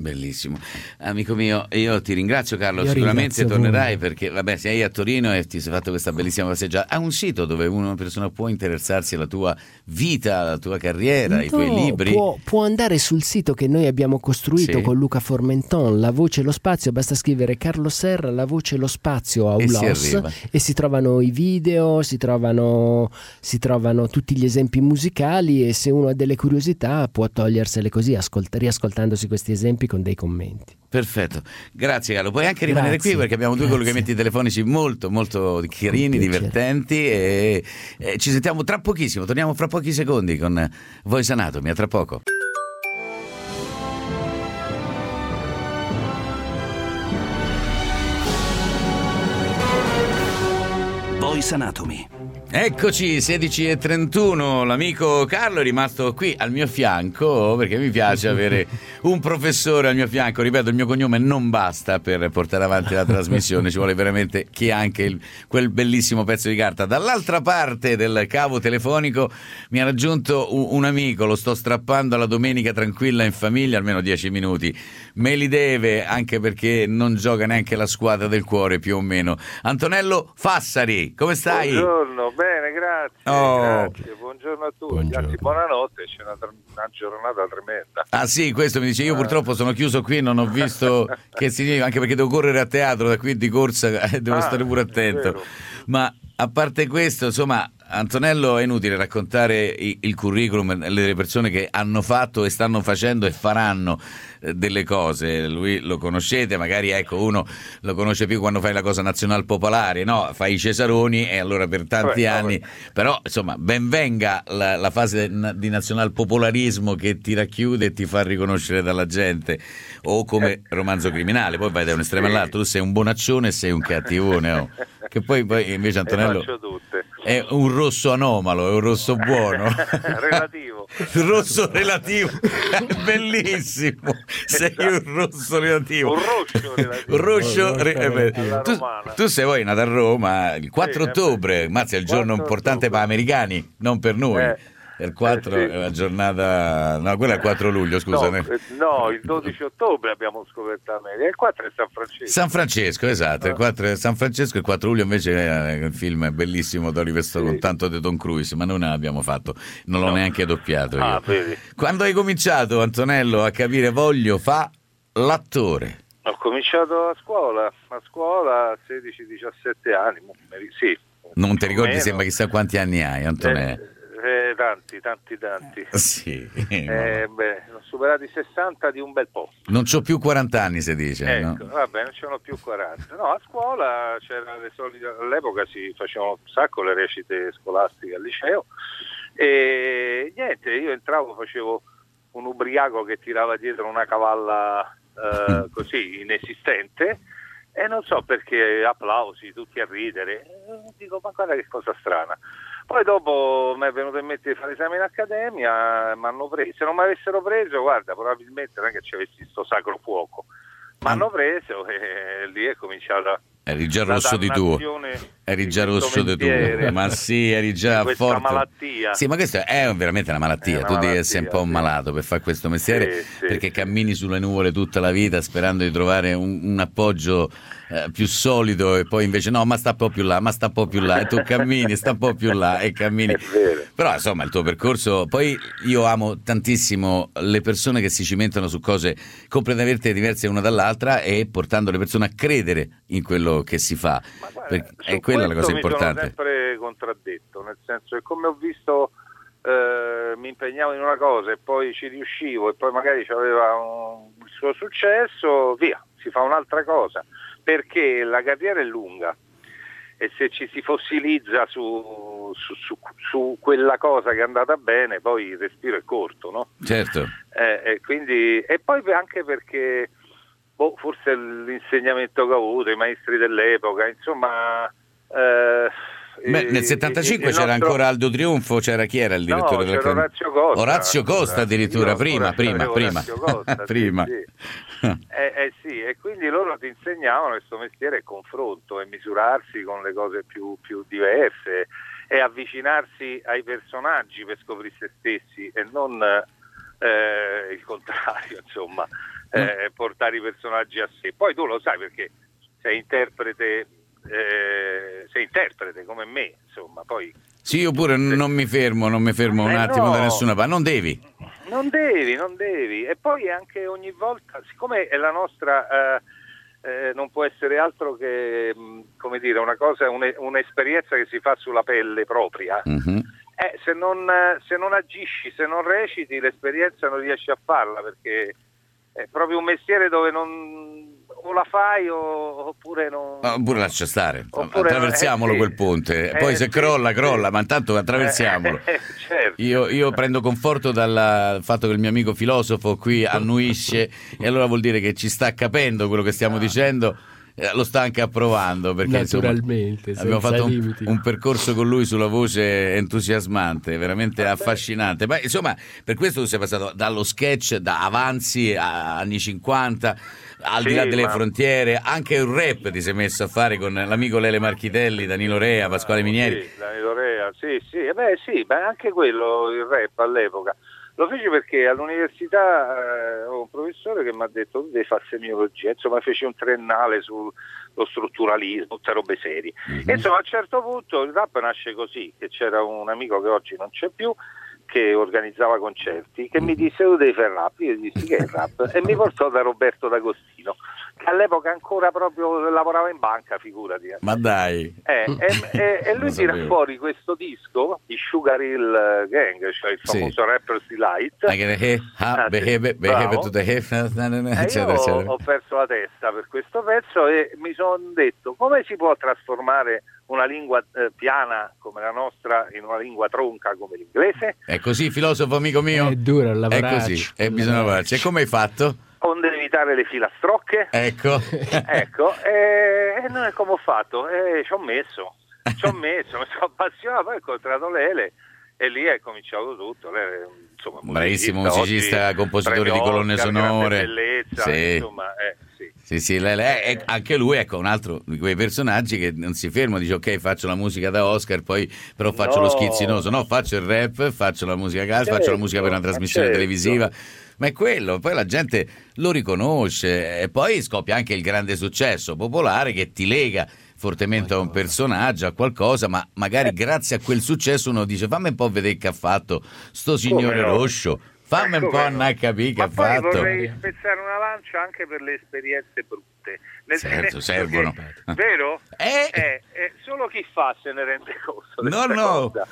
Bellissimo. Amico mio, io ti ringrazio Carlo, Io sicuramente ringrazio tornerai voi. perché vabbè, sei a Torino e ti sei fatto questa bellissima passeggiata. Ha un sito dove una persona può interessarsi alla tua vita, alla tua carriera, ai tuoi No, libri. Può, può andare sul sito che noi abbiamo costruito Sì. con Luca Formenton, La Voce e lo Spazio, basta scrivere Carlo Serra, La Voce e lo Spazio a E si Ulos arriva. e si trovano i video, si trovano, si trovano tutti gli esempi musicali e se uno ha delle curiosità può togliersele così, ascolta, riascoltandosi questi esempi con dei commenti. Perfetto, grazie Carlo. Puoi anche rimanere Grazie, qui perché abbiamo due grazie. collegamenti telefonici molto molto carini, divertenti e, e ci sentiamo tra pochissimo, torniamo fra pochi secondi con Voice Anatomy, a tra poco. Voice Anatomy. Eccoci, sedici e trentuno, l'amico Carlo è rimasto qui al mio fianco perché mi piace avere un professore al mio fianco. Ripeto, il mio cognome non basta per portare avanti la trasmissione, ci vuole veramente chi ha anche il, quel bellissimo pezzo di carta. Dall'altra parte del cavo telefonico mi ha raggiunto un, un amico, lo sto strappando alla domenica tranquilla in famiglia, almeno dieci minuti. Me li deve, anche perché non gioca neanche la squadra del cuore più o meno. Antonello Fassari, come stai? Buongiorno, bene, grazie, Oh. grazie, buongiorno a tutti, Buongiorno. anzi buonanotte, c'è una, una giornata tremenda. Ah sì, questo mi dice, io purtroppo sono chiuso qui, non ho visto che significa, anche perché devo correre a teatro da qui di corsa, eh, devo Ah, stare pure attento. vero. Ma a parte questo, insomma, Antonello, è inutile raccontare i- il curriculum delle persone che hanno fatto e stanno facendo e faranno eh, delle cose. Lui lo conoscete, magari ecco uno lo conosce più quando fai la cosa nazional popolare, no? Fai i Cesaroni e allora per tanti Vabbè, anni, vabbè. però insomma ben venga la, la fase na- di nazional popolarismo che ti racchiude e ti fa riconoscere dalla gente, o come romanzo criminale, poi vai da un estremo Sì. all'altro, tu sei un bonaccione e sei un cattivone, oh. Che poi, poi invece Antonello Le faccio tutte. è un rosso anomalo, è un rosso buono. Relativo. Rosso relativo, bellissimo. Sei un rosso relativo. Un roscio relativo. Un roscio re- eh, beh, Alla tu, romana. tu sei poi nato a Roma il quattro Sì, eh, ottobre, mazza, è il giorno quattro importante per gli americani, non per noi. Eh, Il quattro eh, sì. è una giornata, no, quella è il quattro luglio, scusa. No, eh, no, il dodici ottobre abbiamo scoperto America, il quattro è San Francesco. San Francesco, esatto, il quattro è San Francesco, il quattro luglio invece è il film è bellissimo d'Oliver Stone con tanto di Tom Cruise, ma noi non l'abbiamo fatto, non l'ho No. neanche doppiato io. Ah, vedi. Quando hai cominciato, Antonello, a capire voglio fa l'attore? Ho cominciato a scuola, a scuola a sedici diciassette anni, mo- sì. Non ti ricordi, meno. sembra chissà quanti anni hai, Antonello. Eh, eh, tanti, tanti, tanti. Sì, Eh, beh, ho superato i sessanta di un bel po'. non c'ho più quaranta anni, si dice, Ecco, no? vabbè, non ce n'ho più quaranta. No, a scuola c'era le solite, all'epoca si facevano un sacco le recite scolastiche al liceo e niente, io entravo, facevo un ubriaco che tirava dietro una cavalla eh, così inesistente e non so perché applausi, tutti a ridere. E dico, ma guarda che cosa strana. Poi dopo mi è venuto in mente di fare esame in accademia, mi hanno preso. Se non mi avessero preso, guarda, probabilmente non è che ci avessi sto sacro fuoco. Mi hanno preso e lì è cominciata Eri già la rosso di tuo. dannazione Eri già questo rosso di tuo. mestiere, Ma sì, eri già di questa forte. malattia. Sì, ma questa è veramente una malattia. È una tu devi malattia, essere un po' un sì. malato per fare questo mestiere, Sì, sì. perché cammini sulle nuvole tutta la vita sperando di trovare un, un appoggio eh, più solido e poi invece no, ma sta un po' più là, ma sta un po' più là e tu cammini, sta un po' più là e cammini. È vero. Però insomma il tuo percorso, poi io amo tantissimo le persone che si cimentano su cose completamente diverse una dall'altra e portando le persone a credere in quello che si fa. Perché è quella la cosa mi importante. sono sempre contraddetto, nel senso che come ho visto eh, mi impegnavo in una cosa e poi ci riuscivo e poi magari aveva un, il suo successo, via, si fa un'altra cosa, perché la carriera è lunga e se ci si fossilizza su, su, su, su quella cosa che è andata bene, poi il respiro è corto, no? Certo. Eh, e, quindi, e poi anche perché boh, forse l'insegnamento che ho avuto, i maestri dell'epoca, insomma... Eh, Beh, nel settantacinque il c'era nostro- ancora Aldo Trionfo, c'era chi era il No, direttore c'era della Orazio Costa. Orazio Costa addirittura, Io prima, ancora prima, c'avevo prima. Orazio Costa, sì, prima. sì. Eh, eh sì, e quindi loro ti insegnavano questo mestiere è confronto e misurarsi con le cose più, più diverse e avvicinarsi ai personaggi per scoprire se stessi e non eh, il contrario, insomma. eh, portare i personaggi a sé. Poi tu lo sai perché sei interprete, eh, sei interprete come me, insomma, poi... Sì, io pure non mi fermo, non mi fermo un Eh, attimo no. da nessuna parte, non devi. Non devi, non devi. E poi anche ogni volta, siccome è la nostra... Eh, Eh, non può essere altro che, mh, come dire, una cosa, un- un'esperienza che si fa sulla pelle propria. Mm-hmm. Eh, se non, eh, se non agisci, se non reciti, l'esperienza non riesci a farla, perché è proprio un mestiere dove non o la fai o, oppure non... Ah, oppure lascia stare, Oppure attraversiamolo no, eh, sì. quel ponte, Eh, poi se sì, crolla sì. crolla, ma intanto attraversiamolo. Eh, certo. Io, io prendo conforto dal fatto che il mio amico filosofo qui annuisce, e allora vuol dire che ci sta capendo quello che stiamo dicendo, eh, lo sta anche approvando, perché insomma, Naturalmente, abbiamo senza fatto un, limiti. un percorso con lui sulla voce entusiasmante, veramente affascinante. Ma insomma, per questo tu sei passato dallo sketch, da avanzi a anni cinquanta, al di Sì, là delle ma- frontiere, anche il rap ti sei messo a fare con l'amico Lele Marchitelli, Danilo Rea, Pasquale Minieri. Sì, Danilo Rea, sì, sì, eh beh, sì, ma anche quello, il rap all'epoca. Lo feci perché all'università eh, ho un professore che mi ha detto tu devi fare semiologia, insomma feci un triennale sullo strutturalismo, tutte robe serie. Mm-hmm. E insomma a un certo punto il rap nasce così, che c'era un amico che oggi non c'è più, che organizzava concerti, che mi disse tu devi fare il rap, io gli dissi che è il rap, e mi portò da Roberto D'Agostino, che all'epoca ancora proprio lavorava in banca, figurati. Ma dai. Eh, e, e- e lui Lo tira sapevo. fuori questo disco di Sugar Hill Gang, cioè il Sì. famoso Rapper's Delight. Anche le he, ha, Ah, sì, behebe, behebe, bravo. tutte he, na, na, na, E eccetera, io eccetera. ho perso la testa per questo pezzo e mi sono detto come si può trasformare una lingua eh, piana come la nostra in una lingua tronca come l'inglese, È così, filosofo amico mio? È duro È lavorarci. così, e bisogna lavorarci. E come hai fatto? onde evitare le filastrocche. Ecco. Ecco, e, e non è come ho fatto, e ci ho messo, ci ho messo, mi sono appassionato, poi ho incontrato Lele e lì è cominciato tutto. Lele, insomma, Bravissimo musicista, musicista, oggi compositore premio di colonne Oscar, sonore. grande bellezza, Sì. insomma, eh, sì. Sì, sì, lei- lei- e anche lui, ecco, un altro di quei personaggi che non si ferma, dice ok, faccio la musica da Oscar, poi però faccio No. lo schizzinoso, no, faccio il rap, faccio la musica casa, Certo, faccio la musica per una ma trasmissione certo. televisiva. Ma è quello, poi la gente lo riconosce e poi scoppia anche il grande successo popolare che ti lega fortemente a un personaggio, a qualcosa, ma magari grazie a quel successo uno dice fammi un po' vedere che ha fatto sto signore no? Roscio, fammi un po' Come no? andare a capire che Ma ha poi fatto. vorrei spezzare una lancia anche per le esperienze brutte. Nel Certo, senso servono. che- vero? Eh? Eh, eh, solo chi fa se ne rende conto. di No, questa no. cosa.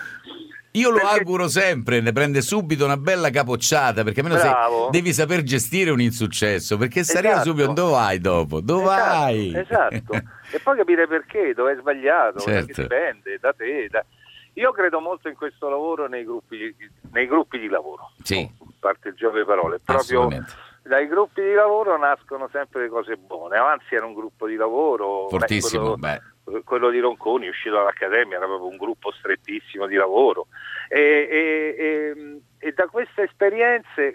Io lo Perché- auguro sempre, ne prende subito una bella capocciata, perché almeno se Bravo. devi saper gestire un insuccesso, perché se arriva Esatto. subito dove vai dopo? Dove vai? Esatto. E poi capire perché, dove è sbagliato, da chi Certo. dipende, da te. da- Io credo molto in questo lavoro nei gruppi, nei gruppi di lavoro. Sì, A parte il gioco di parole. Proprio assolutamente. dai gruppi di lavoro nascono sempre le cose buone. Avanzi era un gruppo di lavoro. beh, Fortissimo, quello- beh. quello di Ronconi, uscito dall'Accademia, era proprio un gruppo strettissimo di lavoro e, e- e- e da queste esperienze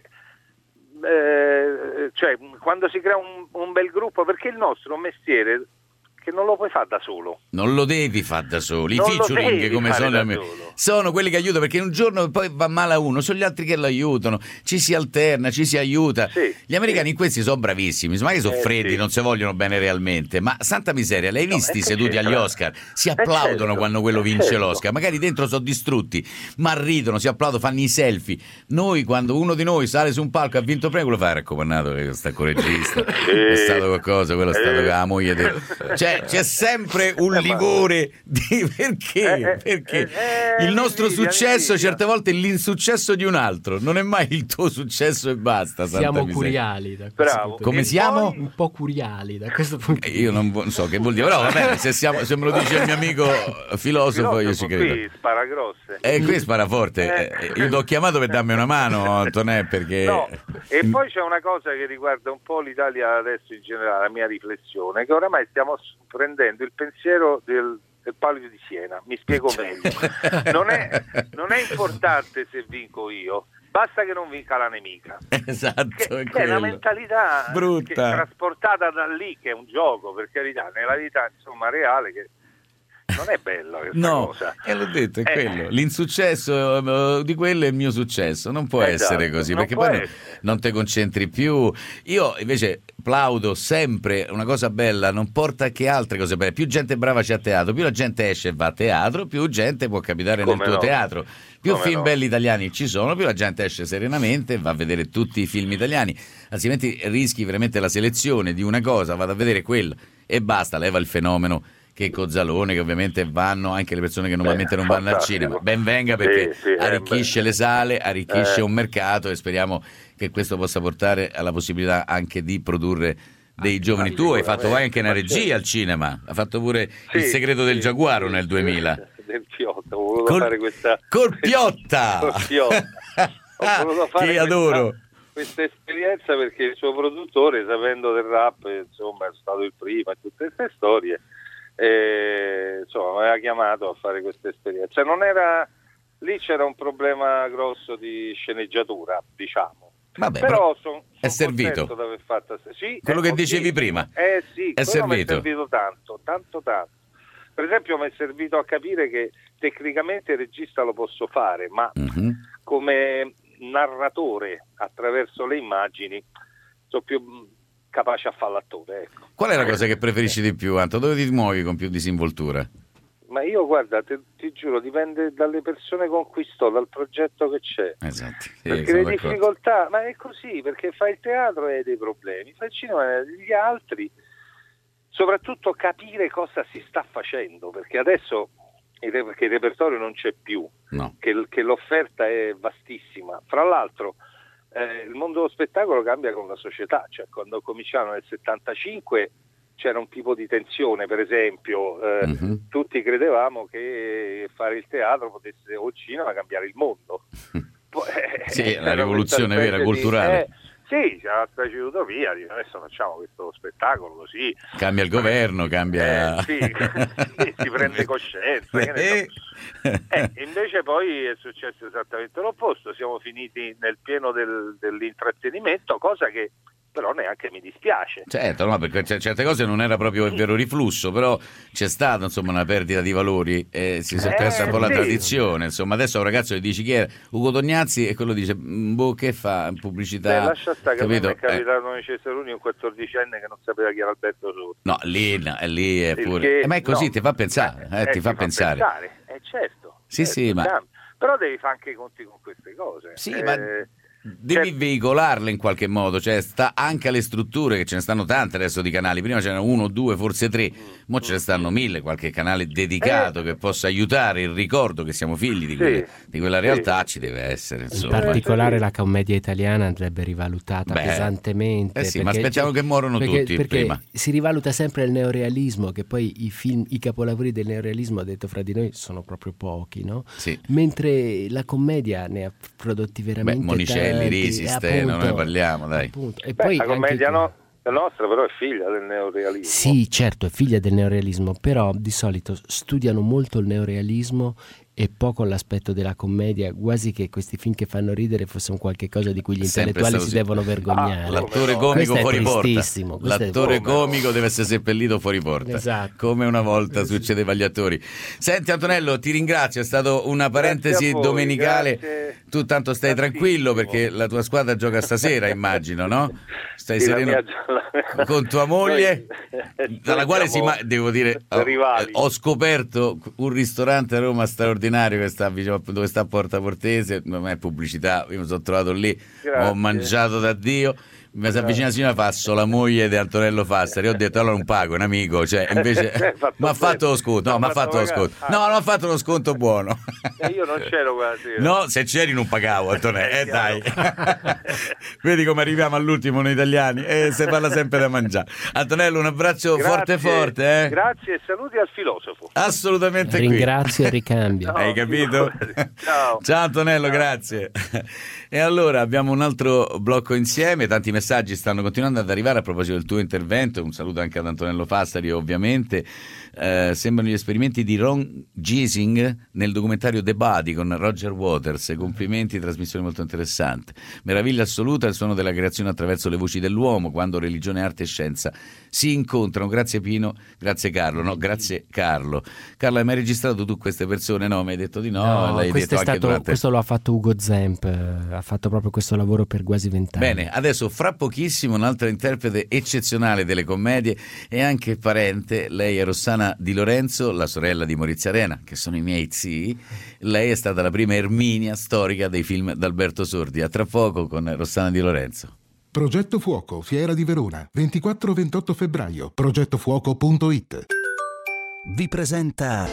eh, cioè quando si crea un, un bel gruppo, perché il nostro è un mestiere che non lo puoi fare da solo. Non lo devi fare da solo. I Non lo featuring devi come fare sono, da solo. sono quelli che aiutano, perché un giorno poi va male a uno, sono gli altri che lo aiutano, ci si alterna, ci si aiuta. Sì, Gli americani in questi sono bravissimi, magari sono Eh, freddi, sì. non si vogliono bene realmente, ma santa miseria, l'hai No, visti e che seduti agli c'entra? Oscar? Si Eh, applaudono certo. quando quello Eh, vince certo. l'Oscar, magari dentro sono distrutti, ma ridono, si applaudono, fanno i selfie. Noi quando uno di noi sale su un palco e ha vinto premio, lo fa raccomandato che sta con il regista, è stato qualcosa, quello è stato Eh. la moglie del... Cioè c'è sempre un Eh, ma- livore di perché? Eh, eh, Perché eh, eh, il nostro l'invidia, successo l'invidia. certe volte è l'insuccesso di un altro, non è mai il tuo successo e basta. santa Siamo miseria. curiali da questo Bravo. punto di Come vista. siamo? Un po' curiali da questo punto Eh, di Io non, vo- non so che vuol dire, però va bene, se, siamo, se me lo dice il mio amico filosofo, io ci Filosofo credo. qui spara grosse. E qui spara forte. Eh. Eh, Io ti ho chiamato per darmi una mano, Antonè, perché... No, e poi c'è una cosa che riguarda un po' l'Italia adesso in generale, la mia riflessione, che oramai stiamo s- prendendo il pensiero del, del Palio di Siena. Mi spiego meglio. Non è, non è importante se vinco io, basta che non vinca la nemica. Esatto, Che, è che è una quello. mentalità Brutta. che- trasportata da lì, che è un gioco, per carità, nella vita insomma reale che non è bella questa no, cosa. E l'ho detto, è Eh. quello. L'insuccesso uh, di quello è il mio successo. Non può Esatto, essere così, non perché può poi no- essere. non ti concentri più. Io invece plaudo sempre una cosa bella, non porta che altre cose belle. Più gente brava c'è a teatro, più la gente esce e va a teatro, più gente può capitare Come nel tuo no. teatro. Più Come film no. belli italiani ci sono, più la gente esce serenamente e va a vedere tutti i film italiani. Altrimenti rischi veramente la selezione di una cosa, vado a vedere quella e basta, leva il fenomeno che Cozzalone, che ovviamente vanno anche le persone che normalmente Beh, non vanno al fantastico. cinema. Ben venga, perché Sì, sì, eh, arricchisce beh. le sale, arricchisce Eh. un mercato e speriamo che questo possa portare alla possibilità anche di produrre dei giovani. Tu hai fatto anche una regia al cinema, hai fatto pure Sì, Il segreto del sì, giaguaro sì, nel duemila. Del Piotta, ho voluto Col- fare questa Col Piotta! Col Piotta. Ho voluto fare Che adoro! questa, questa esperienza perché il suo produttore, sapendo del rap, insomma, è stato il primo e tutte queste storie, e, insomma, mi aveva chiamato a fare questa esperienza. Non era lì, c'era un problema grosso di sceneggiatura, diciamo. Vabbè, però sono è servito. contento di aver fatto sì, Quello è che così. dicevi prima. Eh sì, È quello mi è servito. servito tanto, tanto tanto. Per esempio mi è servito a capire che tecnicamente il regista lo posso fare, ma Mhm. come narratore attraverso le immagini sono più mh, capace a fare l'attore, ecco. Qual è la cosa che preferisci di più, Anto? Dove ti muovi con più disinvoltura? Ma io, guarda, te- ti giuro, dipende dalle persone con cui sto, dal progetto che c'è. Esatto. Sì, Perché sono le d'accordo. difficoltà, ma è così, perché fai il teatro e hai dei problemi, fai il cinema e gli altri, soprattutto capire cosa si sta facendo, perché adesso il, re- perché il repertorio non c'è più, No. che, l- che l'offerta è vastissima. Fra l'altro eh, il mondo dello spettacolo cambia con la società, cioè quando cominciarono nel settantacinque c'era un tipo di tensione, per esempio, eh, Mhm. tutti credevamo che fare il teatro potesse, o il cinema, cambiare il mondo. Poi, eh, Sì, la c'era rivoluzione questa vera, specie di- culturale. eh, sì, c'era una specie di utopia, dice, adesso facciamo questo spettacolo così. Cambia il governo, cambia... Eh, sì, sì, si prende coscienza. Che ne so. Eh, invece poi è successo esattamente l'opposto, siamo finiti nel pieno del- dell'intrattenimento, cosa che però neanche mi dispiace. Certo, no, perché c- certe cose non era proprio il vero riflusso, però c'è stata insomma una perdita di valori e si è Eh, persa un po' la sì. tradizione. Insomma, adesso a un ragazzo gli dici chi era Ugo Tognazzi e quello dice "Mm, boh, che fa in pubblicità?" Beh, lascia stare che a me capito? mi è capitato nei Cesaroni un quattordicenne che non sapeva chi era Alberto Sordi. Eh, no, lì, no, è lì è Il pure. che- Eh, ma è così, no. ti fa pensare, eh, Eh, ti fa pensare. Eh, certo. Sì, certo, sì, ma- cambia. Però devi fare anche i conti con queste cose. Sì, Eh, ma devi cioè- veicolarle in qualche modo, cioè sta anche alle strutture, che ce ne stanno tante adesso di canali, prima c'erano uno, due, forse tre, mo ce ne stanno mille, qualche canale dedicato che possa aiutare il ricordo che siamo figli di, Sì. quelle- di quella Sì. realtà, ci deve essere, In insomma. particolare la commedia italiana andrebbe rivalutata Beh, pesantemente. eh sì, ma perché- aspettiamo che morono perché- tutti perché prima. si rivaluta sempre il neorealismo, che poi i film, i capolavori del neorealismo, detto fra di noi, sono proprio pochi, no? Sì. Mentre la commedia ne ha prodotti Beh, veramente Monicelli, tanti, Risi, e Steno, appunto- ne parliamo, dai. appunto. E Beh, poi la anche commedia qui- no, la nostra però è figlia del neorealismo. Sì, certo, è figlia del neorealismo, però di solito studiano molto il neorealismo e poco l'aspetto della commedia, quasi che questi film che fanno ridere fossero qualche cosa di cui gli Sempre intellettuali stato si così. devono vergognare. Ah, l'attore Questo comico è fuori porta. tristissimo, questo è- L'attore come no. comico deve essere seppellito fuori porta. Esatto. Come una volta succedeva agli attori. Senti Antonello, ti ringrazio, è stata una parentesi a voi, domenicale. grazie. Tu tanto stai tranquillo perché la tua squadra gioca stasera, immagino, no? Stai Sì, la sereno mia- con tua moglie, Noi- dalla noi quale si siamo ma- devo dire ho, rivali. ho scoperto un ristorante a Roma straordinario che sta vicino, dove sta a Porta Portese, non è pubblicità, io mi sono trovato lì, Grazie. ho mangiato da Dio. Mi si avvicina la signora Fasso, la moglie di Antonello Fassari. Io ho detto allora non pago, è un amico, cioè invece Fatto mi ha fatto bene. lo sconto, no, Ha mi ha fatto fatto lo pagare. sconto. Ah. No, non ha fatto lo sconto buono. Eh, io non c'ero quella sera. No, se c'eri non pagavo, Antonello, eh Eh, dai. Vedi come arriviamo all'ultimo noi italiani e si parla sempre da mangiare. Antonello, un abbraccio forte Grazie. forte, eh? Grazie e saluti al filosofo. Assolutamente qui. Ringrazio e ricambio. No, Hai capito? Ciao. Ciao Antonello, grazie. E allora abbiamo un altro blocco insieme, tanti messaggi stanno continuando ad arrivare a proposito del tuo intervento, un saluto anche ad Antonello Fassari ovviamente. Eh, sembrano gli esperimenti di Ron Giesing nel documentario documentario The Body con Roger Waters, complimenti, trasmissione molto interessante. Meraviglia assoluta il suono della creazione attraverso le voci dell'uomo, quando religione, arte e scienza si incontrano. Grazie Pino, grazie Carlo, no, grazie Carlo. Carlo, hai mai registrato tu queste persone? No, mi hai detto di no, No, l'hai questo, detto è anche stato, durante... questo lo ha fatto Ugo Zemp, eh, ha fatto proprio questo lavoro per quasi vent'anni. Bene, adesso fra pochissimo un'altra interprete eccezionale delle commedie e anche parente. Lei è Rossana Di Lorenzo, la sorella di Maurizio Arena, che sono i miei zii. Lei è stata la prima Erminia storica dei film d'Alberto Sordi. A tra poco con Rossana Di Lorenzo. Progetto Fuoco, Fiera di Verona, ventiquattro ventotto febbraio, progettofuoco punto it. Vi presenta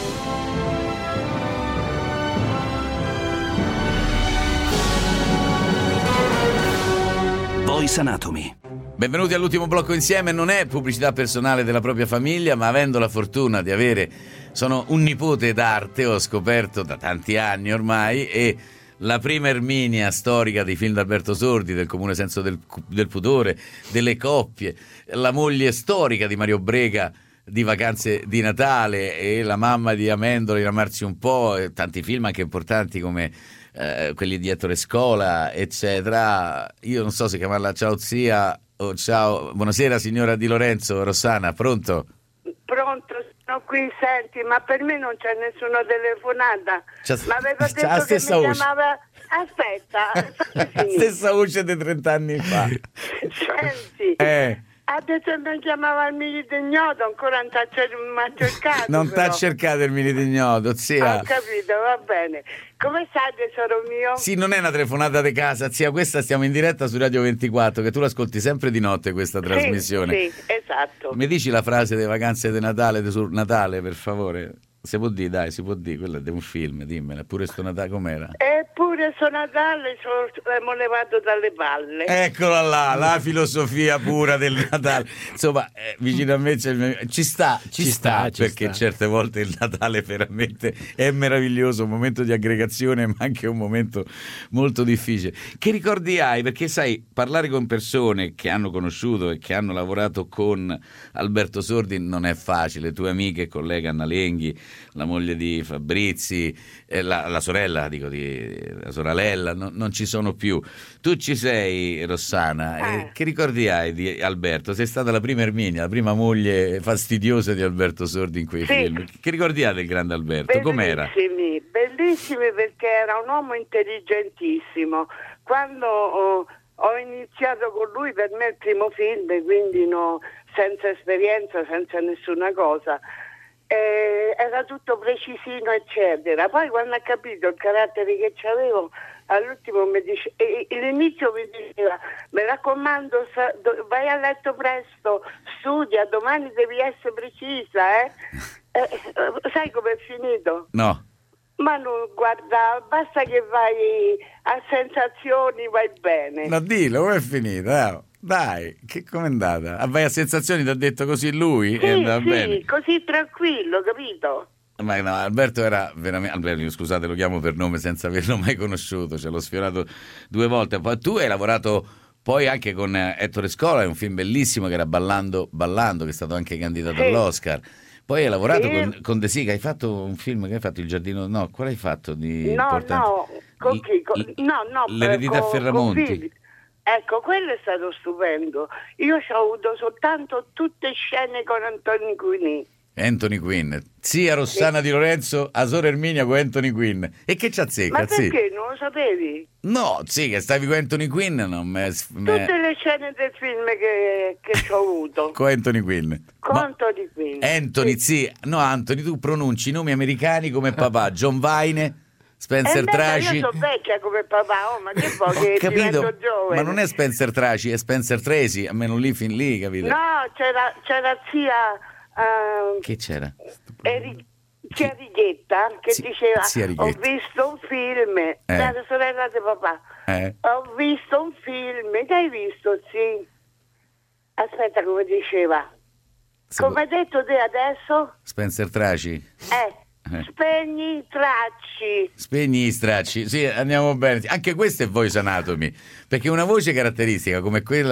Voice Anatomy. Benvenuti all'ultimo blocco insieme. Non è pubblicità personale della propria famiglia, ma avendo la fortuna di avere, sono un nipote d'arte, ho scoperto da tanti anni ormai, e la prima Erminia storica dei film d'Alberto Sordi, del comune senso del, del pudore, delle coppie, la moglie storica di Mario Brega di Vacanze di Natale e la mamma di Amendola in Amarsi un po', e tanti film anche importanti come eh, quelli di Ettore Scola, eccetera. Io non so se chiamarla ciao zia o ciao, buonasera signora Di Lorenzo. Rossana, pronto? Pronto, sono qui, senti, ma per me non c'è nessuna telefonata. C'è, ma aveva c'è detto la che stessa mi voce. chiamava... Aspetta, La stessa voce di trent'anni fa. senti, Eh. ha detto che mi chiamava il milite ignoto, ancora non t'ha cercato. Non però. t'ha cercato il milite ignoto, zia. Ho capito, va bene. Come stai, tesoro mio? Sì, non è una telefonata di casa, zia, questa stiamo in diretta su Radio ventiquattro, che tu l'ascolti sempre di notte questa trasmissione. Sì, sì, esatto. Mi dici la frase delle Vacanze di Natale, di sul Natale, per favore? Si può dire, dai, si può dire, quello è di un film, dimmela, pure sto Natale com'era? Eppure su Natale sono levato dalle palle. Eccola là, la filosofia pura del Natale. Insomma, eh, vicino a me c'è il mio... ci sta, ci, Ci sta, sta, ci perché sta. certe volte il Natale veramente è meraviglioso, un momento di aggregazione, ma anche un momento molto difficile. Che ricordi hai? Perché sai, parlare con persone che hanno conosciuto e che hanno lavorato con Alberto Sordi non è facile. Tue amiche e collega Anna Lenghi, la moglie di Fabrizi, eh, la, la sorella, dico, di la sorella, no, non ci sono più. Tu ci sei, Rossana, Eh. eh, che ricordi hai di Alberto? Sei stata la prima Erminia, la prima moglie fastidiosa di Alberto Sordi in quei Sì. film. Che ricordi hai del grande Alberto? Com'era? Bellissimi, bellissimi perché era un uomo intelligentissimo. Quando ho, ho iniziato con lui, per me il primo film, quindi no, senza esperienza, senza nessuna cosa, eh, era tutto precisino, eccetera. Poi quando ha capito il carattere che c'avevo, all'ultimo mi dice, eh, all'inizio mi diceva: mi raccomando, sa, do, vai a letto presto, studia, domani devi essere precisa, eh? Eh, eh, sai com'è finito? No. Ma non guarda, basta che vai a sensazioni, vai bene. No, dillo, com'è finita? Eh? Dai, che com'è andata? Ah, vai a sensazioni, ti ha detto così lui? Sì, e andava sì, bene. così tranquillo, capito? Ma no, Alberto era veramente... Alberto, scusate, lo chiamo per nome senza averlo mai conosciuto, ce l'ho sfiorato due volte. Poi tu hai lavorato poi anche con Ettore Scola, è un film bellissimo che era Ballando, Ballando, che è stato anche candidato Sì. all'Oscar. Poi hai lavorato Sì. con, con De Sica, hai fatto un film che hai fatto, Il giardino... No, quale hai fatto di No, importante? no, con chi? Con- no, no, L'eredità eh, con- Ferramonti. con Fili- Ecco, quello è stato stupendo. Io ci ho avuto soltanto tutte scene con Antonio Quini. Anthony Quinn, zia Rossana Di Lorenzo, Asor Erminia con Anthony Quinn. E che ci azzecca, Ma zia? perché non lo sapevi? No, sì, che stavi con Anthony Quinn, non me... me- Tutte le scene del film che, che ci ho avuto. con Anthony Quinn. Con Ma- Antonio Quini. Anthony, sì. No, Anthony, tu pronunci i nomi americani come papà. John Vine, Spencer Eh, beh, Traci. Io sono vecchia come papà, oh, ma che vuoi Ho che capito, divento giovane? ma non è Spencer Traci, è Spencer Tracy, almeno lì fin lì, capito? No, c'era, c'era zia... ehm, Che c'era? Eri- zia Righetta che Zi- diceva: zia ho Righetta. visto un film, la sorella di papà, Eh? ho visto un film, che hai visto, sì? Aspetta, come diceva, Se come hai detto te adesso? Spencer Traci. Eh, Eh. spegni i tracci. Spegni gli stracci, sì, andiamo bene. Anche questo è Voice Anatomy, perché una voce caratteristica come quella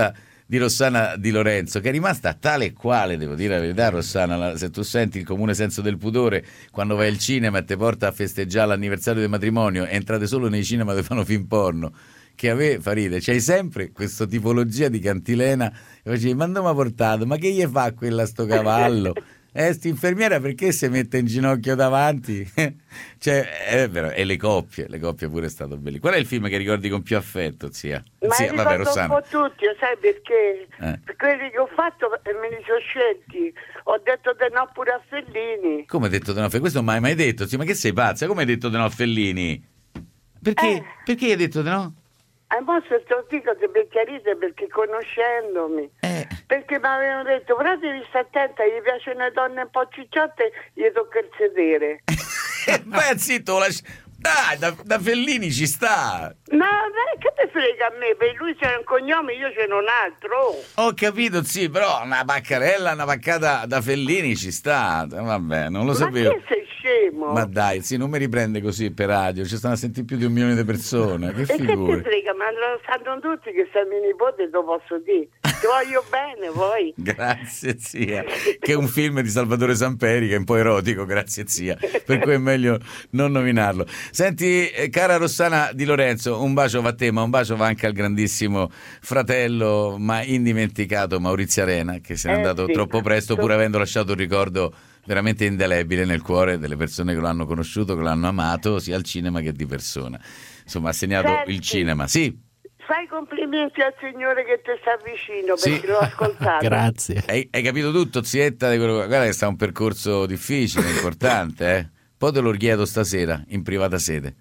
di Rossana Di Lorenzo, che è rimasta tale e quale, devo dire la verità, Rossana, la, se tu senti il comune senso del pudore quando vai al cinema e ti porta a festeggiare l'anniversario del matrimonio e entrate solo nei cinema dove fanno film porno, che a me fa ridere, c'hai sempre questa tipologia di cantilena e facevi, ma non mi ha portato, ma che gli fa quella sto cavallo? Eh, sta infermiera perché si mette in ginocchio davanti? Cioè, è vero, e le coppie, le coppie pure è stato bello. Qual è il film che ricordi con più affetto, zia? Ma zia, li vabbè, ricordo Rossana. un po' tutti, sai perché? Eh. Per quelli che ho fatto e me li sono scelti. Ho detto di no pure a Fellini. Come hai detto di no? Questo non mai mai detto, zia, ma che sei pazza? Come hai detto di no a Fellini? Perché? Eh. Perché hai detto di no? E mo se te lo dico per chiarire, perché conoscendomi, eh. perché mi avevano detto, però devi stare attenta, gli piacciono le donne un po' cicciotte, gli tocca il sedere. Beh, zitto, lasci... dai, da, da Fellini ci sta. No, beh, che te frega a me, per lui c'è un cognome, io ce n'ho un altro. Ho capito, sì, però una paccarella, una paccata da Fellini ci sta. Vabbè, non lo Ma sapevo. che sei scemo? Ma dai, sì, non mi riprende così per radio, ci stanno a sentire più di un milione di persone. Che E che figure. ti frega, ma lo sanno tutti che sei mio nipote, te lo posso dire. Ti voglio bene, poi. Grazie zia, che è un film di Salvatore Samperi che è un po' erotico, grazie zia, per cui è meglio non nominarlo. Senti, eh, cara Rossana Di Lorenzo, un bacio va a te, ma un bacio va anche al grandissimo fratello ma indimenticato Maurizio Arena, che se n'è Eh, andato sì. troppo presto, pur avendo lasciato un ricordo veramente indelebile nel cuore delle persone che lo hanno conosciuto, che lo hanno amato sia al cinema che di persona. Insomma, ha segnato Senti. il cinema. Sì. Fai complimenti al signore che ti sta vicino, Sì. perché l'ho ascoltato. Grazie. Hai, hai capito tutto, zietta? Di quello... Guarda che sta un percorso difficile, importante, eh? Poi te lo chiedo stasera, in privata sede.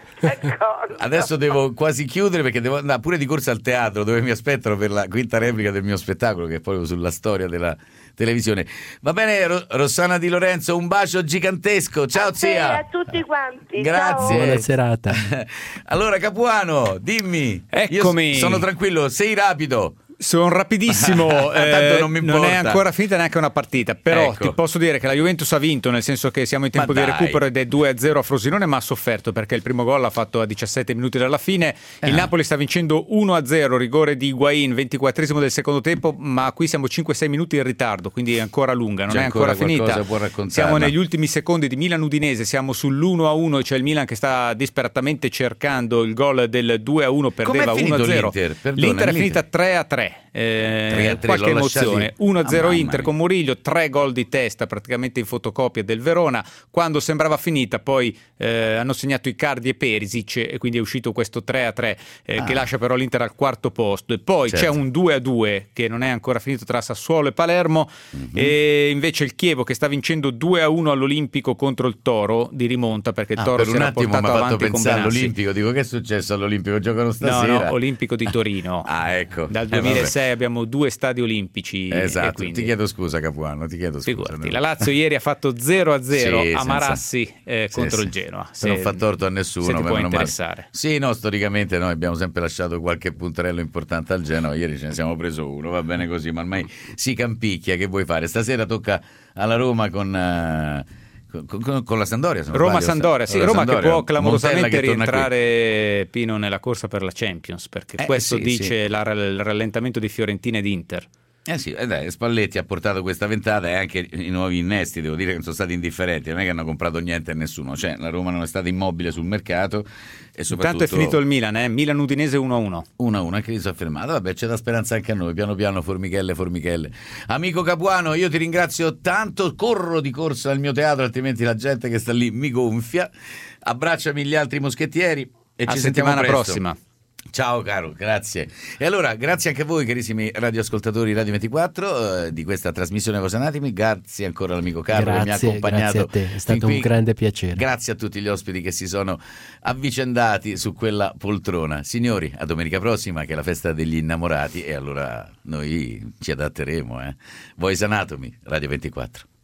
Adesso devo quasi chiudere perché devo andare pure di corsa al teatro dove mi aspettano per la quinta replica del mio spettacolo, che è proprio sulla storia della televisione. Va bene, Ro- Rossana Di Lorenzo, un bacio gigantesco. Ciao E zia. a tutti quanti. Grazie. Buona serata. Allora Capuano, dimmi. Eccomi. Io sono tranquillo, sei rapido. Sono rapidissimo, Tanto eh, non mi non è importa. ancora finita neanche una partita, però Ecco. ti posso dire che la Juventus ha vinto, nel senso che siamo in tempo Ma di dai. recupero ed è due a zero a Frosinone, ma ha sofferto perché il primo gol l'ha fatto a diciassette minuti dalla fine. Il Eh. Napoli sta vincendo uno a zero, rigore di Higuain, ventiquattresimo del secondo tempo, ma qui siamo cinque sei minuti in ritardo, quindi è ancora lunga, non C'è è ancora, ancora finita. qualcosa, può raccontarla? Siamo negli ultimi secondi di Milan-Udinese, siamo sull'uno a uno, c'è il Milan che sta disperatamente cercando il gol del due a uno, perdeva Com'è uno a finito zero. l'Inter? Perdona, L'Inter è l'Inter. finita tre a tre. Eh, tre a tre, qualche l'ho lasciati- emozione. uno a zero Ah, mamma Inter mia. con Murillo, tre gol di testa praticamente in fotocopia del Verona. Quando sembrava finita poi eh, hanno segnato Icardi e Perisic e quindi è uscito questo tre a tre eh, Ah. che lascia però l'Inter al quarto posto. E poi Certo. c'è un due a due che non è ancora finito tra Sassuolo e Palermo. Mhm. E invece il Chievo che sta vincendo due a uno all'Olimpico contro il Toro di rimonta, perché il Ah, Toro per si un era attimo mi portato ha fatto avanti con pensare Benassi. all'Olimpico, dico che è successo all'Olimpico? Giocano No, stasera? no, Olimpico di Torino. Ah, ecco. Dal Eh, vabbè. duemilasei abbiamo due stadi olimpici. e Esatto, quindi... ti chiedo scusa Capuano, ti chiedo scusa. Figurati, la Lazio ieri ha fatto zero a zero Sì, a senza- Marassi eh, Sì, contro sì. il Genoa. Se non fa torto a nessuno, se ti ma può meno male. interessare. Sì, no, storicamente noi abbiamo sempre lasciato qualche punterello importante al Genoa, ieri ce ne siamo preso uno, va bene così, ma ormai si campicchia, che vuoi fare? Stasera tocca alla Roma con... eh, Con, con, con la Sandoria, se non sbaglio. Roma-Sandoria, sì, Con la Roma Sampdoria. che può clamorosamente Montella che torna qui. rientrare Pino nella corsa per la Champions, perché Eh, questo sì, dice sì. la- il rallentamento di Fiorentina ed Inter. Eh sì, eh dai, Spalletti ha portato questa ventata e anche i nuovi innesti, devo dire che non sono stati indifferenti, non è che hanno comprato niente a nessuno, cioè la Roma non è stata immobile sul mercato e soprattutto... Intanto è finito il Milan, eh? Milan-Udinese uno a uno. uno a uno, anche lì si è fermato, vabbè c'è da speranza anche a noi, piano piano formichelle, formichelle. Amico Capuano, io ti ringrazio tanto, corro di corsa al mio teatro, altrimenti la gente che sta lì mi gonfia, abbracciami gli altri moschettieri e A ci sentiamo settimana presto. prossima. Ciao caro, grazie. E allora, grazie anche a voi carissimi radioascoltatori Radio ventiquattro eh, di questa trasmissione Voce Anatemi, grazie ancora all'amico Carlo che mi ha Grazie, accompagnato. grazie a te, è fin stato qui. un grande piacere. Grazie a tutti gli ospiti che si sono avvicendati su quella poltrona. Signori, a domenica prossima che è la festa degli innamorati e allora noi ci adatteremo. Eh. Voice Anatomy, Radio ventiquattro.